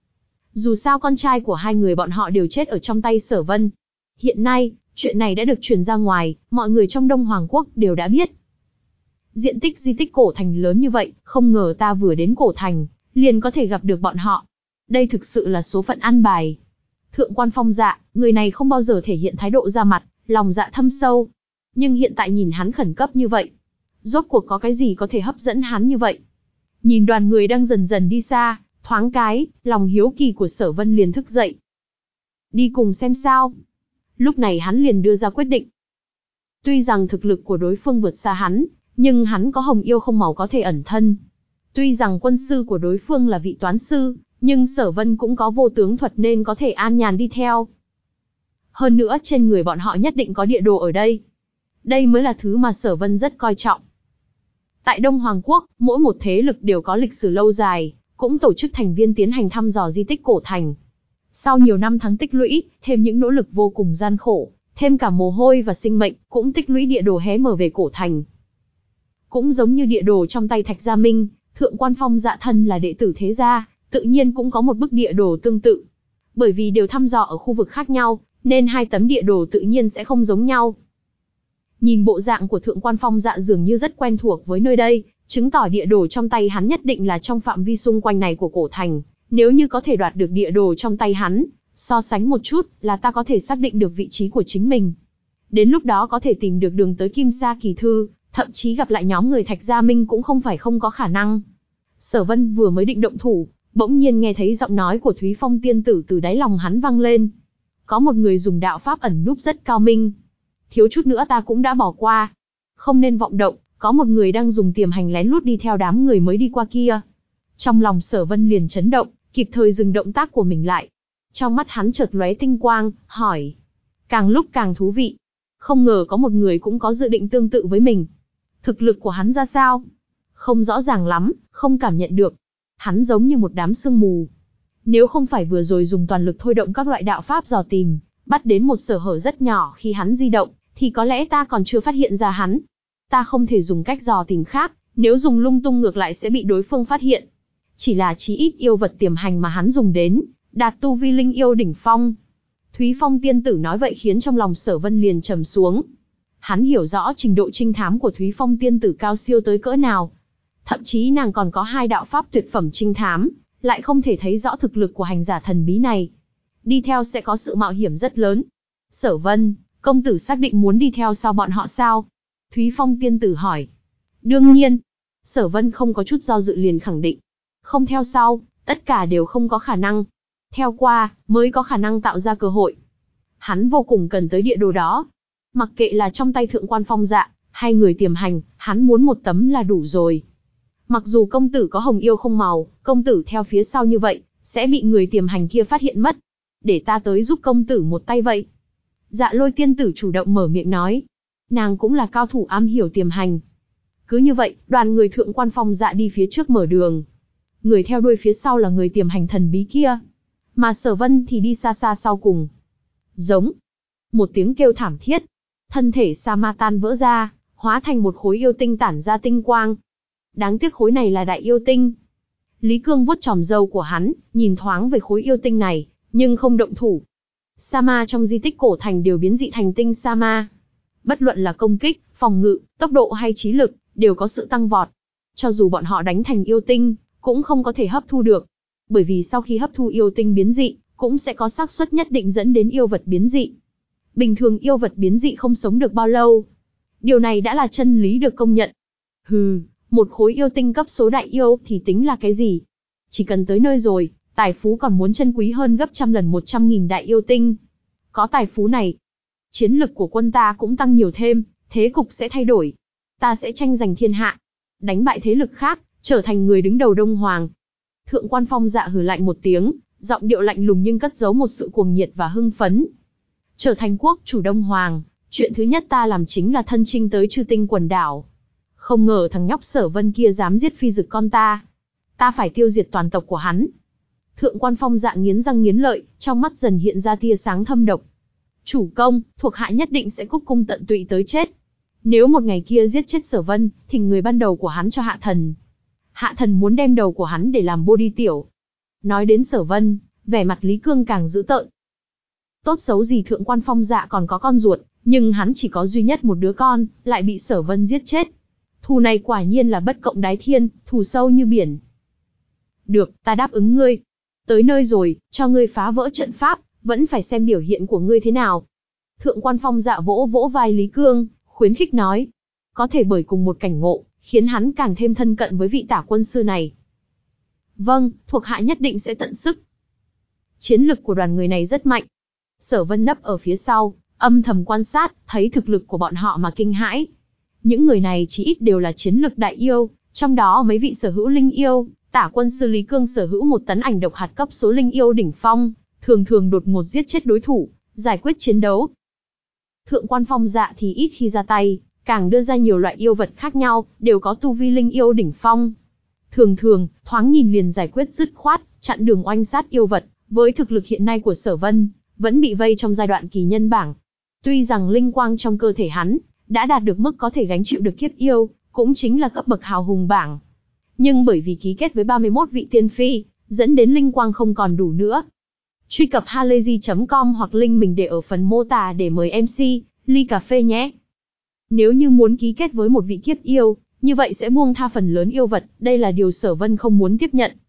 Dù sao con trai của hai người bọn họ đều chết ở trong tay Sở Vân. Hiện nay, chuyện này đã được truyền ra ngoài, mọi người trong Đông Hoàng Quốc đều đã biết. Diện tích di tích cổ thành lớn như vậy, không ngờ ta vừa đến cổ thành, liền có thể gặp được bọn họ. Đây thực sự là số phận ăn bài. Thượng quan Phong Dạ, người này không bao giờ thể hiện thái độ ra mặt, lòng dạ thâm sâu. Nhưng hiện tại nhìn hắn khẩn cấp như vậy, rốt cuộc có cái gì có thể hấp dẫn hắn như vậy? Nhìn đoàn người đang dần dần đi xa, thoáng cái, lòng hiếu kỳ của Sở Vân liền thức dậy. Đi cùng xem sao. Lúc này hắn liền đưa ra quyết định. Tuy rằng thực lực của đối phương vượt xa hắn, nhưng hắn có hồng yêu không màu có thể ẩn thân. Tuy rằng quân sư của đối phương là vị toán sư, nhưng Sở Vân cũng có vô tướng thuật nên có thể an nhàn đi theo. Hơn nữa trên người bọn họ nhất định có địa đồ ở đây. Đây mới là thứ mà Sở Vân rất coi trọng. Tại Đông Hoàng Quốc, mỗi một thế lực đều có lịch sử lâu dài, cũng tổ chức thành viên tiến hành thăm dò di tích cổ thành. Sau nhiều năm tháng tích lũy, thêm những nỗ lực vô cùng gian khổ, thêm cả mồ hôi và sinh mệnh, cũng tích lũy địa đồ hé mở về cổ thành. Cũng giống như địa đồ trong tay Thạch Gia Minh, Thượng quan Phong Dạ thân là đệ tử thế gia, tự nhiên cũng có một bức địa đồ tương tự. Bởi vì đều thăm dò ở khu vực khác nhau, nên hai tấm địa đồ tự nhiên sẽ không giống nhau. Nhìn bộ dạng của Thượng quan Phong Dạ dường như rất quen thuộc với nơi đây, chứng tỏ địa đồ trong tay hắn nhất định là trong phạm vi xung quanh này của cổ thành. Nếu như có thể đoạt được địa đồ trong tay hắn, so sánh một chút là ta có thể xác định được vị trí của chính mình. Đến lúc đó có thể tìm được đường tới Kim Sa Kỳ Thư, thậm chí gặp lại nhóm người Thạch Gia Minh cũng không phải không có khả năng. Sở Vân vừa mới định động thủ, bỗng nhiên nghe thấy giọng nói của Thúy Phong tiên tử từ đáy lòng hắn vang lên. Có một người dùng đạo pháp ẩn núp rất cao minh. Thiếu chút nữa ta cũng đã bỏ qua. Không nên vọng động, có một người đang dùng tiềm hành lén lút đi theo đám người mới đi qua kia. Trong lòng Sở Vân liền chấn động, kịp thời dừng động tác của mình lại. Trong mắt hắn chợt lóe tinh quang, hỏi. Càng lúc càng thú vị. Không ngờ có một người cũng có dự định tương tự với mình. Thực lực của hắn ra sao? Không rõ ràng lắm, không cảm nhận được. Hắn giống như một đám sương mù. Nếu không phải vừa rồi dùng toàn lực thôi động các loại đạo pháp dò tìm, bắt đến một sở hở rất nhỏ khi hắn di động, thì có lẽ ta còn chưa phát hiện ra hắn. Ta không thể dùng cách dò tìm khác, nếu dùng lung tung ngược lại sẽ bị đối phương phát hiện. Chỉ là chí ít yêu vật tiềm hành mà hắn dùng đến, đạt tu vi linh yêu đỉnh phong. Thúy Phong tiên tử nói vậy khiến trong lòng Sở Vân liền trầm xuống. Hắn hiểu rõ trình độ trinh thám của Thúy Phong tiên tử cao siêu tới cỡ nào. Thậm chí nàng còn có hai đạo pháp tuyệt phẩm trinh thám, lại không thể thấy rõ thực lực của hành giả thần bí này. Đi theo sẽ có sự mạo hiểm rất lớn. Sở Vân, công tử xác định muốn đi theo sau bọn họ sao? Thúy Phong tiên tử hỏi. Đương nhiên. Sở Vân không có chút do dự liền khẳng định. Không theo sau, tất cả đều không có khả năng. Theo qua, mới có khả năng tạo ra cơ hội. Hắn vô cùng cần tới địa đồ đó. Mặc kệ là trong tay Thượng quan Phong Dạ, hay người tiềm hành, hắn muốn một tấm là đủ rồi. Mặc dù công tử có hồng yêu không màu, công tử theo phía sau như vậy, sẽ bị người tiềm hành kia phát hiện mất. Để ta tới giúp công tử một tay vậy. Dạ Lôi tiên tử chủ động mở miệng nói. Nàng cũng là cao thủ am hiểu tiềm hành. Cứ như vậy, đoàn người Thượng quan Phong Dạ đi phía trước mở đường. Người theo đuôi phía sau là người tiềm hành thần bí kia. Mà Sở Vân thì đi xa xa sau cùng. Giống. Một tiếng kêu thảm thiết. Thân thể Sa Ma tan vỡ ra, hóa thành một khối yêu tinh tản ra tinh quang. Đáng tiếc khối này là đại yêu tinh. Lý Cương vuốt chòm râu của hắn, nhìn thoáng về khối yêu tinh này, nhưng không động thủ. Sa Ma trong di tích cổ thành đều biến dị thành tinh Sa Ma. Bất luận là công kích, phòng ngự, tốc độ hay trí lực, đều có sự tăng vọt. Cho dù bọn họ đánh thành yêu tinh, cũng không có thể hấp thu được. Bởi vì sau khi hấp thu yêu tinh biến dị, cũng sẽ có xác suất nhất định dẫn đến yêu vật biến dị. Bình thường yêu vật biến dị không sống được bao lâu. Điều này đã là chân lý được công nhận. Hừ, một khối yêu tinh cấp số đại yêu thì tính là cái gì? Chỉ cần tới nơi rồi, tài phú còn muốn chân quý hơn gấp trăm lần một trăm nghìn đại yêu tinh. Có tài phú này, chiến lực của quân ta cũng tăng nhiều thêm, thế cục sẽ thay đổi. Ta sẽ tranh giành thiên hạ, đánh bại thế lực khác, trở thành người đứng đầu Đông Hoàng. Thượng quan Phong Dạ hừ lạnh một tiếng, giọng điệu lạnh lùng nhưng cất giấu một sự cuồng nhiệt và hưng phấn. Trở thành quốc chủ Đông Hoàng, chuyện thứ nhất ta làm chính là thân chinh tới Chư Tinh quần đảo. Không ngờ thằng nhóc Sở Vân kia dám giết phi dực con ta. Ta phải tiêu diệt toàn tộc của hắn. Thượng quan Phong Dạ nghiến răng nghiến lợi, trong mắt dần hiện ra tia sáng thâm độc. Chủ công, thuộc hạ nhất định sẽ cúc cung tận tụy tới chết. Nếu một ngày kia giết chết Sở Vân, thì người ban đầu của hắn cho hạ thần. Hạ thần muốn đem đầu của hắn để làm bô đi tiểu. Nói đến Sở Vân, vẻ mặt Lý Cương càng dữ tợn. Tốt xấu gì Thượng quan Phong Dạ còn có con ruột, nhưng hắn chỉ có duy nhất một đứa con, lại bị Sở Vân giết chết. Thù này quả nhiên là bất cộng đái thiên, thù sâu như biển. Được, ta đáp ứng ngươi. Tới nơi rồi, cho ngươi phá vỡ trận pháp, vẫn phải xem biểu hiện của ngươi thế nào. Thượng quan Phong Dạ vỗ vỗ vai Lý Cương, khuyến khích nói. Có thể bởi cùng một cảnh ngộ, khiến hắn càng thêm thân cận với vị tả quân sư này. Vâng, thuộc hạ nhất định sẽ tận sức. Chiến lực của đoàn người này rất mạnh. Sở Vân nấp ở phía sau, âm thầm quan sát, thấy thực lực của bọn họ mà kinh hãi. Những người này chỉ ít đều là chiến lực đại yêu, trong đó mấy vị sở hữu linh yêu, tả quân sư Lý Cương sở hữu một tấn ảnh độc hạt cấp số linh yêu đỉnh phong, thường thường đột ngột giết chết đối thủ, giải quyết chiến đấu. Thượng quan Phong Dạ thì ít khi ra tay, càng đưa ra nhiều loại yêu vật khác nhau, đều có tu vi linh yêu đỉnh phong. Thường thường, thoáng nhìn liền giải quyết dứt khoát, chặn đường oanh sát yêu vật, với thực lực hiện nay của Sở Vân, vẫn bị vây trong giai đoạn kỳ nhân bảng. Tuy rằng linh quang trong cơ thể hắn đã đạt được mức có thể gánh chịu được kiếp yêu, cũng chính là cấp bậc hào hùng bảng. Nhưng bởi vì ký kết với ba mươi mốt vị tiên phi, dẫn đến linh quang không còn đủ nữa. Truy cập halayzi chấm com hoặc link mình để ở phần mô tả để mời em xê, ly cà phê nhé. Nếu như muốn ký kết với một vị kiếp yêu, như vậy sẽ buông tha phần lớn yêu vật, đây là điều Sở Vân không muốn tiếp nhận.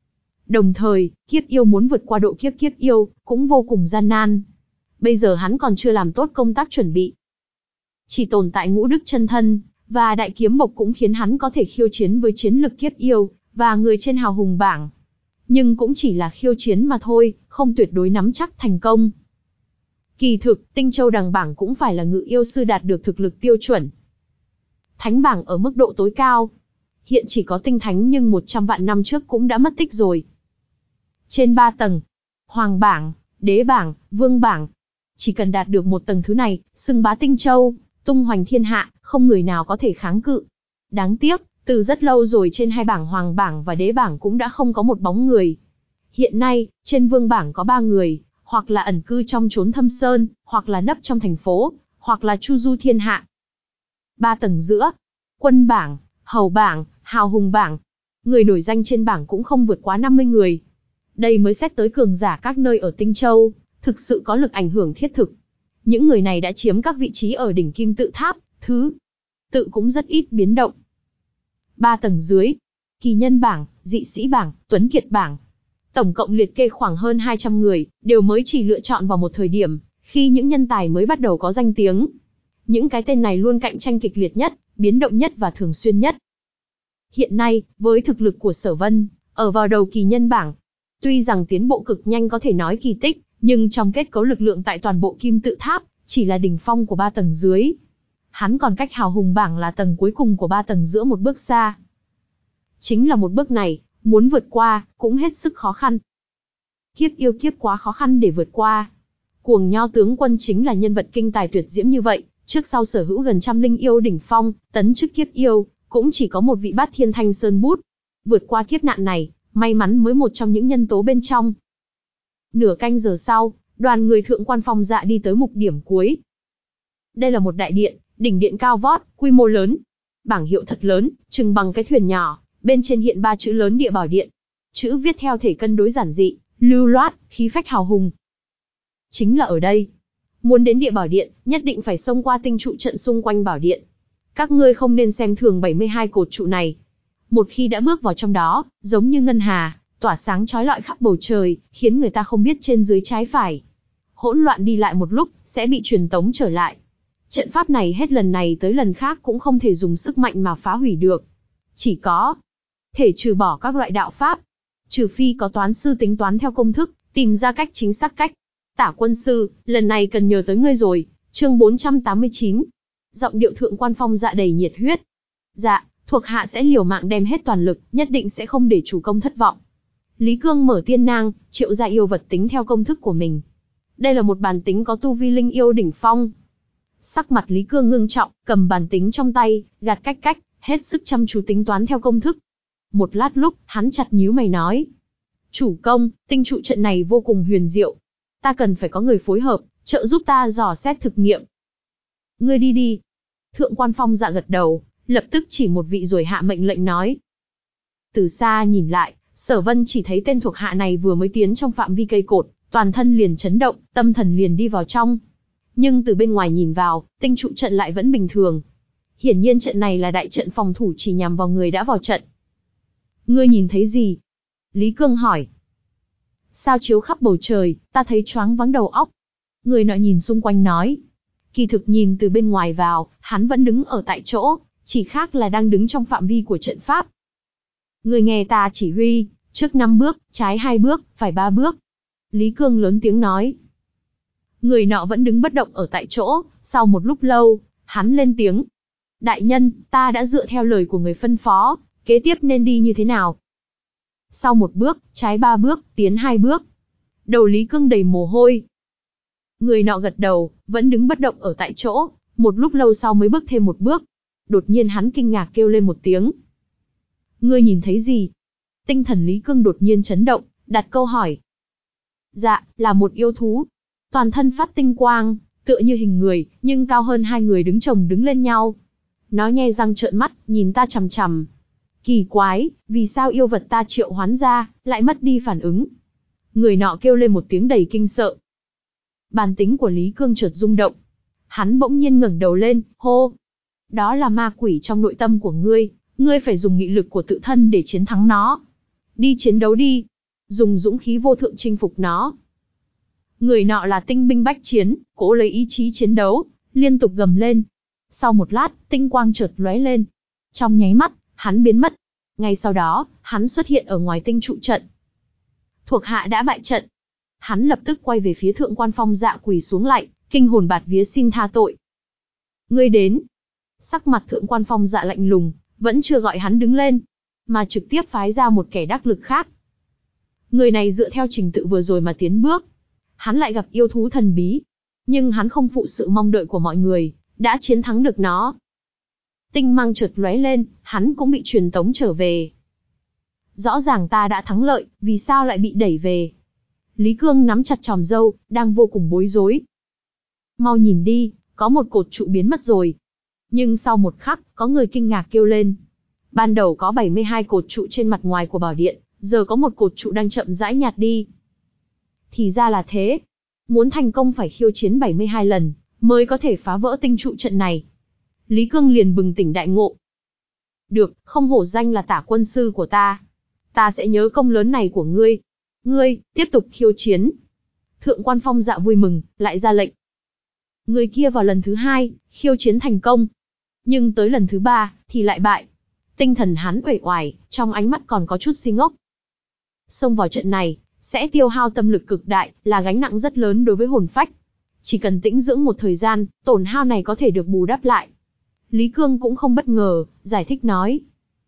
Đồng thời, kiếp yêu muốn vượt qua độ kiếp kiếp yêu, cũng vô cùng gian nan. Bây giờ hắn còn chưa làm tốt công tác chuẩn bị. Chỉ tồn tại ngũ đức chân thân, và đại kiếm bộc cũng khiến hắn có thể khiêu chiến với chiến lực kiếp yêu, và người trên hào hùng bảng. Nhưng cũng chỉ là khiêu chiến mà thôi, không tuyệt đối nắm chắc thành công. Kỳ thực, Tinh Châu đằng bảng cũng phải là ngự yêu sư đạt được thực lực tiêu chuẩn. Thánh bảng ở mức độ tối cao. Hiện chỉ có tinh thánh nhưng một trăm vạn năm trước cũng đã mất tích rồi. Trên ba tầng, Hoàng bảng, Đế bảng, Vương bảng. Chỉ cần đạt được một tầng thứ này, xưng bá Tinh Châu, tung hoành thiên hạ, không người nào có thể kháng cự. Đáng tiếc, từ rất lâu rồi trên hai bảng Hoàng bảng và Đế bảng cũng đã không có một bóng người. Hiện nay, trên Vương bảng có ba người, hoặc là ẩn cư trong chốn thâm sơn, hoặc là nấp trong thành phố, hoặc là chu du thiên hạ. Ba tầng giữa, Quân bảng, Hầu bảng, Hào hùng bảng. Người nổi danh trên bảng cũng không vượt quá năm mươi người. Đây mới xét tới cường giả các nơi ở Tinh Châu, thực sự có lực ảnh hưởng thiết thực. Những người này đã chiếm các vị trí ở đỉnh Kim Tự Tháp, thứ tự cũng rất ít biến động. Ba tầng dưới, Kỳ nhân bảng, Dị sĩ bảng, Tuấn kiệt bảng. Tổng cộng liệt kê khoảng hơn hai trăm người, đều mới chỉ lựa chọn vào một thời điểm, khi những nhân tài mới bắt đầu có danh tiếng. Những cái tên này luôn cạnh tranh kịch liệt nhất, biến động nhất và thường xuyên nhất. Hiện nay, với thực lực của Sở Vân, ở vào đầu kỳ nhân bảng, tuy rằng tiến bộ cực nhanh có thể nói kỳ tích, nhưng trong kết cấu lực lượng tại toàn bộ Kim Tự Tháp, chỉ là đỉnh phong của ba tầng dưới. Hắn còn cách hào hùng bảng là tầng cuối cùng của ba tầng giữa một bước xa. Chính là một bước này, muốn vượt qua, cũng hết sức khó khăn. Kiếp yêu kiếp quá khó khăn để vượt qua. Cuồng Nho tướng quân chính là nhân vật kinh tài tuyệt diễm như vậy, trước sau sở hữu gần trăm linh yêu đỉnh phong, tấn chức kiếp yêu, cũng chỉ có một vị Bát Thiên Thanh Sơn Bút. Vượt qua kiếp nạn này, may mắn mới một trong những nhân tố bên trong. Nửa canh giờ sau, đoàn người Thượng quan Phong Dạ đi tới mục điểm cuối. Đây là một đại điện, đỉnh điện cao vót, quy mô lớn. Bảng hiệu thật lớn, chừng bằng cái thuyền nhỏ, bên trên hiện ba chữ lớn Địa Bảo Điện. Chữ viết theo thể cân đối giản dị, lưu loát, khí phách hào hùng. Chính là ở đây. Muốn đến Địa Bảo Điện, nhất định phải xông qua tinh trụ trận xung quanh bảo điện. Các ngươi không nên xem thường bảy mươi hai cột trụ này. Một khi đã bước vào trong đó, giống như ngân hà, tỏa sáng chói lọi khắp bầu trời, khiến người ta không biết trên dưới trái phải. Hỗn loạn đi lại một lúc, sẽ bị truyền tống trở lại. Trận pháp này hết lần này tới lần khác cũng không thể dùng sức mạnh mà phá hủy được. Chỉ có thể trừ bỏ các loại đạo pháp. Trừ phi có toán sư tính toán theo công thức, tìm ra cách chính xác cách. Tả quân sư, lần này cần nhờ tới ngươi rồi. Chương bốn trăm tám mươi chín. Giọng điệu Thượng Quan Phong Dạ đầy nhiệt huyết. Dạ, thuộc hạ sẽ liều mạng đem hết toàn lực, nhất định sẽ không để chủ công thất vọng. Lý Cương mở tiên nang, triệu ra yêu vật tính theo công thức của mình. Đây là một bàn tính có tu vi linh yêu đỉnh phong. Sắc mặt Lý Cương ngưng trọng, cầm bàn tính trong tay, gạt cách cách, hết sức chăm chú tính toán theo công thức. Một lát lúc, hắn chặt nhíu mày nói. Chủ công, tinh trụ trận này vô cùng huyền diệu. Ta cần phải có người phối hợp, trợ giúp ta dò xét thực nghiệm. Ngươi đi đi. Thượng Quan Phong Dạ gật đầu, lập tức chỉ một vị rồi hạ mệnh lệnh nói. Từ xa nhìn lại, Sở Vân chỉ thấy tên thuộc hạ này vừa mới tiến trong phạm vi cây cột, toàn thân liền chấn động, tâm thần liền đi vào trong. Nhưng từ bên ngoài nhìn vào, tinh trụ trận lại vẫn bình thường. Hiển nhiên trận này là đại trận phòng thủ chỉ nhằm vào người đã vào trận. Ngươi nhìn thấy gì? Lý Cương hỏi. Sao chiếu khắp bầu trời, ta thấy choáng váng đầu óc. Người nọ nhìn xung quanh nói. Kỳ thực nhìn từ bên ngoài vào, hắn vẫn đứng ở tại chỗ, chỉ khác là đang đứng trong phạm vi của trận pháp. Người nghe ta chỉ huy, trước năm bước, trái hai bước, phải ba bước. Lý Cương lớn tiếng nói. Người nọ vẫn đứng bất động ở tại chỗ, sau một lúc lâu, hắn lên tiếng. Đại nhân, ta đã dựa theo lời của người phân phó, kế tiếp nên đi như thế nào? Sau một bước, trái ba bước, tiến hai bước. Đầu Lý Cương đầy mồ hôi. Người nọ gật đầu, vẫn đứng bất động ở tại chỗ, một lúc lâu sau mới bước thêm một bước. Đột nhiên hắn kinh ngạc kêu lên một tiếng. Ngươi nhìn thấy gì? Tinh thần Lý Cương đột nhiên chấn động, đặt câu hỏi. Dạ, là một yêu thú. Toàn thân phát tinh quang, tựa như hình người, nhưng cao hơn hai người đứng chồng đứng lên nhau. Nó nhe răng trợn mắt, nhìn ta chằm chằm. Kỳ quái, vì sao yêu vật ta triệu hoán ra, lại mất đi phản ứng? Người nọ kêu lên một tiếng đầy kinh sợ. Bản tính của Lý Cương chợt rung động. Hắn bỗng nhiên ngẩng đầu lên, hô. Đó là ma quỷ trong nội tâm của ngươi, ngươi phải dùng nghị lực của tự thân để chiến thắng nó. Đi chiến đấu đi. Dùng dũng khí vô thượng chinh phục nó. Người nọ là tinh binh bách chiến, cố lấy ý chí chiến đấu, liên tục gầm lên. Sau một lát, tinh quang chợt lóe lên. Trong nháy mắt, hắn biến mất. Ngay sau đó, hắn xuất hiện ở ngoài tinh trụ trận. Thuộc hạ đã bại trận. Hắn lập tức quay về phía Thượng Quan Phong Dạ quỳ xuống lạy, kinh hồn bạt vía xin tha tội. Ngươi đến. Sắc mặt Thượng Quan Phong Dạ lạnh lùng, vẫn chưa gọi hắn đứng lên, mà trực tiếp phái ra một kẻ đắc lực khác. Người này dựa theo trình tự vừa rồi mà tiến bước. Hắn lại gặp yêu thú thần bí. Nhưng hắn không phụ sự mong đợi của mọi người, đã chiến thắng được nó. Tinh mang chợt lóe lên, hắn cũng bị truyền tống trở về. Rõ ràng ta đã thắng lợi, vì sao lại bị đẩy về? Lý Cương nắm chặt chòm râu, đang vô cùng bối rối. Mau nhìn đi, có một cột trụ biến mất rồi. Nhưng sau một khắc, có người kinh ngạc kêu lên. Ban đầu có bảy mươi hai cột trụ trên mặt ngoài của bảo điện, giờ có một cột trụ đang chậm rãi nhạt đi. Thì ra là thế. Muốn thành công phải khiêu chiến bảy mươi hai lần, mới có thể phá vỡ tinh trụ trận này. Lý Cương liền bừng tỉnh đại ngộ. Được, không hổ danh là tả quân sư của ta. Ta sẽ nhớ công lớn này của ngươi. Ngươi, tiếp tục khiêu chiến. Thượng Quan Phong Dạ vui mừng, lại ra lệnh. Người kia vào lần thứ hai, khiêu chiến thành công. Nhưng tới lần thứ ba, thì lại bại. Tinh thần hắn uể oải, trong ánh mắt còn có chút si ngốc. Xông vào trận này, sẽ tiêu hao tâm lực cực đại, là gánh nặng rất lớn đối với hồn phách. Chỉ cần tĩnh dưỡng một thời gian, tổn hao này có thể được bù đắp lại. Lý Cương cũng không bất ngờ, giải thích nói.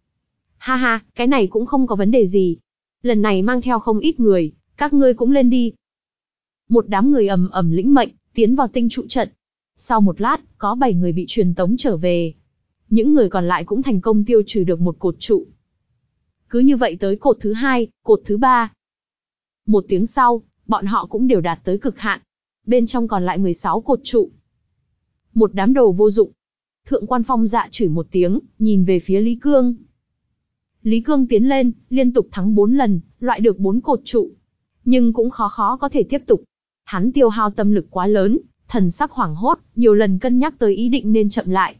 Ha ha, cái này cũng không có vấn đề gì. Lần này mang theo không ít người, các ngươi cũng lên đi. Một đám người ầm ầm lĩnh mệnh, tiến vào tinh trụ trận. Sau một lát, có bảy người bị truyền tống trở về. Những người còn lại cũng thành công tiêu trừ được một cột trụ. Cứ như vậy tới cột thứ hai, cột thứ ba. Một tiếng sau, bọn họ cũng đều đạt tới cực hạn. Bên trong còn lại mười sáu cột trụ. Một đám đồ vô dụng. Thượng Quan Phong Dạ chửi một tiếng, nhìn về phía Lý Cương. Lý Cương tiến lên, liên tục thắng bốn lần, loại được bốn cột trụ. Nhưng cũng khó khó có thể tiếp tục. Hắn tiêu hao tâm lực quá lớn, thần sắc hoảng hốt, nhiều lần cân nhắc tới ý định nên chậm lại.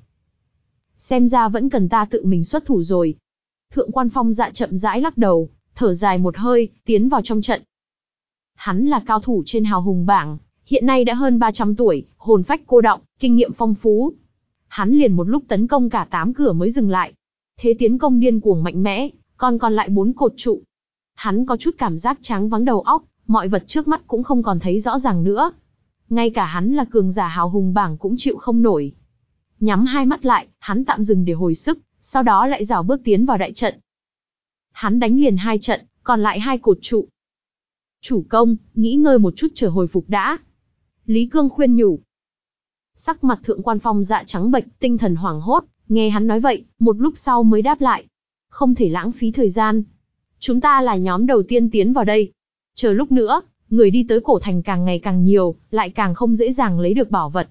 Xem ra vẫn cần ta tự mình xuất thủ rồi. Thượng Quan Phong Dạ chậm rãi lắc đầu, thở dài một hơi, tiến vào trong trận. Hắn là cao thủ trên hào hùng bảng, hiện nay đã hơn ba trăm tuổi, hồn phách cô đọng, kinh nghiệm phong phú. Hắn liền một lúc tấn công cả tám cửa mới dừng lại. Thế tiến công điên cuồng mạnh mẽ, còn còn lại bốn cột trụ. Hắn có chút cảm giác choáng váng đầu óc, mọi vật trước mắt cũng không còn thấy rõ ràng nữa. Ngay cả hắn là cường giả hào hùng bảng cũng chịu không nổi. Nhắm hai mắt lại, hắn tạm dừng để hồi sức, sau đó lại rảo bước tiến vào đại trận. Hắn đánh liền hai trận, còn lại hai cột trụ. Chủ công, nghỉ ngơi một chút chờ hồi phục đã. Lý Cương khuyên nhủ. Sắc mặt Thượng Quan Phong Dạ trắng bệch, tinh thần hoảng hốt, nghe hắn nói vậy, một lúc sau mới đáp lại. Không thể lãng phí thời gian. Chúng ta là nhóm đầu tiên tiến vào đây. Chờ lúc nữa, người đi tới cổ thành càng ngày càng nhiều, lại càng không dễ dàng lấy được bảo vật.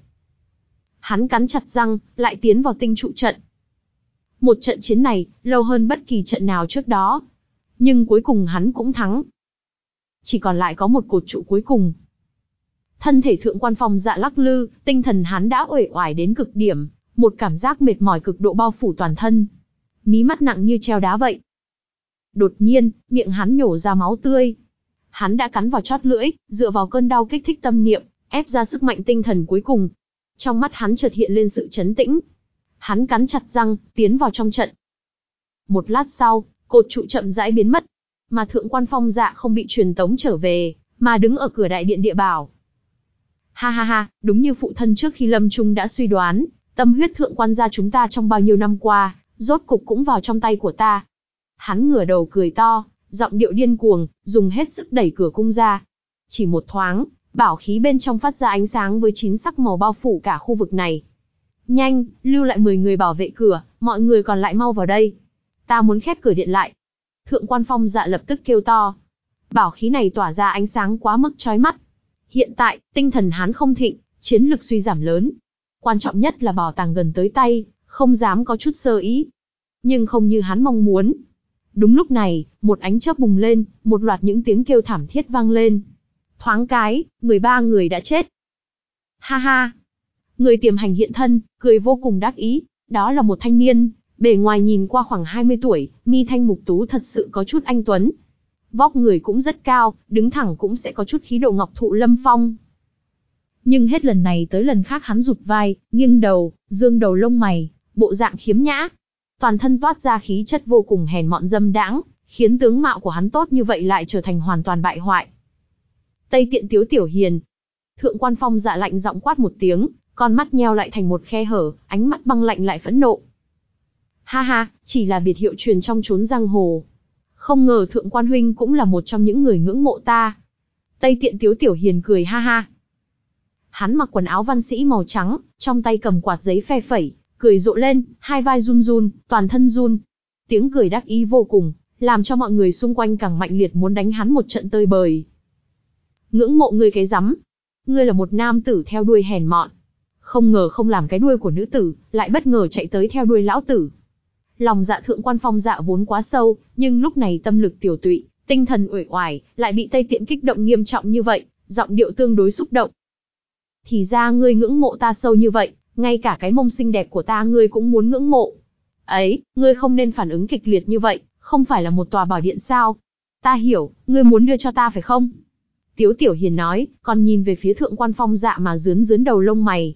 Hắn cắn chặt răng, lại tiến vào tinh trụ trận. Một trận chiến này, lâu hơn bất kỳ trận nào trước đó. Nhưng cuối cùng hắn cũng thắng. Chỉ còn lại có một cột trụ cuối cùng. Thân thể Thượng Quan Phong Dạ lắc lư, tinh thần hắn đã uể oải đến cực điểm, một cảm giác mệt mỏi cực độ bao phủ toàn thân. Mí mắt nặng như treo đá vậy. Đột nhiên, miệng hắn nhổ ra máu tươi. Hắn đã cắn vào chót lưỡi, dựa vào cơn đau kích thích tâm niệm, ép ra sức mạnh tinh thần cuối cùng. Trong mắt hắn chợt hiện lên sự trấn tĩnh. Hắn cắn chặt răng, tiến vào trong trận. Một lát sau, cột trụ chậm rãi biến mất, mà Thượng Quan Phong Dạ không bị truyền tống trở về, mà đứng ở cửa đại điện địa bảo. Ha ha ha, đúng như phụ thân trước khi lâm chung đã suy đoán, tâm huyết Thượng Quan gia chúng ta trong bao nhiêu năm qua, rốt cục cũng vào trong tay của ta. Hắn ngửa đầu cười to, giọng điệu điên cuồng, dùng hết sức đẩy cửa cung ra. Chỉ một thoáng, bảo khí bên trong phát ra ánh sáng với chín sắc màu bao phủ cả khu vực này. Nhanh, lưu lại mười người bảo vệ cửa, mọi người còn lại mau vào đây. Ta muốn khép cửa điện lại. Thượng Quan Phong Dạ lập tức kêu to. Bảo khí này tỏa ra ánh sáng quá mức chói mắt. Hiện tại, tinh thần hắn không thịnh, chiến lực suy giảm lớn. Quan trọng nhất là bảo tàng gần tới tay, không dám có chút sơ ý. Nhưng không như hắn mong muốn. Đúng lúc này, một ánh chớp bùng lên, một loạt những tiếng kêu thảm thiết vang lên. Thoáng cái, mười ba người đã chết. Ha ha! Người tiềm hành hiện thân, cười vô cùng đắc ý. Đó là một thanh niên, bề ngoài nhìn qua khoảng hai mươi tuổi, mi thanh mục tú thật sự có chút anh tuấn. Vóc người cũng rất cao, đứng thẳng cũng sẽ có chút khí độ ngọc thụ lâm phong. Nhưng hết lần này tới lần khác hắn rụt vai, nghiêng đầu, dương đầu lông mày, bộ dạng khiếm nhã. Toàn thân toát ra khí chất vô cùng hèn mọn dâm đãng, khiến tướng mạo của hắn tốt như vậy lại trở thành hoàn toàn bại hoại. Tây Tiện Tiếu Tiểu Hiền. Thượng Quan Phong Dạ lạnh giọng quát một tiếng, con mắt nheo lại thành một khe hở, ánh mắt băng lạnh lại phẫn nộ. Ha ha, chỉ là biệt hiệu truyền trong chốn giang hồ. Không ngờ Thượng Quan huynh cũng là một trong những người ngưỡng mộ ta. Tây Tiện Tiếu Tiểu Hiền cười ha ha. Hắn mặc quần áo văn sĩ màu trắng, trong tay cầm quạt giấy phe phẩy, cười rộ lên, hai vai run run, toàn thân run. Tiếng cười đắc ý vô cùng, làm cho mọi người xung quanh càng mạnh liệt muốn đánh hắn một trận tơi bời. Ngưỡng mộ ngươi cái rắm. Ngươi là một nam tử theo đuôi hèn mọn. Không ngờ không làm cái đuôi của nữ tử, lại bất ngờ chạy tới theo đuôi lão tử. Lòng dạ Thượng Quan Phong Dạ vốn quá sâu, nhưng lúc này tâm lực tiểu tụy, tinh thần uể oải, lại bị Tây Tiện kích động nghiêm trọng như vậy, giọng điệu tương đối xúc động. Thì ra ngươi ngưỡng mộ ta sâu như vậy, ngay cả cái mông xinh đẹp của ta ngươi cũng muốn ngưỡng mộ. Ấy, ngươi không nên phản ứng kịch liệt như vậy, không phải là một tòa bảo điện sao? Ta hiểu, ngươi muốn đưa cho ta phải không? Tiếu Tiểu Hiền nói, còn nhìn về phía Thượng Quan Phong Dạ mà rướn rướn đầu lông mày.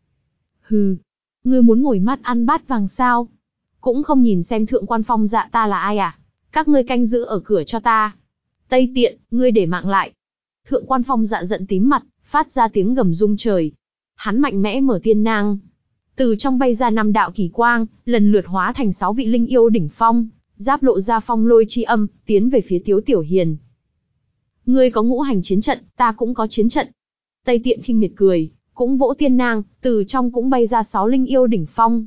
Hừ, ngươi muốn ngồi mắt ăn bát vàng sao? Cũng không nhìn xem Thượng Quan Phong Dạ ta là ai à? Các ngươi canh giữ ở cửa cho ta. Tây Tiện, ngươi để mạng lại. Thượng Quan Phong Dạ giận tím mặt, phát ra tiếng gầm rung trời. Hắn mạnh mẽ mở tiên nang. Từ trong bay ra năm đạo kỳ quang, lần lượt hóa thành sáu vị linh yêu đỉnh phong, giáp lộ ra phong lôi chi âm, tiến về phía Tiếu Tiểu Hiền. Ngươi có ngũ hành chiến trận, ta cũng có chiến trận. Tây Tiện khinh miệt cười, cũng vỗ tiên nang, từ trong cũng bay ra sáu linh yêu đỉnh phong.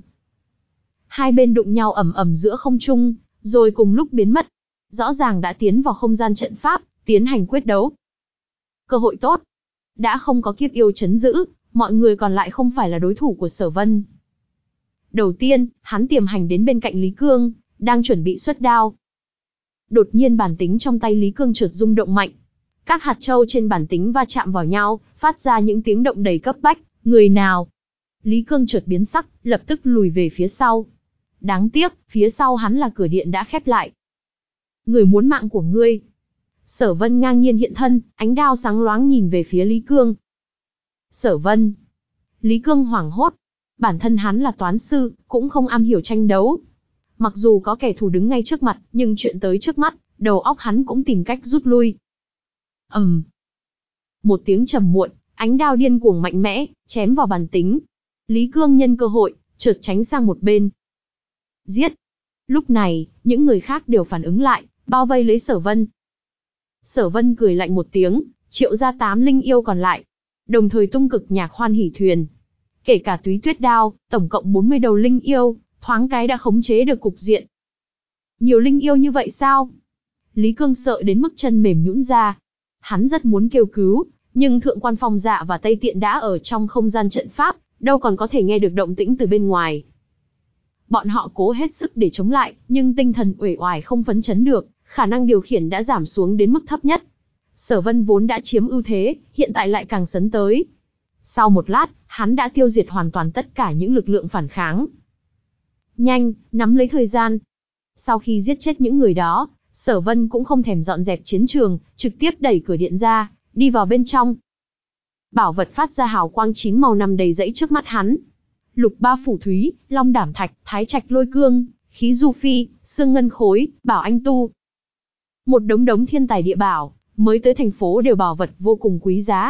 Hai bên đụng nhau ầm ầm giữa không trung, rồi cùng lúc biến mất. Rõ ràng đã tiến vào không gian trận pháp, tiến hành quyết đấu. Cơ hội tốt. Đã không có kiếp yêu chấn giữ, mọi người còn lại không phải là đối thủ của Sở Vân. Đầu tiên, hắn tiềm hành đến bên cạnh Lý Cương, đang chuẩn bị xuất đao. Đột nhiên bản tính trong tay Lý Cương chợt rung động mạnh. Các hạt châu trên bản tính va chạm vào nhau, phát ra những tiếng động đầy cấp bách. Người nào? Lý Cương chợt biến sắc, lập tức lùi về phía sau. Đáng tiếc, phía sau hắn là cửa điện đã khép lại. Người muốn mạng của ngươi. Sở Vân ngang nhiên hiện thân, ánh đao sáng loáng nhìn về phía Lý Cương. Sở Vân. Lý Cương hoảng hốt. Bản thân hắn là toán sư, cũng không am hiểu tranh đấu. Mặc dù có kẻ thù đứng ngay trước mặt, nhưng chuyện tới trước mắt, đầu óc hắn cũng tìm cách rút lui. ầm, một tiếng trầm muộn, ánh đao điên cuồng mạnh mẽ, chém vào bàn tính. Lý Cương nhân cơ hội, chợt tránh sang một bên. Giết! Lúc này, những người khác đều phản ứng lại, bao vây lấy Sở Vân. Sở Vân cười lạnh một tiếng, triệu ra tám linh yêu còn lại, đồng thời tung cực nhạc hoan hỉ thuyền. Kể cả túy tuyết đao, tổng cộng bốn mươi đầu linh yêu, thoáng cái đã khống chế được cục diện. Nhiều linh yêu như vậy sao? Lý Cương sợ đến mức chân mềm nhũn ra. Hắn rất muốn kêu cứu, nhưng Thượng Quan Phong Dạ và Tây Tiện đã ở trong không gian trận pháp, đâu còn có thể nghe được động tĩnh từ bên ngoài. Bọn họ cố hết sức để chống lại, nhưng tinh thần uể oải không phấn chấn được, khả năng điều khiển đã giảm xuống đến mức thấp nhất. Sở Vân vốn đã chiếm ưu thế, hiện tại lại càng sấn tới. Sau một lát, hắn đã tiêu diệt hoàn toàn tất cả những lực lượng phản kháng. Nhanh, nắm lấy thời gian. Sau khi giết chết những người đó, Sở Vân cũng không thèm dọn dẹp chiến trường, trực tiếp đẩy cửa điện ra, đi vào bên trong. Bảo vật phát ra hào quang chín màu nằm đầy rẫy trước mắt hắn. Lục ba phủ thúy, long đảm thạch, thái trạch lôi cương, khí du phi, xương ngân khối, bảo anh tu. Một đống đống thiên tài địa bảo, mới tới thành phố đều bảo vật vô cùng quý giá.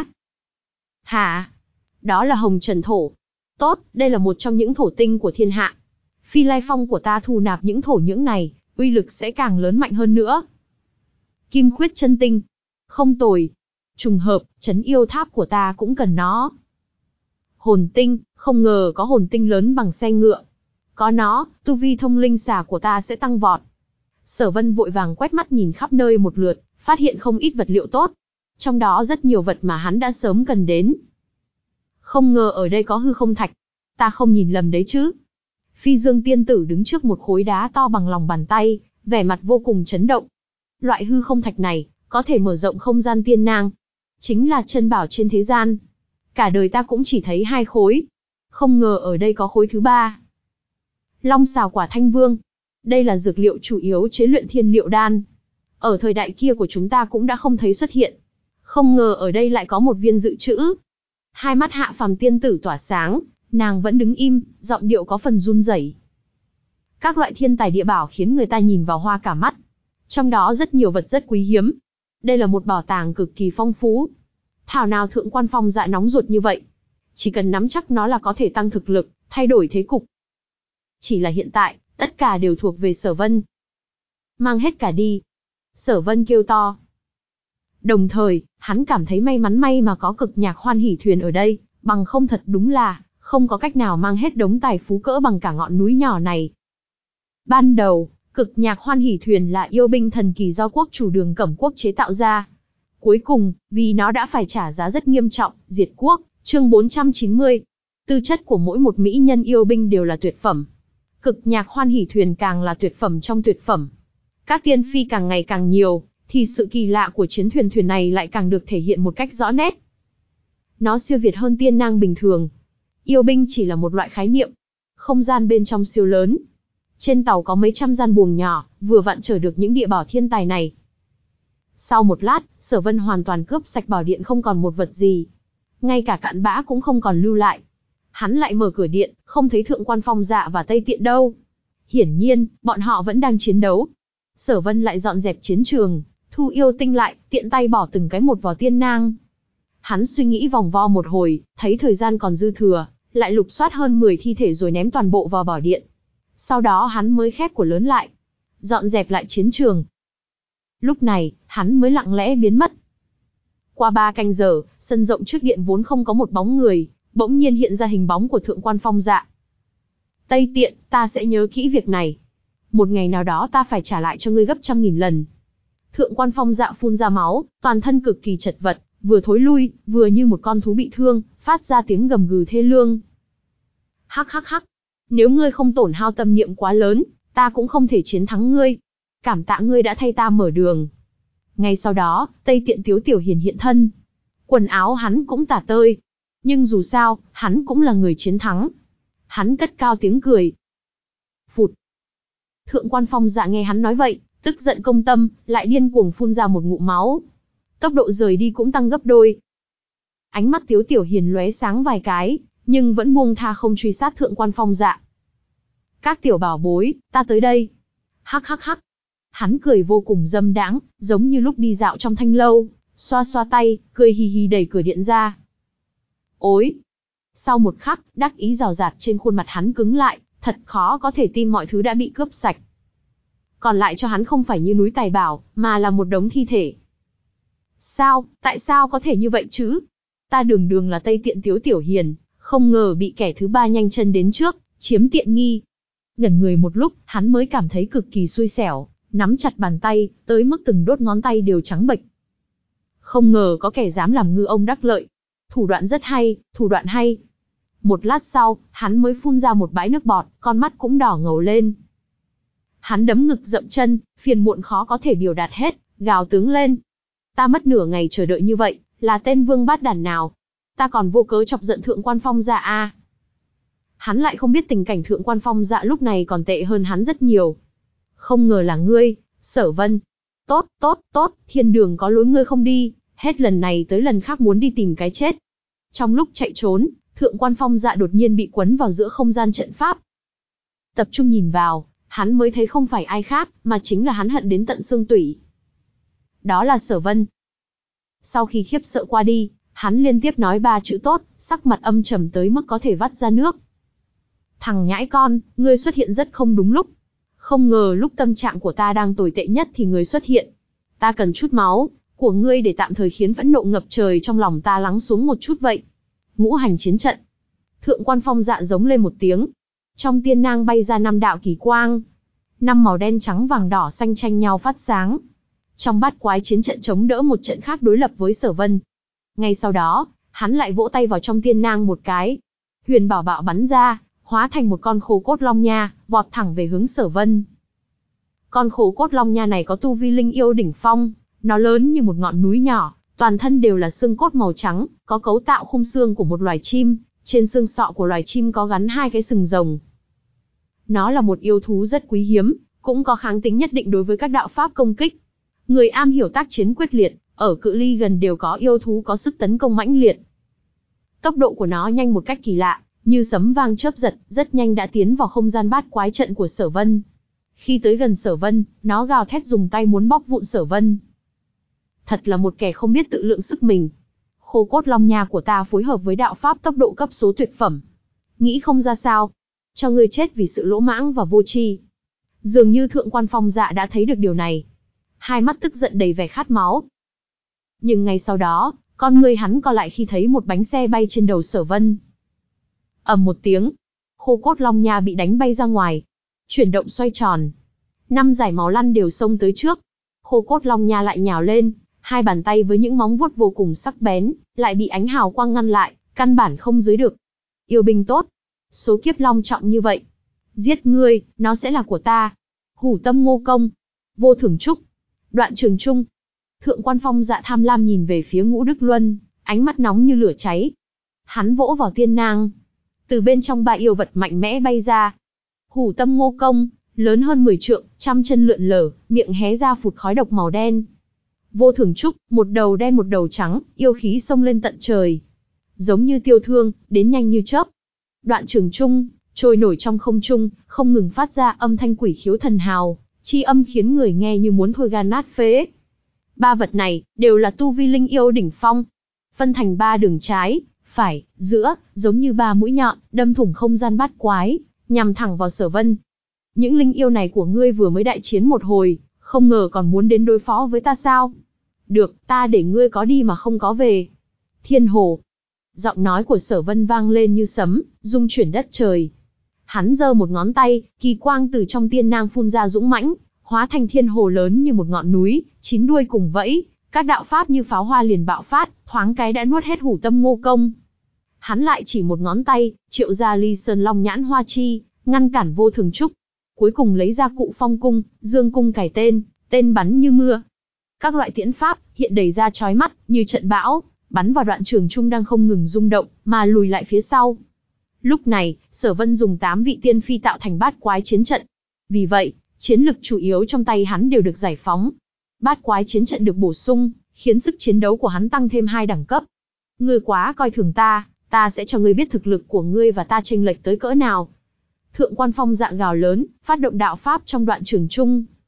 Hả? Đó là hồng trần thổ. Tốt, đây là một trong những thổ tinh của thiên hạ. Phi Lai Phong của ta thu nạp những thổ nhưỡng này, uy lực sẽ càng lớn mạnh hơn nữa. Kim khuyết chân tinh. Không tồi. Trùng hợp, trấn yêu tháp của ta cũng cần nó. Hồn tinh, không ngờ có hồn tinh lớn bằng xe ngựa. Có nó, tu vi thông linh xà của ta sẽ tăng vọt. Sở Vân vội vàng quét mắt nhìn khắp nơi một lượt, phát hiện không ít vật liệu tốt. Trong đó rất nhiều vật mà hắn đã sớm cần đến. Không ngờ ở đây có hư không thạch. Ta không nhìn lầm đấy chứ. Phi Dương tiên tử đứng trước một khối đá to bằng lòng bàn tay, vẻ mặt vô cùng chấn động. Loại hư không thạch này, có thể mở rộng không gian tiên nang. Chính là chân bảo trên thế gian. Cả đời ta cũng chỉ thấy hai khối. Không ngờ ở đây có khối thứ ba. Long xào quả thanh vương. Đây là dược liệu chủ yếu chế luyện thiên liệu đan. Ở thời đại kia của chúng ta cũng đã không thấy xuất hiện. Không ngờ ở đây lại có một viên dự trữ. Hai mắt Hạ Phàm tiên tử tỏa sáng, nàng vẫn đứng im, giọng điệu có phần run rẩy. Các loại thiên tài địa bảo khiến người ta nhìn vào hoa cả mắt. Trong đó rất nhiều vật rất quý hiếm. Đây là một bảo tàng cực kỳ phong phú. Thảo nào Thượng Quan Phong Dạ nóng ruột như vậy. Chỉ cần nắm chắc nó là có thể tăng thực lực, thay đổi thế cục. Chỉ là hiện tại, tất cả đều thuộc về Sở Vân. Mang hết cả đi. Sở Vân kêu to. Đồng thời, hắn cảm thấy may mắn may mà có cực nhạc hoan hỉ thuyền ở đây, bằng không thật đúng là, không có cách nào mang hết đống tài phú cỡ bằng cả ngọn núi nhỏ này. Ban đầu, cực nhạc hoan hỉ thuyền là yêu binh thần kỳ do quốc chủ Đường Cẩm Quốc chế tạo ra. Cuối cùng, vì nó đã phải trả giá rất nghiêm trọng, diệt quốc, chương bốn trăm chín mươi. Tư chất của mỗi một mỹ nhân yêu binh đều là tuyệt phẩm. Cực nhạc hoan hỉ thuyền càng là tuyệt phẩm trong tuyệt phẩm. Các tiên phi càng ngày càng nhiều, thì sự kỳ lạ của chiến thuyền thuyền này lại càng được thể hiện một cách rõ nét. Nó siêu việt hơn tiên nang bình thường. Yêu binh chỉ là một loại khái niệm. Không gian bên trong siêu lớn. Trên tàu có mấy trăm gian buồng nhỏ, vừa vặn chở được những địa bảo thiên tài này. Sau một lát, Sở Vân hoàn toàn cướp sạch bảo điện không còn một vật gì. Ngay cả cặn bã cũng không còn lưu lại. Hắn lại mở cửa điện, không thấy Thượng Quan Phong Dạ và Tây Tiện đâu. Hiển nhiên, bọn họ vẫn đang chiến đấu. Sở Vân lại dọn dẹp chiến trường, thu yêu tinh lại, tiện tay bỏ từng cái một vào tiên nang. Hắn suy nghĩ vòng vo một hồi, thấy thời gian còn dư thừa, lại lục soát hơn mười thi thể rồi ném toàn bộ vào bảo điện. Sau đó hắn mới khép của lớn lại, dọn dẹp lại chiến trường. Lúc này, hắn mới lặng lẽ biến mất. Qua ba canh giờ, sân rộng trước điện vốn không có một bóng người, bỗng nhiên hiện ra hình bóng của Thượng Quan Phong Dạ. Tây Tiện, ta sẽ nhớ kỹ việc này. Một ngày nào đó ta phải trả lại cho ngươi gấp trăm nghìn lần. Thượng Quan Phong Dạ phun ra máu, toàn thân cực kỳ chật vật, vừa thối lui, vừa như một con thú bị thương, phát ra tiếng gầm gừ thê lương. Hắc hắc hắc, nếu ngươi không tổn hao tâm niệm quá lớn, ta cũng không thể chiến thắng ngươi. Cảm tạ ngươi đã thay ta mở đường. Ngay sau đó, Tây Tiện Tiếu Tiểu Hiền hiện thân. Quần áo hắn cũng tả tơi. Nhưng dù sao, hắn cũng là người chiến thắng. Hắn cất cao tiếng cười. Phụt. Thượng Quan Phong Dạ nghe hắn nói vậy, tức giận công tâm, lại điên cuồng phun ra một ngụm máu. Tốc độ rời đi cũng tăng gấp đôi. Ánh mắt Tiếu Tiểu Hiền lóe sáng vài cái, nhưng vẫn buông tha không truy sát Thượng Quan Phong Dạ. Các tiểu bảo bối, ta tới đây. Hắc hắc hắc. Hắn cười vô cùng dâm đãng, giống như lúc đi dạo trong thanh lâu, xoa xoa tay, cười hì hì đẩy cửa điện ra. Ối! Sau một khắc, đắc ý rào rạt trên khuôn mặt hắn cứng lại, thật khó có thể tin mọi thứ đã bị cướp sạch. Còn lại cho hắn không phải như núi tài bảo, mà là một đống thi thể. Sao, tại sao có thể như vậy chứ? Ta đường đường là Tây Tiện Tiếu Tiểu Hiền, không ngờ bị kẻ thứ ba nhanh chân đến trước, chiếm tiện nghi. Ngẩn người một lúc, hắn mới cảm thấy cực kỳ xui xẻo, nắm chặt bàn tay, tới mức từng đốt ngón tay đều trắng bệch. Không ngờ có kẻ dám làm ngư ông đắc lợi. Thủ đoạn rất hay, thủ đoạn hay. Một lát sau, hắn mới phun ra một bãi nước bọt, con mắt cũng đỏ ngầu lên. Hắn đấm ngực dậm chân, phiền muộn khó có thể biểu đạt hết, gào tướng lên. Ta mất nửa ngày chờ đợi như vậy, là tên vương bát đàn nào? Ta còn vô cớ chọc giận Thượng Quan Phong Dạ a. Hắn lại không biết tình cảnh Thượng Quan Phong Dạ lúc này còn tệ hơn hắn rất nhiều. Không ngờ là ngươi, Sở Vân. Tốt, tốt, tốt, thiên đường có lối ngươi không đi, hết lần này tới lần khác muốn đi tìm cái chết. Trong lúc chạy trốn, Thượng Quan Phong Dạ đột nhiên bị quấn vào giữa không gian trận pháp. Tập trung nhìn vào, hắn mới thấy không phải ai khác, mà chính là hắn hận đến tận xương tủy. Đó là Sở Vân. Sau khi khiếp sợ qua đi, hắn liên tiếp nói ba chữ tốt, sắc mặt âm trầm tới mức có thể vắt ra nước. Thằng nhãi con, ngươi xuất hiện rất không đúng lúc. Không ngờ lúc tâm trạng của ta đang tồi tệ nhất thì ngươi xuất hiện. Ta cần chút máu của ngươi để tạm thời khiến phẫn nộ ngập trời trong lòng ta lắng xuống một chút vậy. Ngũ hành chiến trận. Thượng Quan Phong Dạ giống lên một tiếng. Trong tiên nang bay ra năm đạo kỳ quang. Năm màu đen trắng vàng đỏ xanh tranh nhau phát sáng. Trong bát quái chiến trận chống đỡ một trận khác đối lập với Sở Vân. Ngay sau đó, hắn lại vỗ tay vào trong tiên nang một cái. Huyền bảo bạo bắn ra, hóa thành một con khô cốt long nha, vọt thẳng về hướng Sở Vân. Con khô cốt long nha này có tu vi linh yêu đỉnh phong, nó lớn như một ngọn núi nhỏ, toàn thân đều là xương cốt màu trắng, có cấu tạo khung xương của một loài chim, trên xương sọ của loài chim có gắn hai cái sừng rồng. Nó là một yêu thú rất quý hiếm, cũng có kháng tính nhất định đối với các đạo pháp công kích. Người am hiểu tác chiến quyết liệt, ở cự ly gần đều có yêu thú có sức tấn công mãnh liệt. Tốc độ của nó nhanh một cách kỳ lạ, như sấm vang chớp giật, rất nhanh đã tiến vào không gian bát quái trận của Sở Vân. Khi tới gần Sở Vân, nó gào thét dùng tay muốn bóc vụn Sở Vân. Thật là một kẻ không biết tự lượng sức mình. Khô cốt long nha của ta phối hợp với đạo pháp tốc độ cấp số tuyệt phẩm. Nghĩ không ra sao, cho ngươi chết vì sự lỗ mãng và vô tri. Dường như Thượng Quan Phong Dạ đã thấy được điều này. Hai mắt tức giận đầy vẻ khát máu. Nhưng ngay sau đó, con ngươi hắn co lại khi thấy một bánh xe bay trên đầu Sở Vân. Ầm một tiếng, khô cốt long nha bị đánh bay ra ngoài, chuyển động xoay tròn. Năm dải máu lăn đều xông tới trước. Khô cốt long nha lại nhào lên, hai bàn tay với những móng vuốt vô cùng sắc bén, lại bị ánh hào quang ngăn lại, căn bản không dưới được. Yêu binh tốt, số kiếp long trọng như vậy, giết ngươi, nó sẽ là của ta. Hủ Tâm Ngô Công, Vô Thưởng Trúc, Đoạn Trường Trung. Thượng Quan Phong Dạ tham lam nhìn về phía Ngũ Đức Luân, ánh mắt nóng như lửa cháy. Hắn vỗ vào tiên nang, từ bên trong ba yêu vật mạnh mẽ bay ra. Hủ Tâm Ngô Công, lớn hơn mười trượng, trăm chân lượn lờ, miệng hé ra phụt khói độc màu đen. Vô Thưởng Trúc, một đầu đen một đầu trắng, yêu khí xông lên tận trời. Giống như tiêu thương, đến nhanh như chớp. Đoạn Trường Trung, trôi nổi trong không trung, không ngừng phát ra âm thanh quỷ khiếu thần hào, chi âm khiến người nghe như muốn thôi gan nát phế. Ba vật này, đều là tu vi linh yêu đỉnh phong. Phân thành ba đường trái, phải, giữa, giống như ba mũi nhọn, đâm thủng không gian bát quái, nhằm thẳng vào Sở Vân. Những linh yêu này của ngươi vừa mới đại chiến một hồi, không ngờ còn muốn đến đối phó với ta sao? Được, ta để ngươi có đi mà không có về. Thiên Hồ. Giọng nói của Sở Vân vang lên như sấm, rung chuyển đất trời. Hắn giơ một ngón tay, kỳ quang từ trong tiên nang phun ra dũng mãnh, hóa thành thiên hồ lớn như một ngọn núi, chín đuôi cùng vẫy, các đạo pháp như pháo hoa liền bạo phát, thoáng cái đã nuốt hết Hủ Tâm Ngô Công. Hắn lại chỉ một ngón tay, triệu ra Ly Sơn Long Nhãn Hoa Chi, ngăn cản Vô Thường Trúc. Cuối cùng lấy ra Cụ Phong Cung, Dương Cung cải tên, tên bắn như mưa. Các loại tiễn pháp hiện đầy ra chói mắt, như trận bão, bắn vào Đoạn Trường Trung đang không ngừng rung động, mà lùi lại phía sau. Lúc này, Sở Vân dùng tám vị tiên phi tạo thành bát quái chiến trận. Vì vậy, chiến lực chủ yếu trong tay hắn đều được giải phóng. Bát quái chiến trận được bổ sung, khiến sức chiến đấu của hắn tăng thêm hai đẳng cấp. Ngươi quá coi thường ta, ta sẽ cho ngươi biết thực lực của ngươi và ta chênh lệch tới cỡ nào. Thượng Quan Phong Dạ gào lớn, phát động đạo pháp trong Đoạn Trường Trung.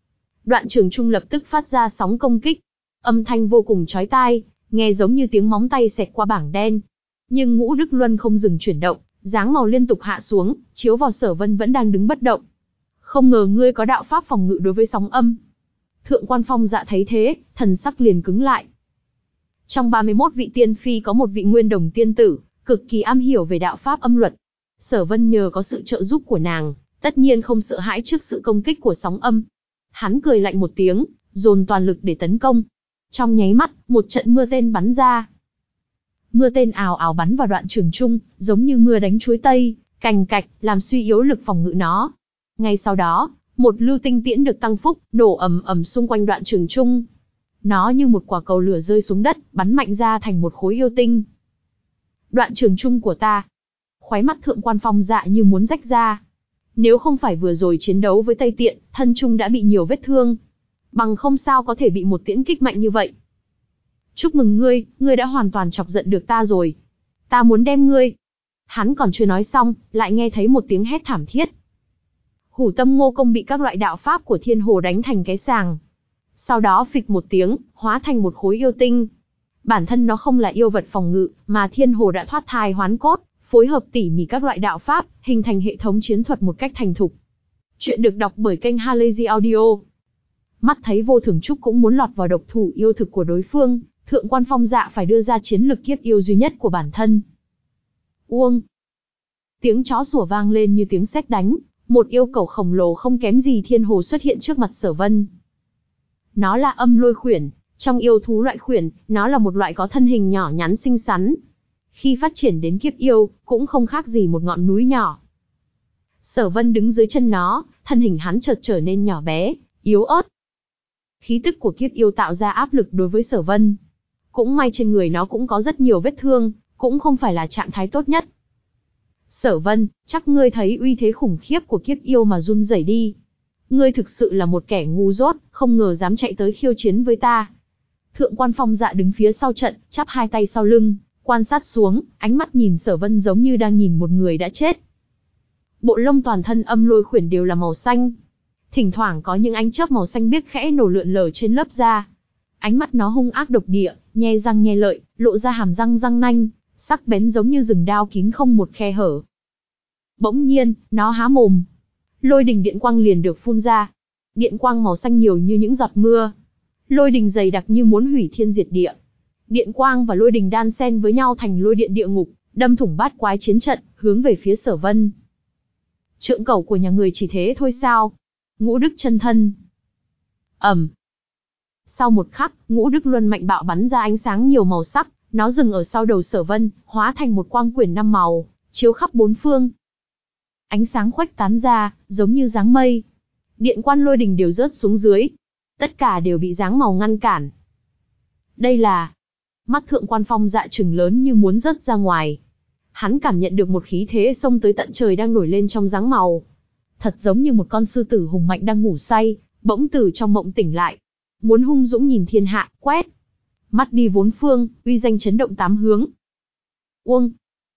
Đoạn trường trung lập tức phát ra sóng công kích. Âm thanh vô cùng chói tai, nghe giống như tiếng móng tay xẹt qua bảng đen. Nhưng Ngũ Đức Luân không dừng chuyển động, dáng màu liên tục hạ xuống, chiếu vào Sở Vân vẫn đang đứng bất động. Không ngờ ngươi có đạo pháp phòng ngự đối với sóng âm. Thượng quan Phong Dạ thấy thế, thần sắc liền cứng lại. Trong ba mươi mốt vị tiên phi có một vị Nguyên Đồng tiên tử, cực kỳ am hiểu về đạo pháp âm luật. Sở Vân nhờ có sự trợ giúp của nàng, tất nhiên không sợ hãi trước sự công kích của sóng âm. Hắn cười lạnh một tiếng, dồn toàn lực để tấn công. Trong nháy mắt, một trận mưa tên bắn ra. Mưa tên ào ào bắn vào đoạn trường trung, giống như mưa đánh chuối tây, cành cạch, làm suy yếu lực phòng ngự nó. Ngay sau đó, một lưu tinh tiễn được tăng phúc, nổ ầm ầm xung quanh đoạn trường trung. Nó như một quả cầu lửa rơi xuống đất, bắn mạnh ra thành một khối yêu tinh. Đoạn trường trung của ta. Khóe mắt Thượng quan Phong Dạ như muốn rách ra. Nếu không phải vừa rồi chiến đấu với Tây Tiện, thân trung đã bị nhiều vết thương. Bằng không sao có thể bị một tiễn kích mạnh như vậy. Chúc mừng ngươi, ngươi đã hoàn toàn chọc giận được ta rồi. Ta muốn đem ngươi. Hắn còn chưa nói xong, lại nghe thấy một tiếng hét thảm thiết. Hủ Tâm Ngô Công bị các loại đạo pháp của Thiên Hồ đánh thành cái sàng. Sau đó phịch một tiếng, hóa thành một khối yêu tinh. Bản thân nó không là yêu vật phòng ngự, mà Thiên Hồ đã thoát thai hoán cốt, phối hợp tỉ mỉ các loại đạo pháp, hình thành hệ thống chiến thuật một cách thành thục. Chuyện được đọc bởi kênh Halazy Audio. Mắt thấy Vô Thường Trúc cũng muốn lọt vào độc thủ yêu thực của đối phương, Thượng quan Phong Dạ phải đưa ra chiến lực kiếp yêu duy nhất của bản thân. Uông. Tiếng chó sủa vang lên như tiếng sét đánh, một yêu cẩu khổng lồ không kém gì Thiên Hồ xuất hiện trước mặt Sở Vân. Nó là Âm Lôi Khuyển, trong yêu thú loại khuyển, nó là một loại có thân hình nhỏ nhắn xinh xắn. Khi phát triển đến kiếp yêu, cũng không khác gì một ngọn núi nhỏ. Sở Vân đứng dưới chân nó, thân hình hắn chợt trở nên nhỏ bé, yếu ớt. Khí tức của kiếp yêu tạo ra áp lực đối với Sở Vân. Cũng may trên người nó cũng có rất nhiều vết thương, cũng không phải là trạng thái tốt nhất. Sở Vân, chắc ngươi thấy uy thế khủng khiếp của kiếp yêu mà run rẩy đi. Ngươi thực sự là một kẻ ngu dốt, không ngờ dám chạy tới khiêu chiến với ta. Thượng quan Phong Dạ đứng phía sau trận, chắp hai tay sau lưng, quan sát xuống, ánh mắt nhìn Sở Vân giống như đang nhìn một người đã chết. Bộ lông toàn thân Âm Lôi Khuyển đều là màu xanh. Thỉnh thoảng có những ánh chớp màu xanh biếc khẽ nổ lượn lờ trên lớp da. Ánh mắt nó hung ác độc địa, nhe răng nhe lợi, lộ ra hàm răng răng nanh, sắc bén giống như rừng đao kín không một khe hở. Bỗng nhiên, nó há mồm. Lôi đình điện quang liền được phun ra. Điện quang màu xanh nhiều như những giọt mưa. Lôi đình dày đặc như muốn hủy thiên diệt địa. Điện quang và lôi đình đan xen với nhau thành lôi điện địa ngục, đâm thủng bát quái chiến trận, hướng về phía Sở Vân. Trượng cẩu của nhà người chỉ thế thôi sao? Ngũ Đức chân thân. Ầm. Sau một khắc, Ngũ Đức Luân mạnh bạo bắn ra ánh sáng nhiều màu sắc, nó dừng ở sau đầu Sở Vân, hóa thành một quang quyển năm màu, chiếu khắp bốn phương. Ánh sáng khuếch tán ra, giống như dáng mây. Điện quan lôi đình đều rớt xuống dưới. Tất cả đều bị dáng màu ngăn cản. Đây là... Mắt Thượng quan Phong Dạ trừng lớn như muốn rớt ra ngoài. Hắn cảm nhận được một khí thế xông tới tận trời đang nổi lên trong dáng màu. Thật giống như một con sư tử hùng mạnh đang ngủ say, bỗng từ trong mộng tỉnh lại. Muốn hung dũng nhìn thiên hạ, quét. Mắt đi bốn phương, uy danh chấn động tám hướng. Uông.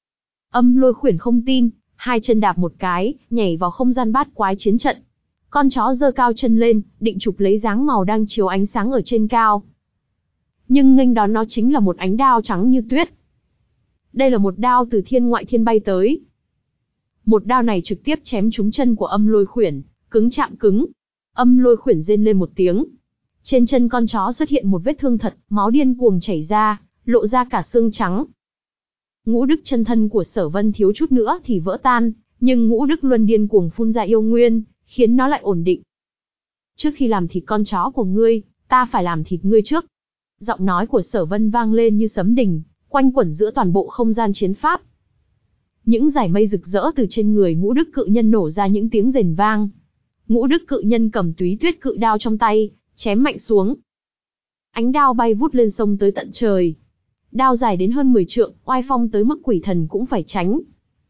Âm Lôi Khuyển không tin, hai chân đạp một cái, nhảy vào không gian bát quái chiến trận. Con chó giơ cao chân lên, định chụp lấy dáng màu đang chiếu ánh sáng ở trên cao. Nhưng nghênh đón nó chính là một ánh đao trắng như tuyết. Đây là một đao từ thiên ngoại thiên bay tới. Một đao này trực tiếp chém trúng chân của Âm Lôi Khuyển, cứng chạm cứng. Âm Lôi Khuyển rên lên một tiếng. Trên chân con chó xuất hiện một vết thương thật, máu điên cuồng chảy ra, lộ ra cả xương trắng. Ngũ Đức chân thân của Sở Vân thiếu chút nữa thì vỡ tan, nhưng Ngũ Đức Luân điên cuồng phun ra yêu nguyên, khiến nó lại ổn định. Trước khi làm thịt con chó của ngươi, ta phải làm thịt ngươi trước. Giọng nói của Sở Vân vang lên như sấm đình, quanh quẩn giữa toàn bộ không gian chiến pháp. Những dải mây rực rỡ từ trên người Ngũ Đức cự nhân nổ ra những tiếng rền vang. Ngũ Đức cự nhân cầm túy tuyết cự đao trong tay, chém mạnh xuống. Ánh đao bay vút lên sông tới tận trời. Đao dài đến hơn mười trượng, oai phong tới mức quỷ thần cũng phải tránh.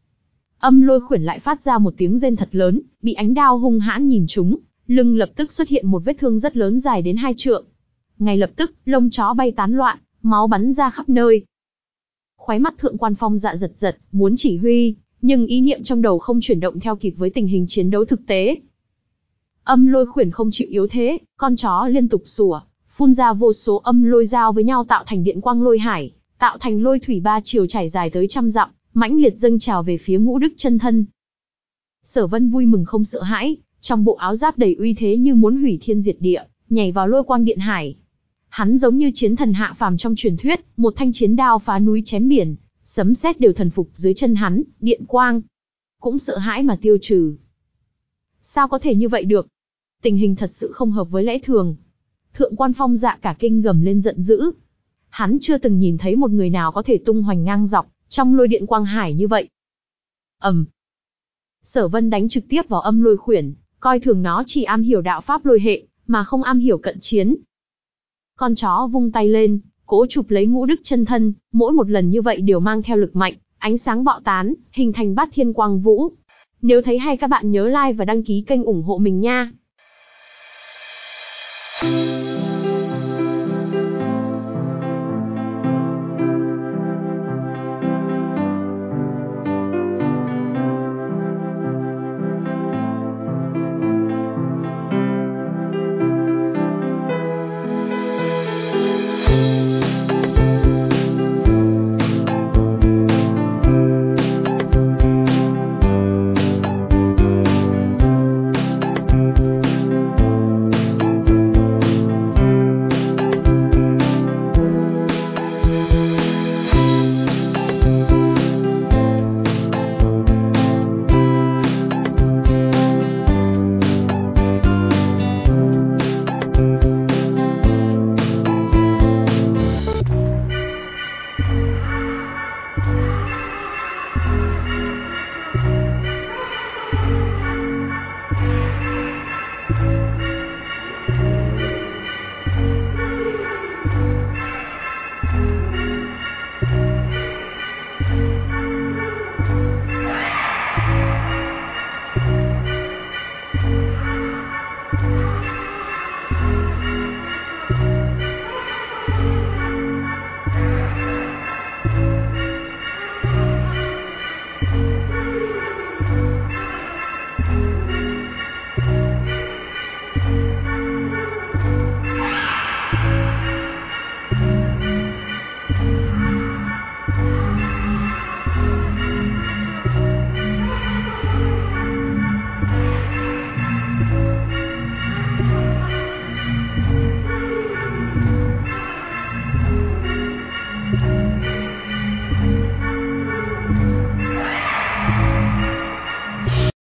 Âm Lôi Khuyển lại phát ra một tiếng rên thật lớn, bị ánh đao hung hãn nhìn trúng, lưng lập tức xuất hiện một vết thương rất lớn dài đến hai trượng. Ngay lập tức, lông chó bay tán loạn, máu bắn ra khắp nơi. Khóe mắt Thượng quan Phong Dạ giật giật, muốn chỉ huy, nhưng ý niệm trong đầu không chuyển động theo kịp với tình hình chiến đấu thực tế. Âm lôi khuyển không chịu yếu thế, con chó liên tục sủa, phun ra vô số âm lôi giao với nhau tạo thành điện quang lôi hải, tạo thành lôi thủy ba chiều trải dài tới trăm dặm, mãnh liệt dâng trào về phía Ngũ Đức chân thân. Sở Vân vui mừng không sợ hãi, trong bộ áo giáp đầy uy thế như muốn hủy thiên diệt địa, nhảy vào lôi quang điện hải. Hắn giống như chiến thần hạ phàm trong truyền thuyết, một thanh chiến đao phá núi chém biển, sấm sét đều thần phục dưới chân hắn, điện quang cũng sợ hãi mà tiêu trừ. Sao có thể như vậy được? Tình hình thật sự không hợp với lẽ thường. Thượng quan Phong Dạ cả kinh gầm lên giận dữ. Hắn chưa từng nhìn thấy một người nào có thể tung hoành ngang dọc trong lôi điện quang hải như vậy. ầm, um. Sở Vân đánh trực tiếp vào âm lôi khuyển, coi thường nó chỉ am hiểu đạo pháp lôi hệ, mà không am hiểu cận chiến. Con chó vung tay lên, cố chụp lấy Ngũ Đức chân thân, mỗi một lần như vậy đều mang theo lực mạnh, ánh sáng bạo tán, hình thành bát thiên quang vũ. Nếu thấy hay các bạn nhớ like và đăng ký kênh ủng hộ mình nha.